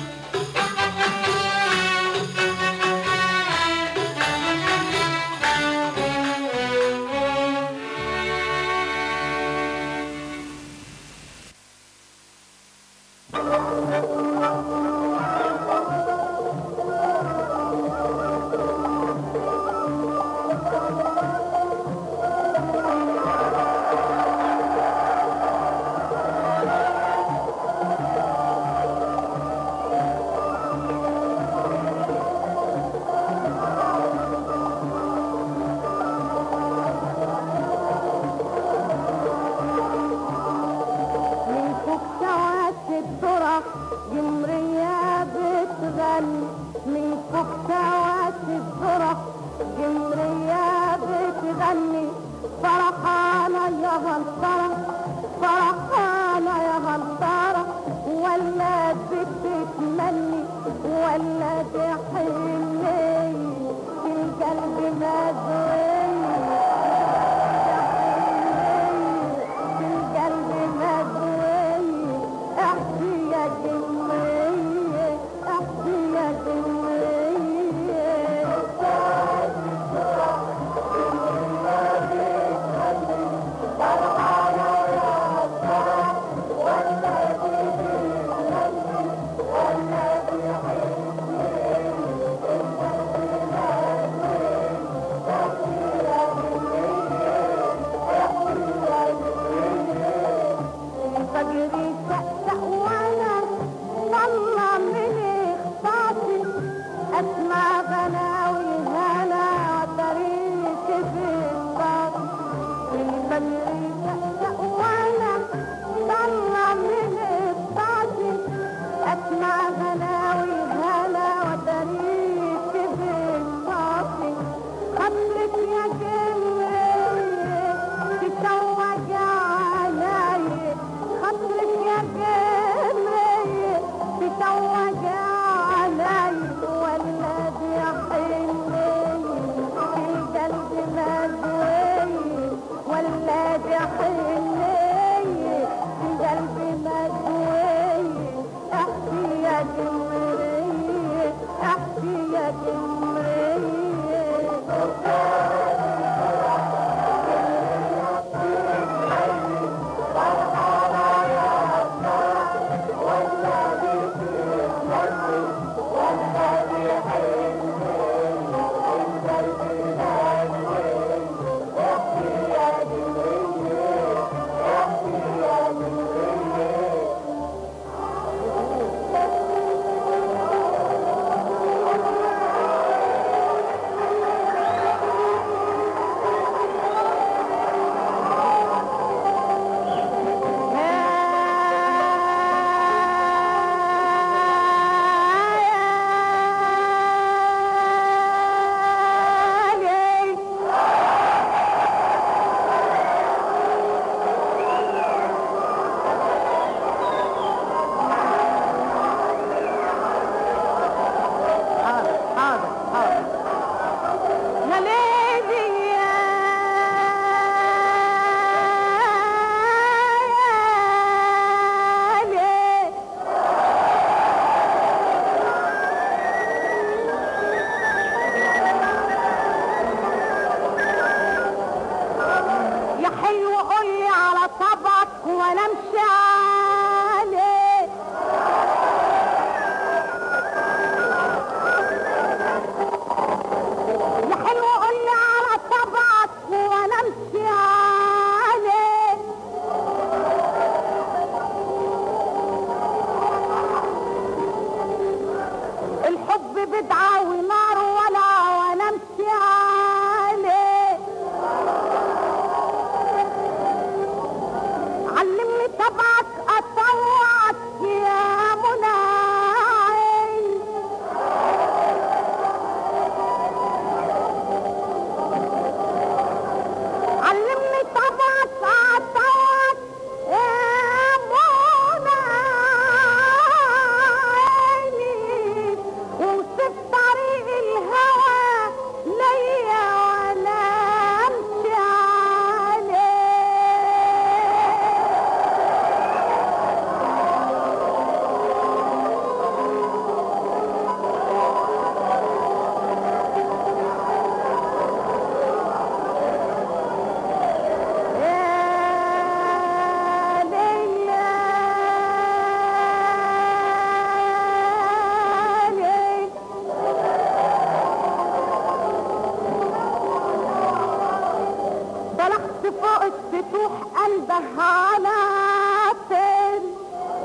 الفتوح قلبها على التاني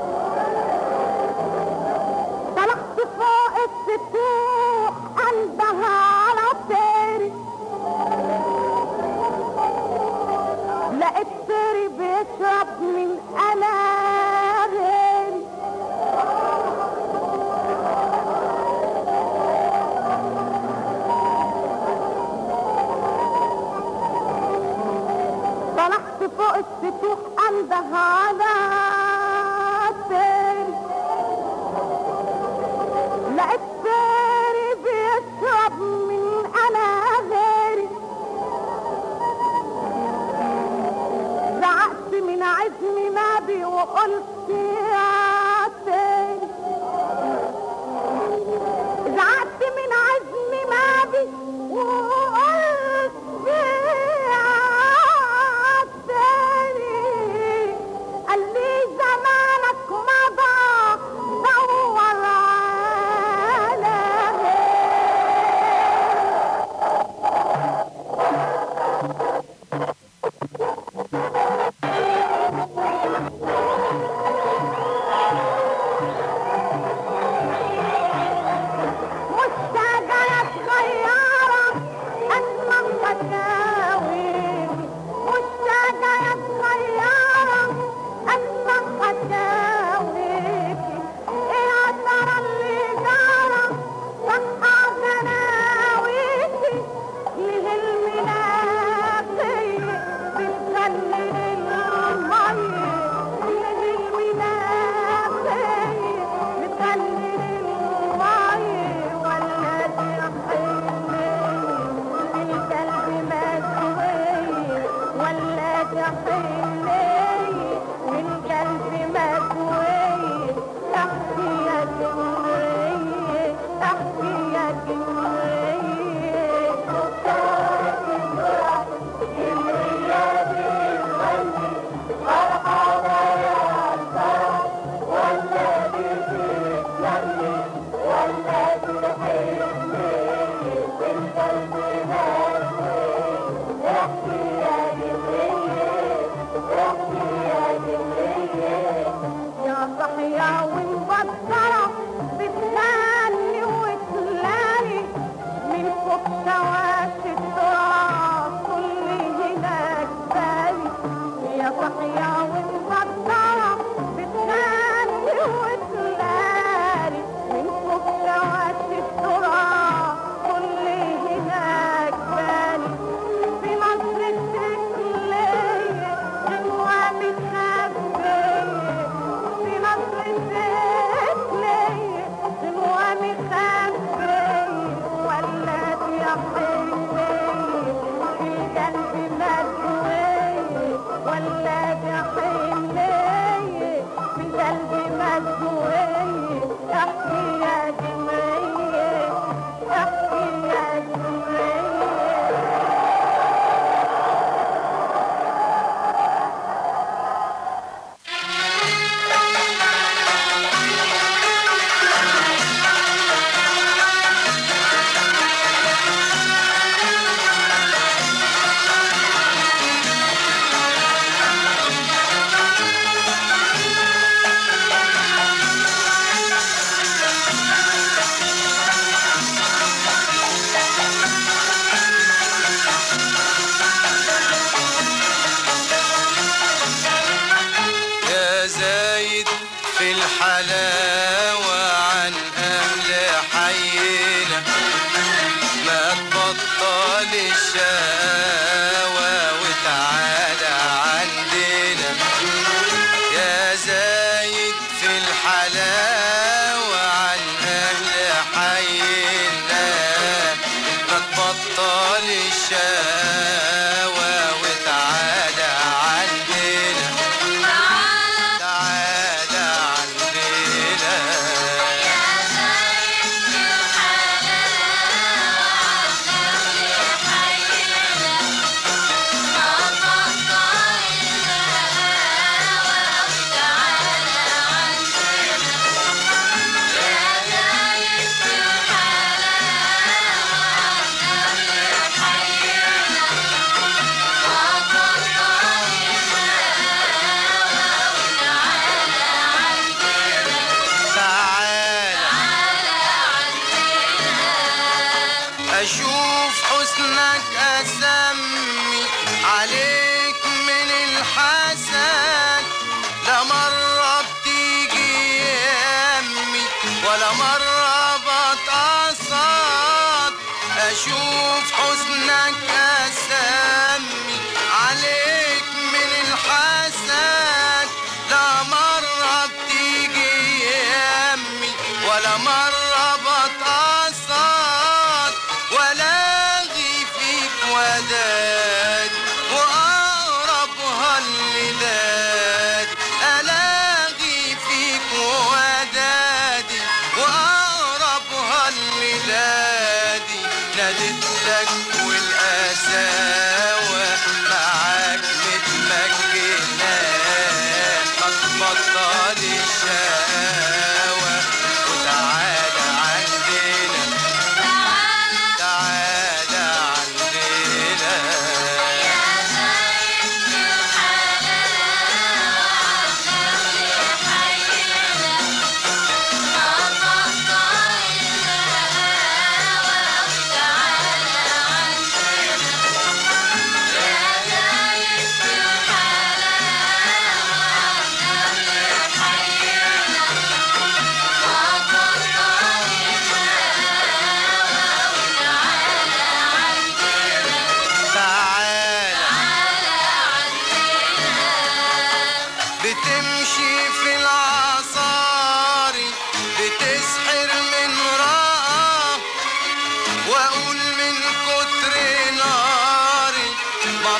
طلعت فوق الفتوح قلبها على التاني لقيت سري بيشرب من انابيبي طلعت فوق السطوح قلبها على السري لقيت سري بيشرب من انابيبي زعقت من عزمي نبي وقلت يا سيدي زعقت من عزمي نبي وقلت يا سيدي قال لي زمانك مضى دور على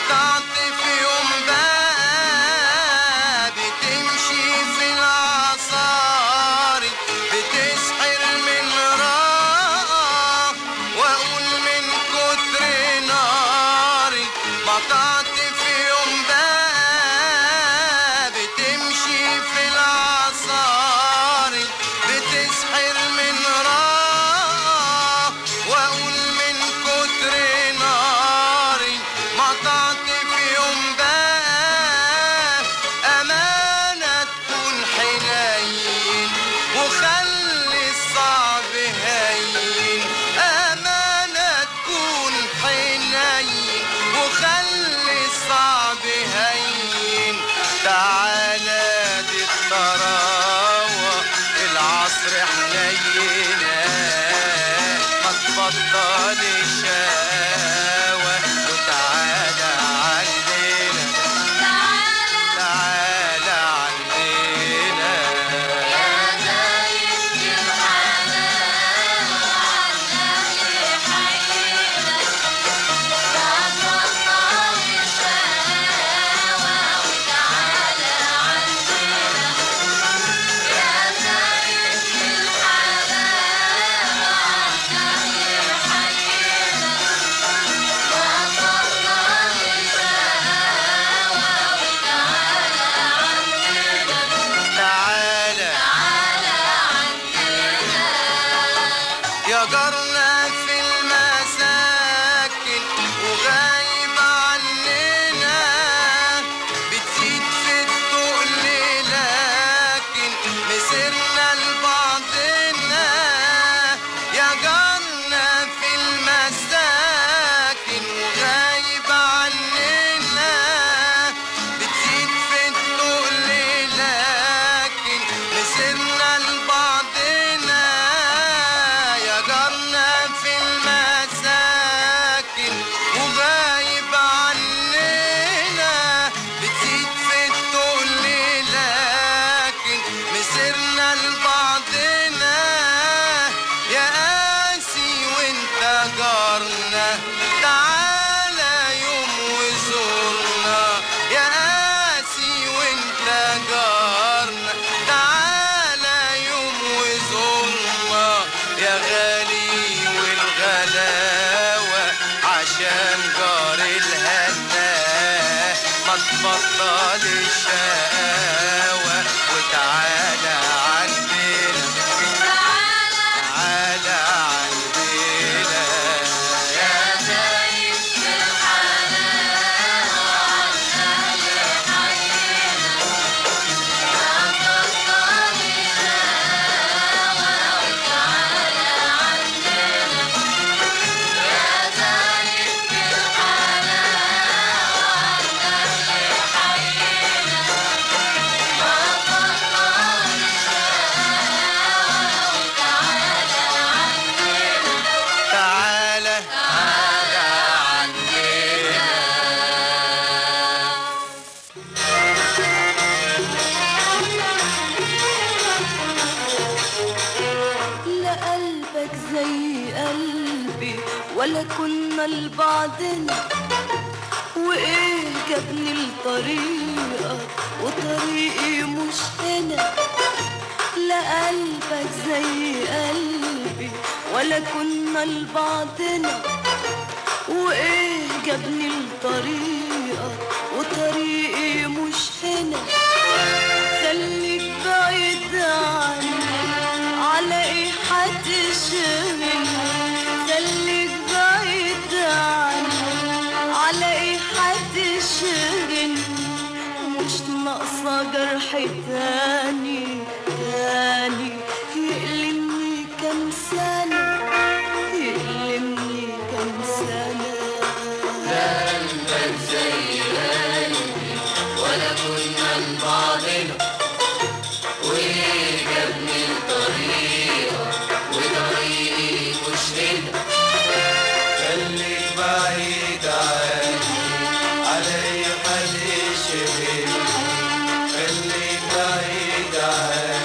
قطعت في يوم باب بتمشي في العصاري بتسحر من راق واقول من كتر ناري قطعت في يوم باب بتمشي في العصاري بتسحر من راق واقول من كتر ناري قطعت في يوم باب امانه تكون حنين وخلي الصعب هين امانه تكون حنين وخلي الصعب هين تعالى دي الطراوه العصر حنينه ما تبطل الشقاوه وتعالى عندنا تعالى عندنا يا زايد الحنان وعلى حينا تبطل الشقاوه وتعالى عندنا يا زايد الحنان وعلى حينا تعالى يا جارنا في المساكن وغايب عننا بتزيد في التقل لكن مسيرنا لبعضنا يا جارنا في المساكن وغايب عننا بتزيد في التقل لكن مسيرنا لبعضنا يا جارنا في المساكن وغايب عننا بتزيد في التقل لكن مسيرنا لبعضنا يا قاسي وانت جارنا تعالى يوم وزورنا يا قاسي وانت جارنا تعالى يوم وزورنا يا غالي والغلاوة عشان جار الهنا ما تبطل الشقاوة وتعالى عندنا تعالى عندنا يا زايد الحنان وعلى حينا تبطل الشقاوة وتعالى عندنا يا زايد الحنان وعلى حينا ولا كنا لبعضنا وايه جابني لطريقك وطريقي مش هنا. لا قلبك زي قلبي ولا كنا لبعضنا وايه جابني لطريقك وطريقي مش هنا. خليك بعيد عني على ايه هتشغلني، خليك بعيد عني على ايه هتشغلني. مش ناقصة جرح تاني تاني يألمني كام سنة، يألمني كام سنة. لا قلبك زي قلبي ولا كنا لبعضنا وايه جابني لطريقك وطريقي مش هنا. خليك بعيد عني على اي حد يشغلني، خليك بعيد عني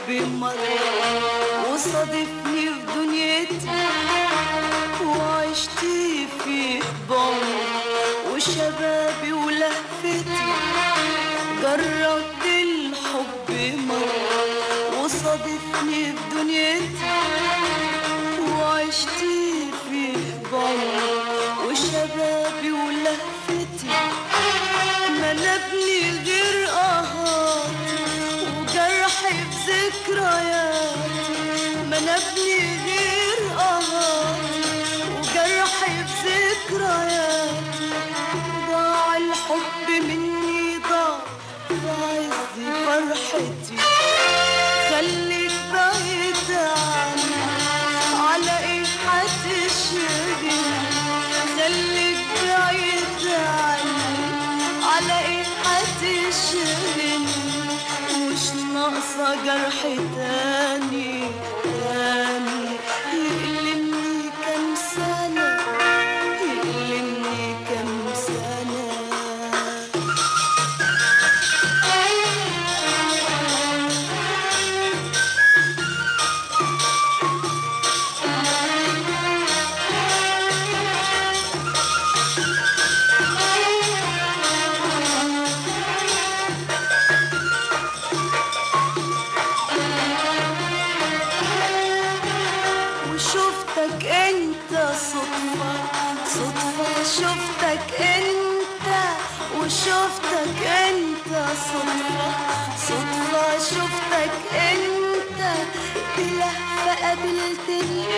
الحب مرة وصادفني في دنيتي وعشت في بعمر وشبابي ولهفتي جربت الحب مرة وصادفني في دنيتي وعشت في بعمر وشبابي ولهفتي ما نبني غير قهار وجرحي بذكرياتي ما نبني غير قهار وجرحي بذكرياتي ضاع الحب مني ضاع بعز فرحتي خليك بعيد عني على ايه هتشغلني خليك بعيد عني على ايه هتشغلني مش ناقصة جرح تاني يقلمني كام سنة يقلمني كام سنة وشفتك انت صدفة صدفة شفتك انت وشفتك انت صدفة صدفة شفتك انت بلهفة قابلتني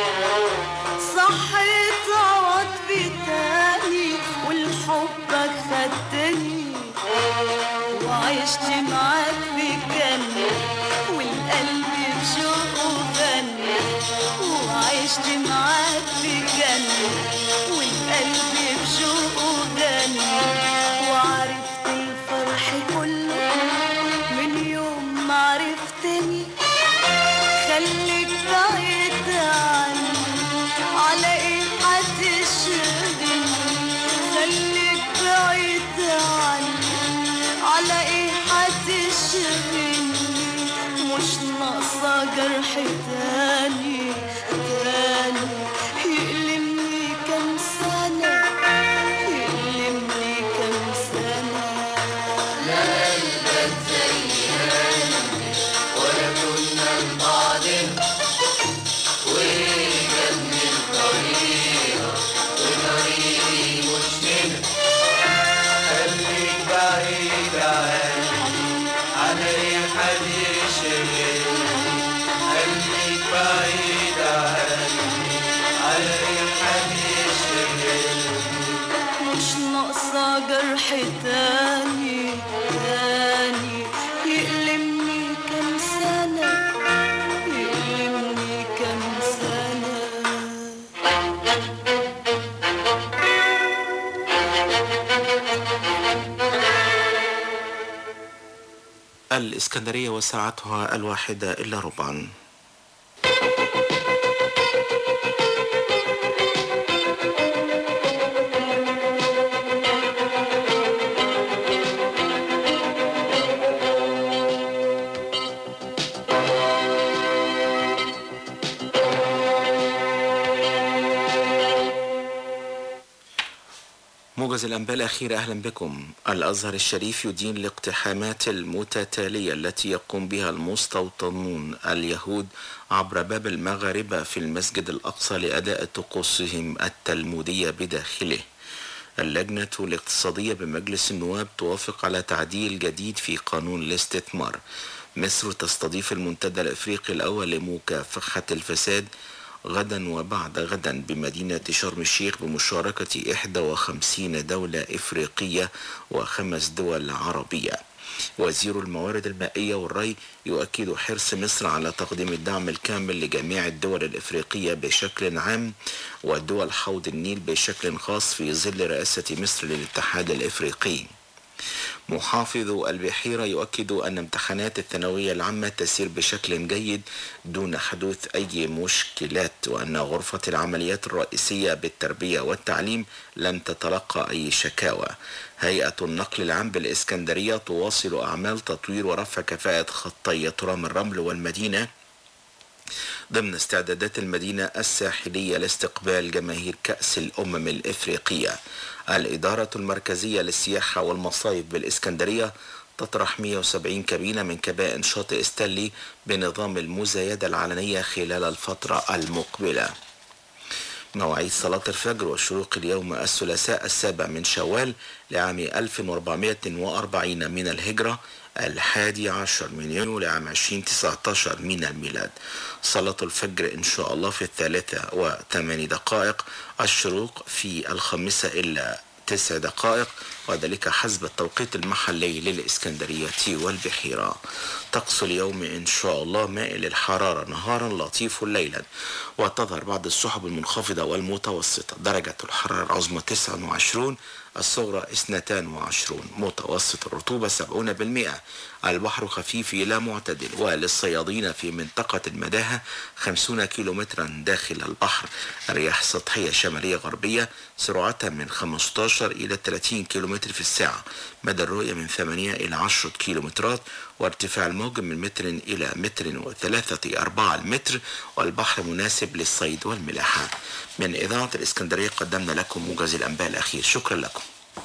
صحيت عواطفي تاني والحبك خدتني وعشت معاك في جنة والقلب بشوقه غنى وعشت معاك في جنة والقلب بشوقه غنى وعرفت الفرح كله من يوم ما عرفتني خليك بعيد عني على ايه هتشغلني خليك بعيد عني على ايه هتشغلني مش ناقصة جرح تاني يقلمني كام سنة يقلمني كام سنة لا قلبك زي قلبي ولا كنا لبعضنا وجابني الطريقة وطريقي مش هنا خليك بعيد عني على ايه حد يشغلني خليك بعيد عني على ايه حد يشغلني مش ناقصة جرح تاني يقلمني كام سنة يقلمني كام سنة الإسكندرية وساعتها 1:01. موجز الأنباء الأخيرة، أهلا بكم. الأزهر الشريف يدين الاقتحامات المتتالية التي يقوم بها المستوطنون اليهود عبر باب المغاربة في المسجد الأقصى لأداء طقوسهم التلمودية بداخله. اللجنة الاقتصادية بمجلس النواب توافق على تعديل جديد في قانون الاستثمار. مصر تستضيف المنتدى الأفريقي الأول لمكافحة الفساد غدا وبعد غدا بمدينة شرم الشيخ بمشاركة 51 دولة إفريقية و5 دول عربية. وزير الموارد المائية والري يؤكد حرص مصر على تقديم الدعم الكامل لجميع الدول الإفريقية بشكل عام ودول حوض النيل بشكل خاص في ظل رئاسة مصر للاتحاد الإفريقي. محافظ البحيرة يؤكد أن امتحانات الثانوية العامة تسير بشكل جيد دون حدوث أي مشكلات، وأن غرفة العمليات الرئيسية بالتربية والتعليم لم تتلقى أي شكاوى. هيئة النقل العام بالإسكندرية تواصل أعمال تطوير ورفع كفاءة خطي ترام الرمل والمدينة ضمن استعدادات المدينة الساحلية لاستقبال جماهير كأس الأمم الإفريقية. الإدارة المركزية للسياحة والمصايف بالإسكندرية تطرح 170 كابينة من كبائن شاطئ ستانلي بنظام المزايدة العلنية خلال الفترة المقبلة. مواعيد صلاة الفجر والشروق اليوم الثلاثاء 7 من شوال لعام 1440 من الهجرة، 11 من يونيو لعام 2019 من الميلاد. صلاة الفجر إن شاء الله في 3:08، الشروق في 5:09، وذلك حسب التوقيت المحلي للإسكندرية والبحيرة. طقس اليوم إن شاء الله مائل الحرارة، نهارا لطيف ليلا، وتظهر بعض السحب المنخفضة والمتوسطة. درجة الحرارة العظمى 29، الصغرى 22، متوسط الرطوبة 70%. البحر خفيف إلى معتدل، وللصيادين في منطقة المداهة 50 كيلومترا داخل البحر. الرياح سطحية شمالية غربية سرعتها من 15 إلى 30 كيلومتر في الساعة، مدى الرؤية من 8 إلى 10 كيلومترات، وارتفاع الموج من متر إلى متر و3/4 المتر، والبحر مناسب للصيد والملاحة. من إذاعة الإسكندرية قدمنا لكم موجز الأنباء الأخير. شكرا لكم.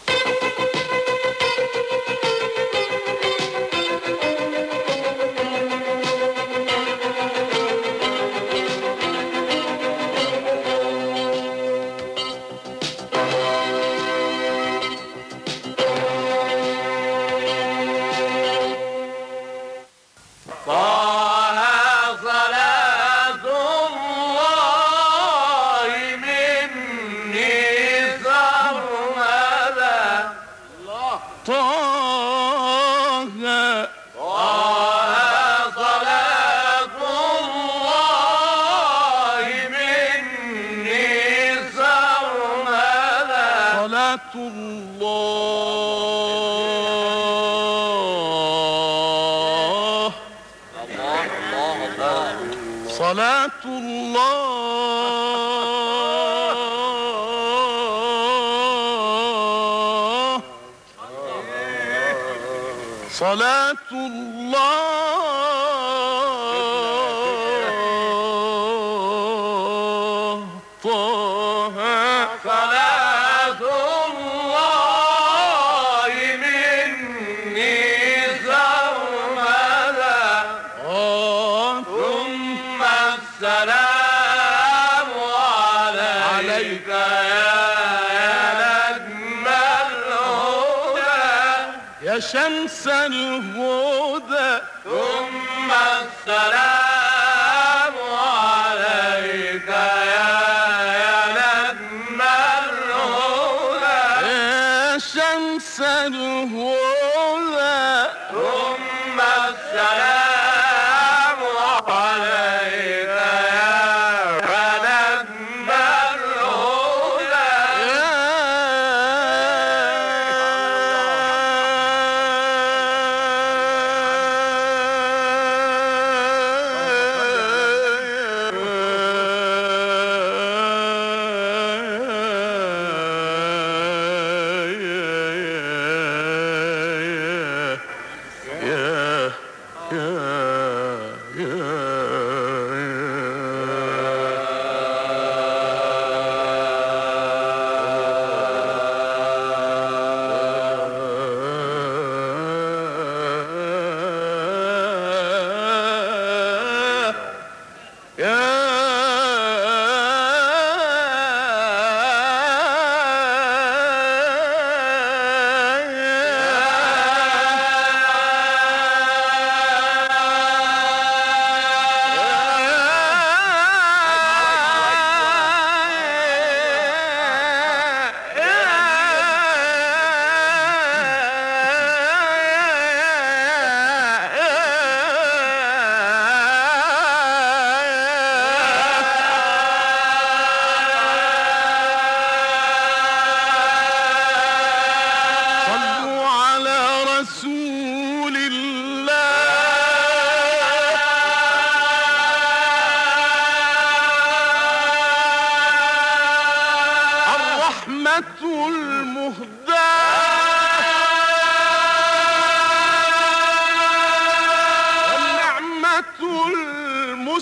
صلاة الله صلاة الله طه صلاة الله مني سرمدا ثم السلام عليك يا نجم الهدى يا شمس الهدى ثم السلام عليك يا نجم الهدى يا شمس الهدى ثم السلام عليك يا نجم الهدى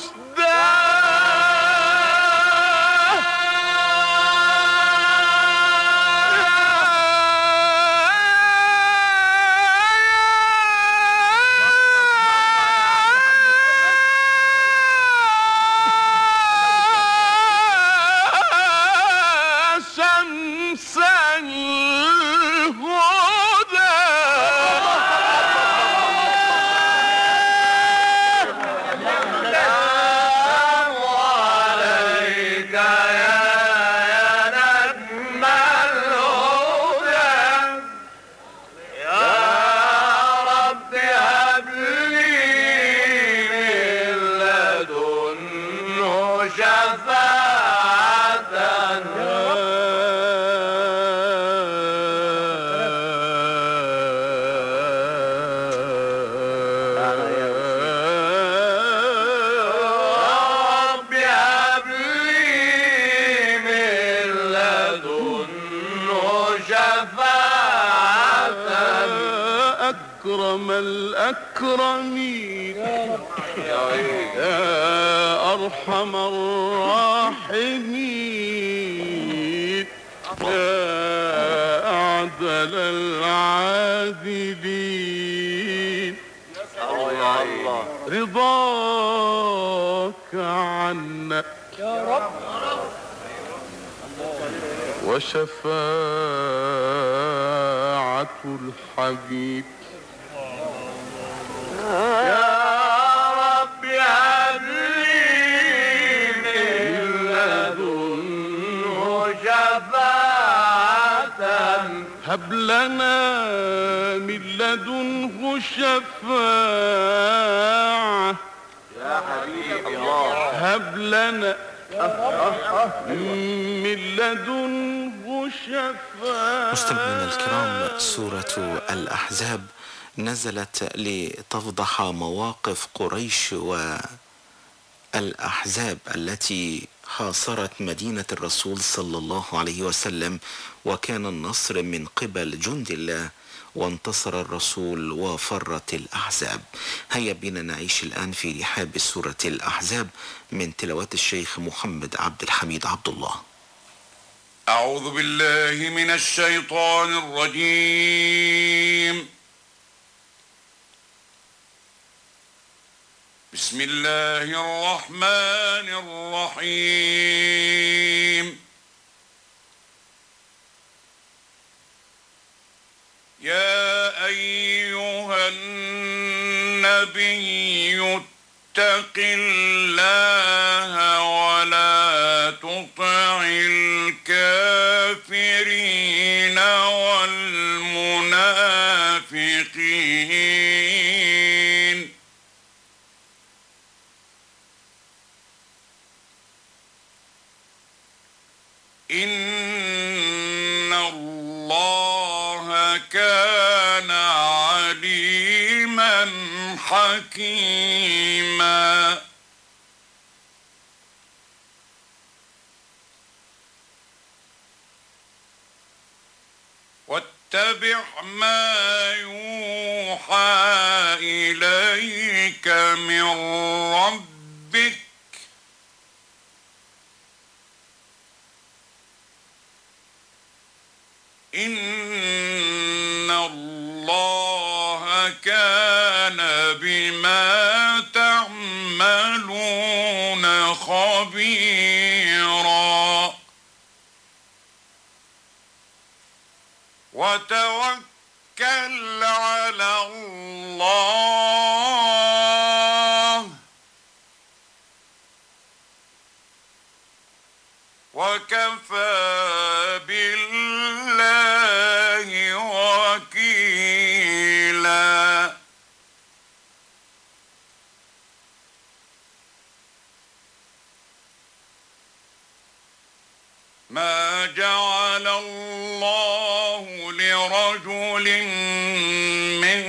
أكرم الأكرمين يا أرحم الراحمين يا أعدل العادلين رضاك عنا يا رب وشفاعة الحبيب يا رب هب لي من لدنه شفاعة هب لنا من لدنه شفاعة يا حبيب الله هب لنا من لدنه شفاعة. مستمعينا الكرام، سورة الأحزاب نزلت لتفضح مواقف قريش والأحزاب التي حاصرت مدينة الرسول صلى الله عليه وسلم، وكان النصر من قبل جند الله وانتصر الرسول وفرت الأحزاب. هيا بنا نعيش الآن في رحاب سورة الأحزاب من تلاوات الشيخ محمد عبد الحميد عبد الله. أعوذ بالله من الشيطان الرجيم. بسم الله الرحمن الرحيم. يا أيها النبي اتق الله ولا تطع الكافرين والمنافقين إن الله كان عليما حكيما. واتبع ما يوحى إليك من ربك إن الله كان بما تعملون خبيرا. وتوكل على الله وكفى بالله وكيلا. ما جعل الله لرجل من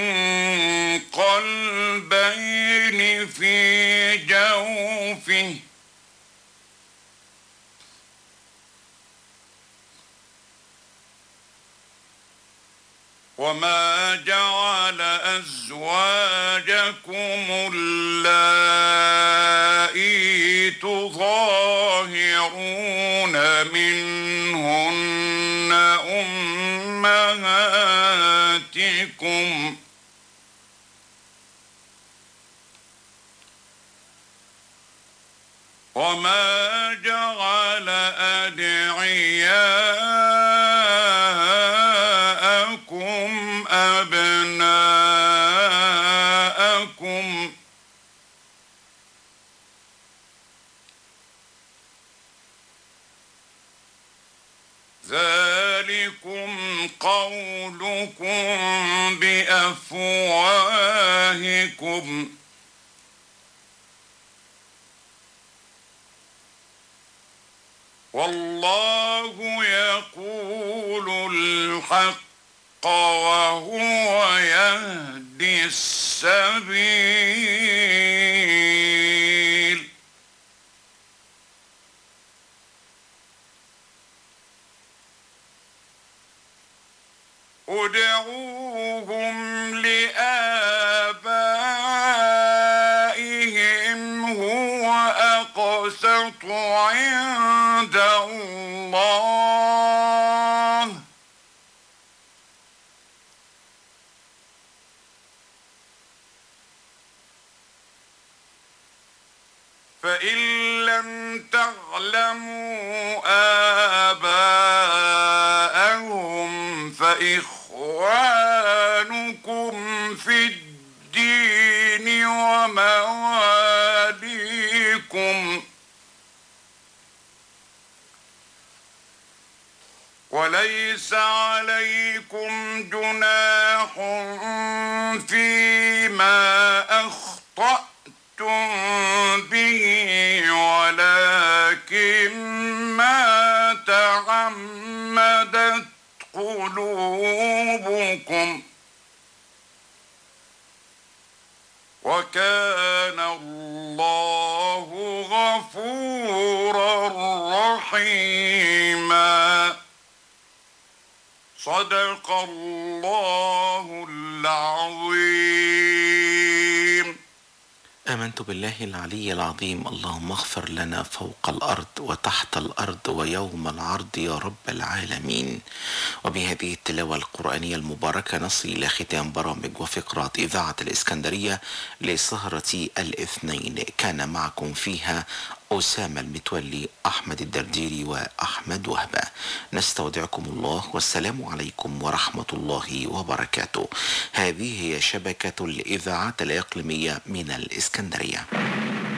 قلبين في جوفه وما جعل أزواجكم اللائي تظاهرون منهن أمهاتكم وما جعل أدعياءكم أبناءكم ذلكم قولكم بأفواهكم والله يقول الحق وهو يهدي السبيل ادعوهم لآبائهم هو أقسط عند الله فإن لم تعلموا آباءهم فإخوانكم في الدين ومواليكم وليس عليكم جناح فيما أخطأتم به ولكن ما تعمدت قلوبكم وكان الله غفورا رحيما صدق الله العظيم. آمنت بالله العلي العظيم. اللهم اغفر لنا فوق الأرض وتحت الأرض ويوم العرض يا رب العالمين. وبهذه التلاوة القرآنية المباركة نصل إلى ختام برامج وفقرات إذاعة الإسكندرية لسهرة الاثنين. كان معكم فيها أسامة المتولي، أحمد الدرديري وأحمد وهبة. نستودعكم الله والسلام عليكم ورحمة الله وبركاته. هذه هي شبكة الإذاعات الإقليمية من الإسكندرية.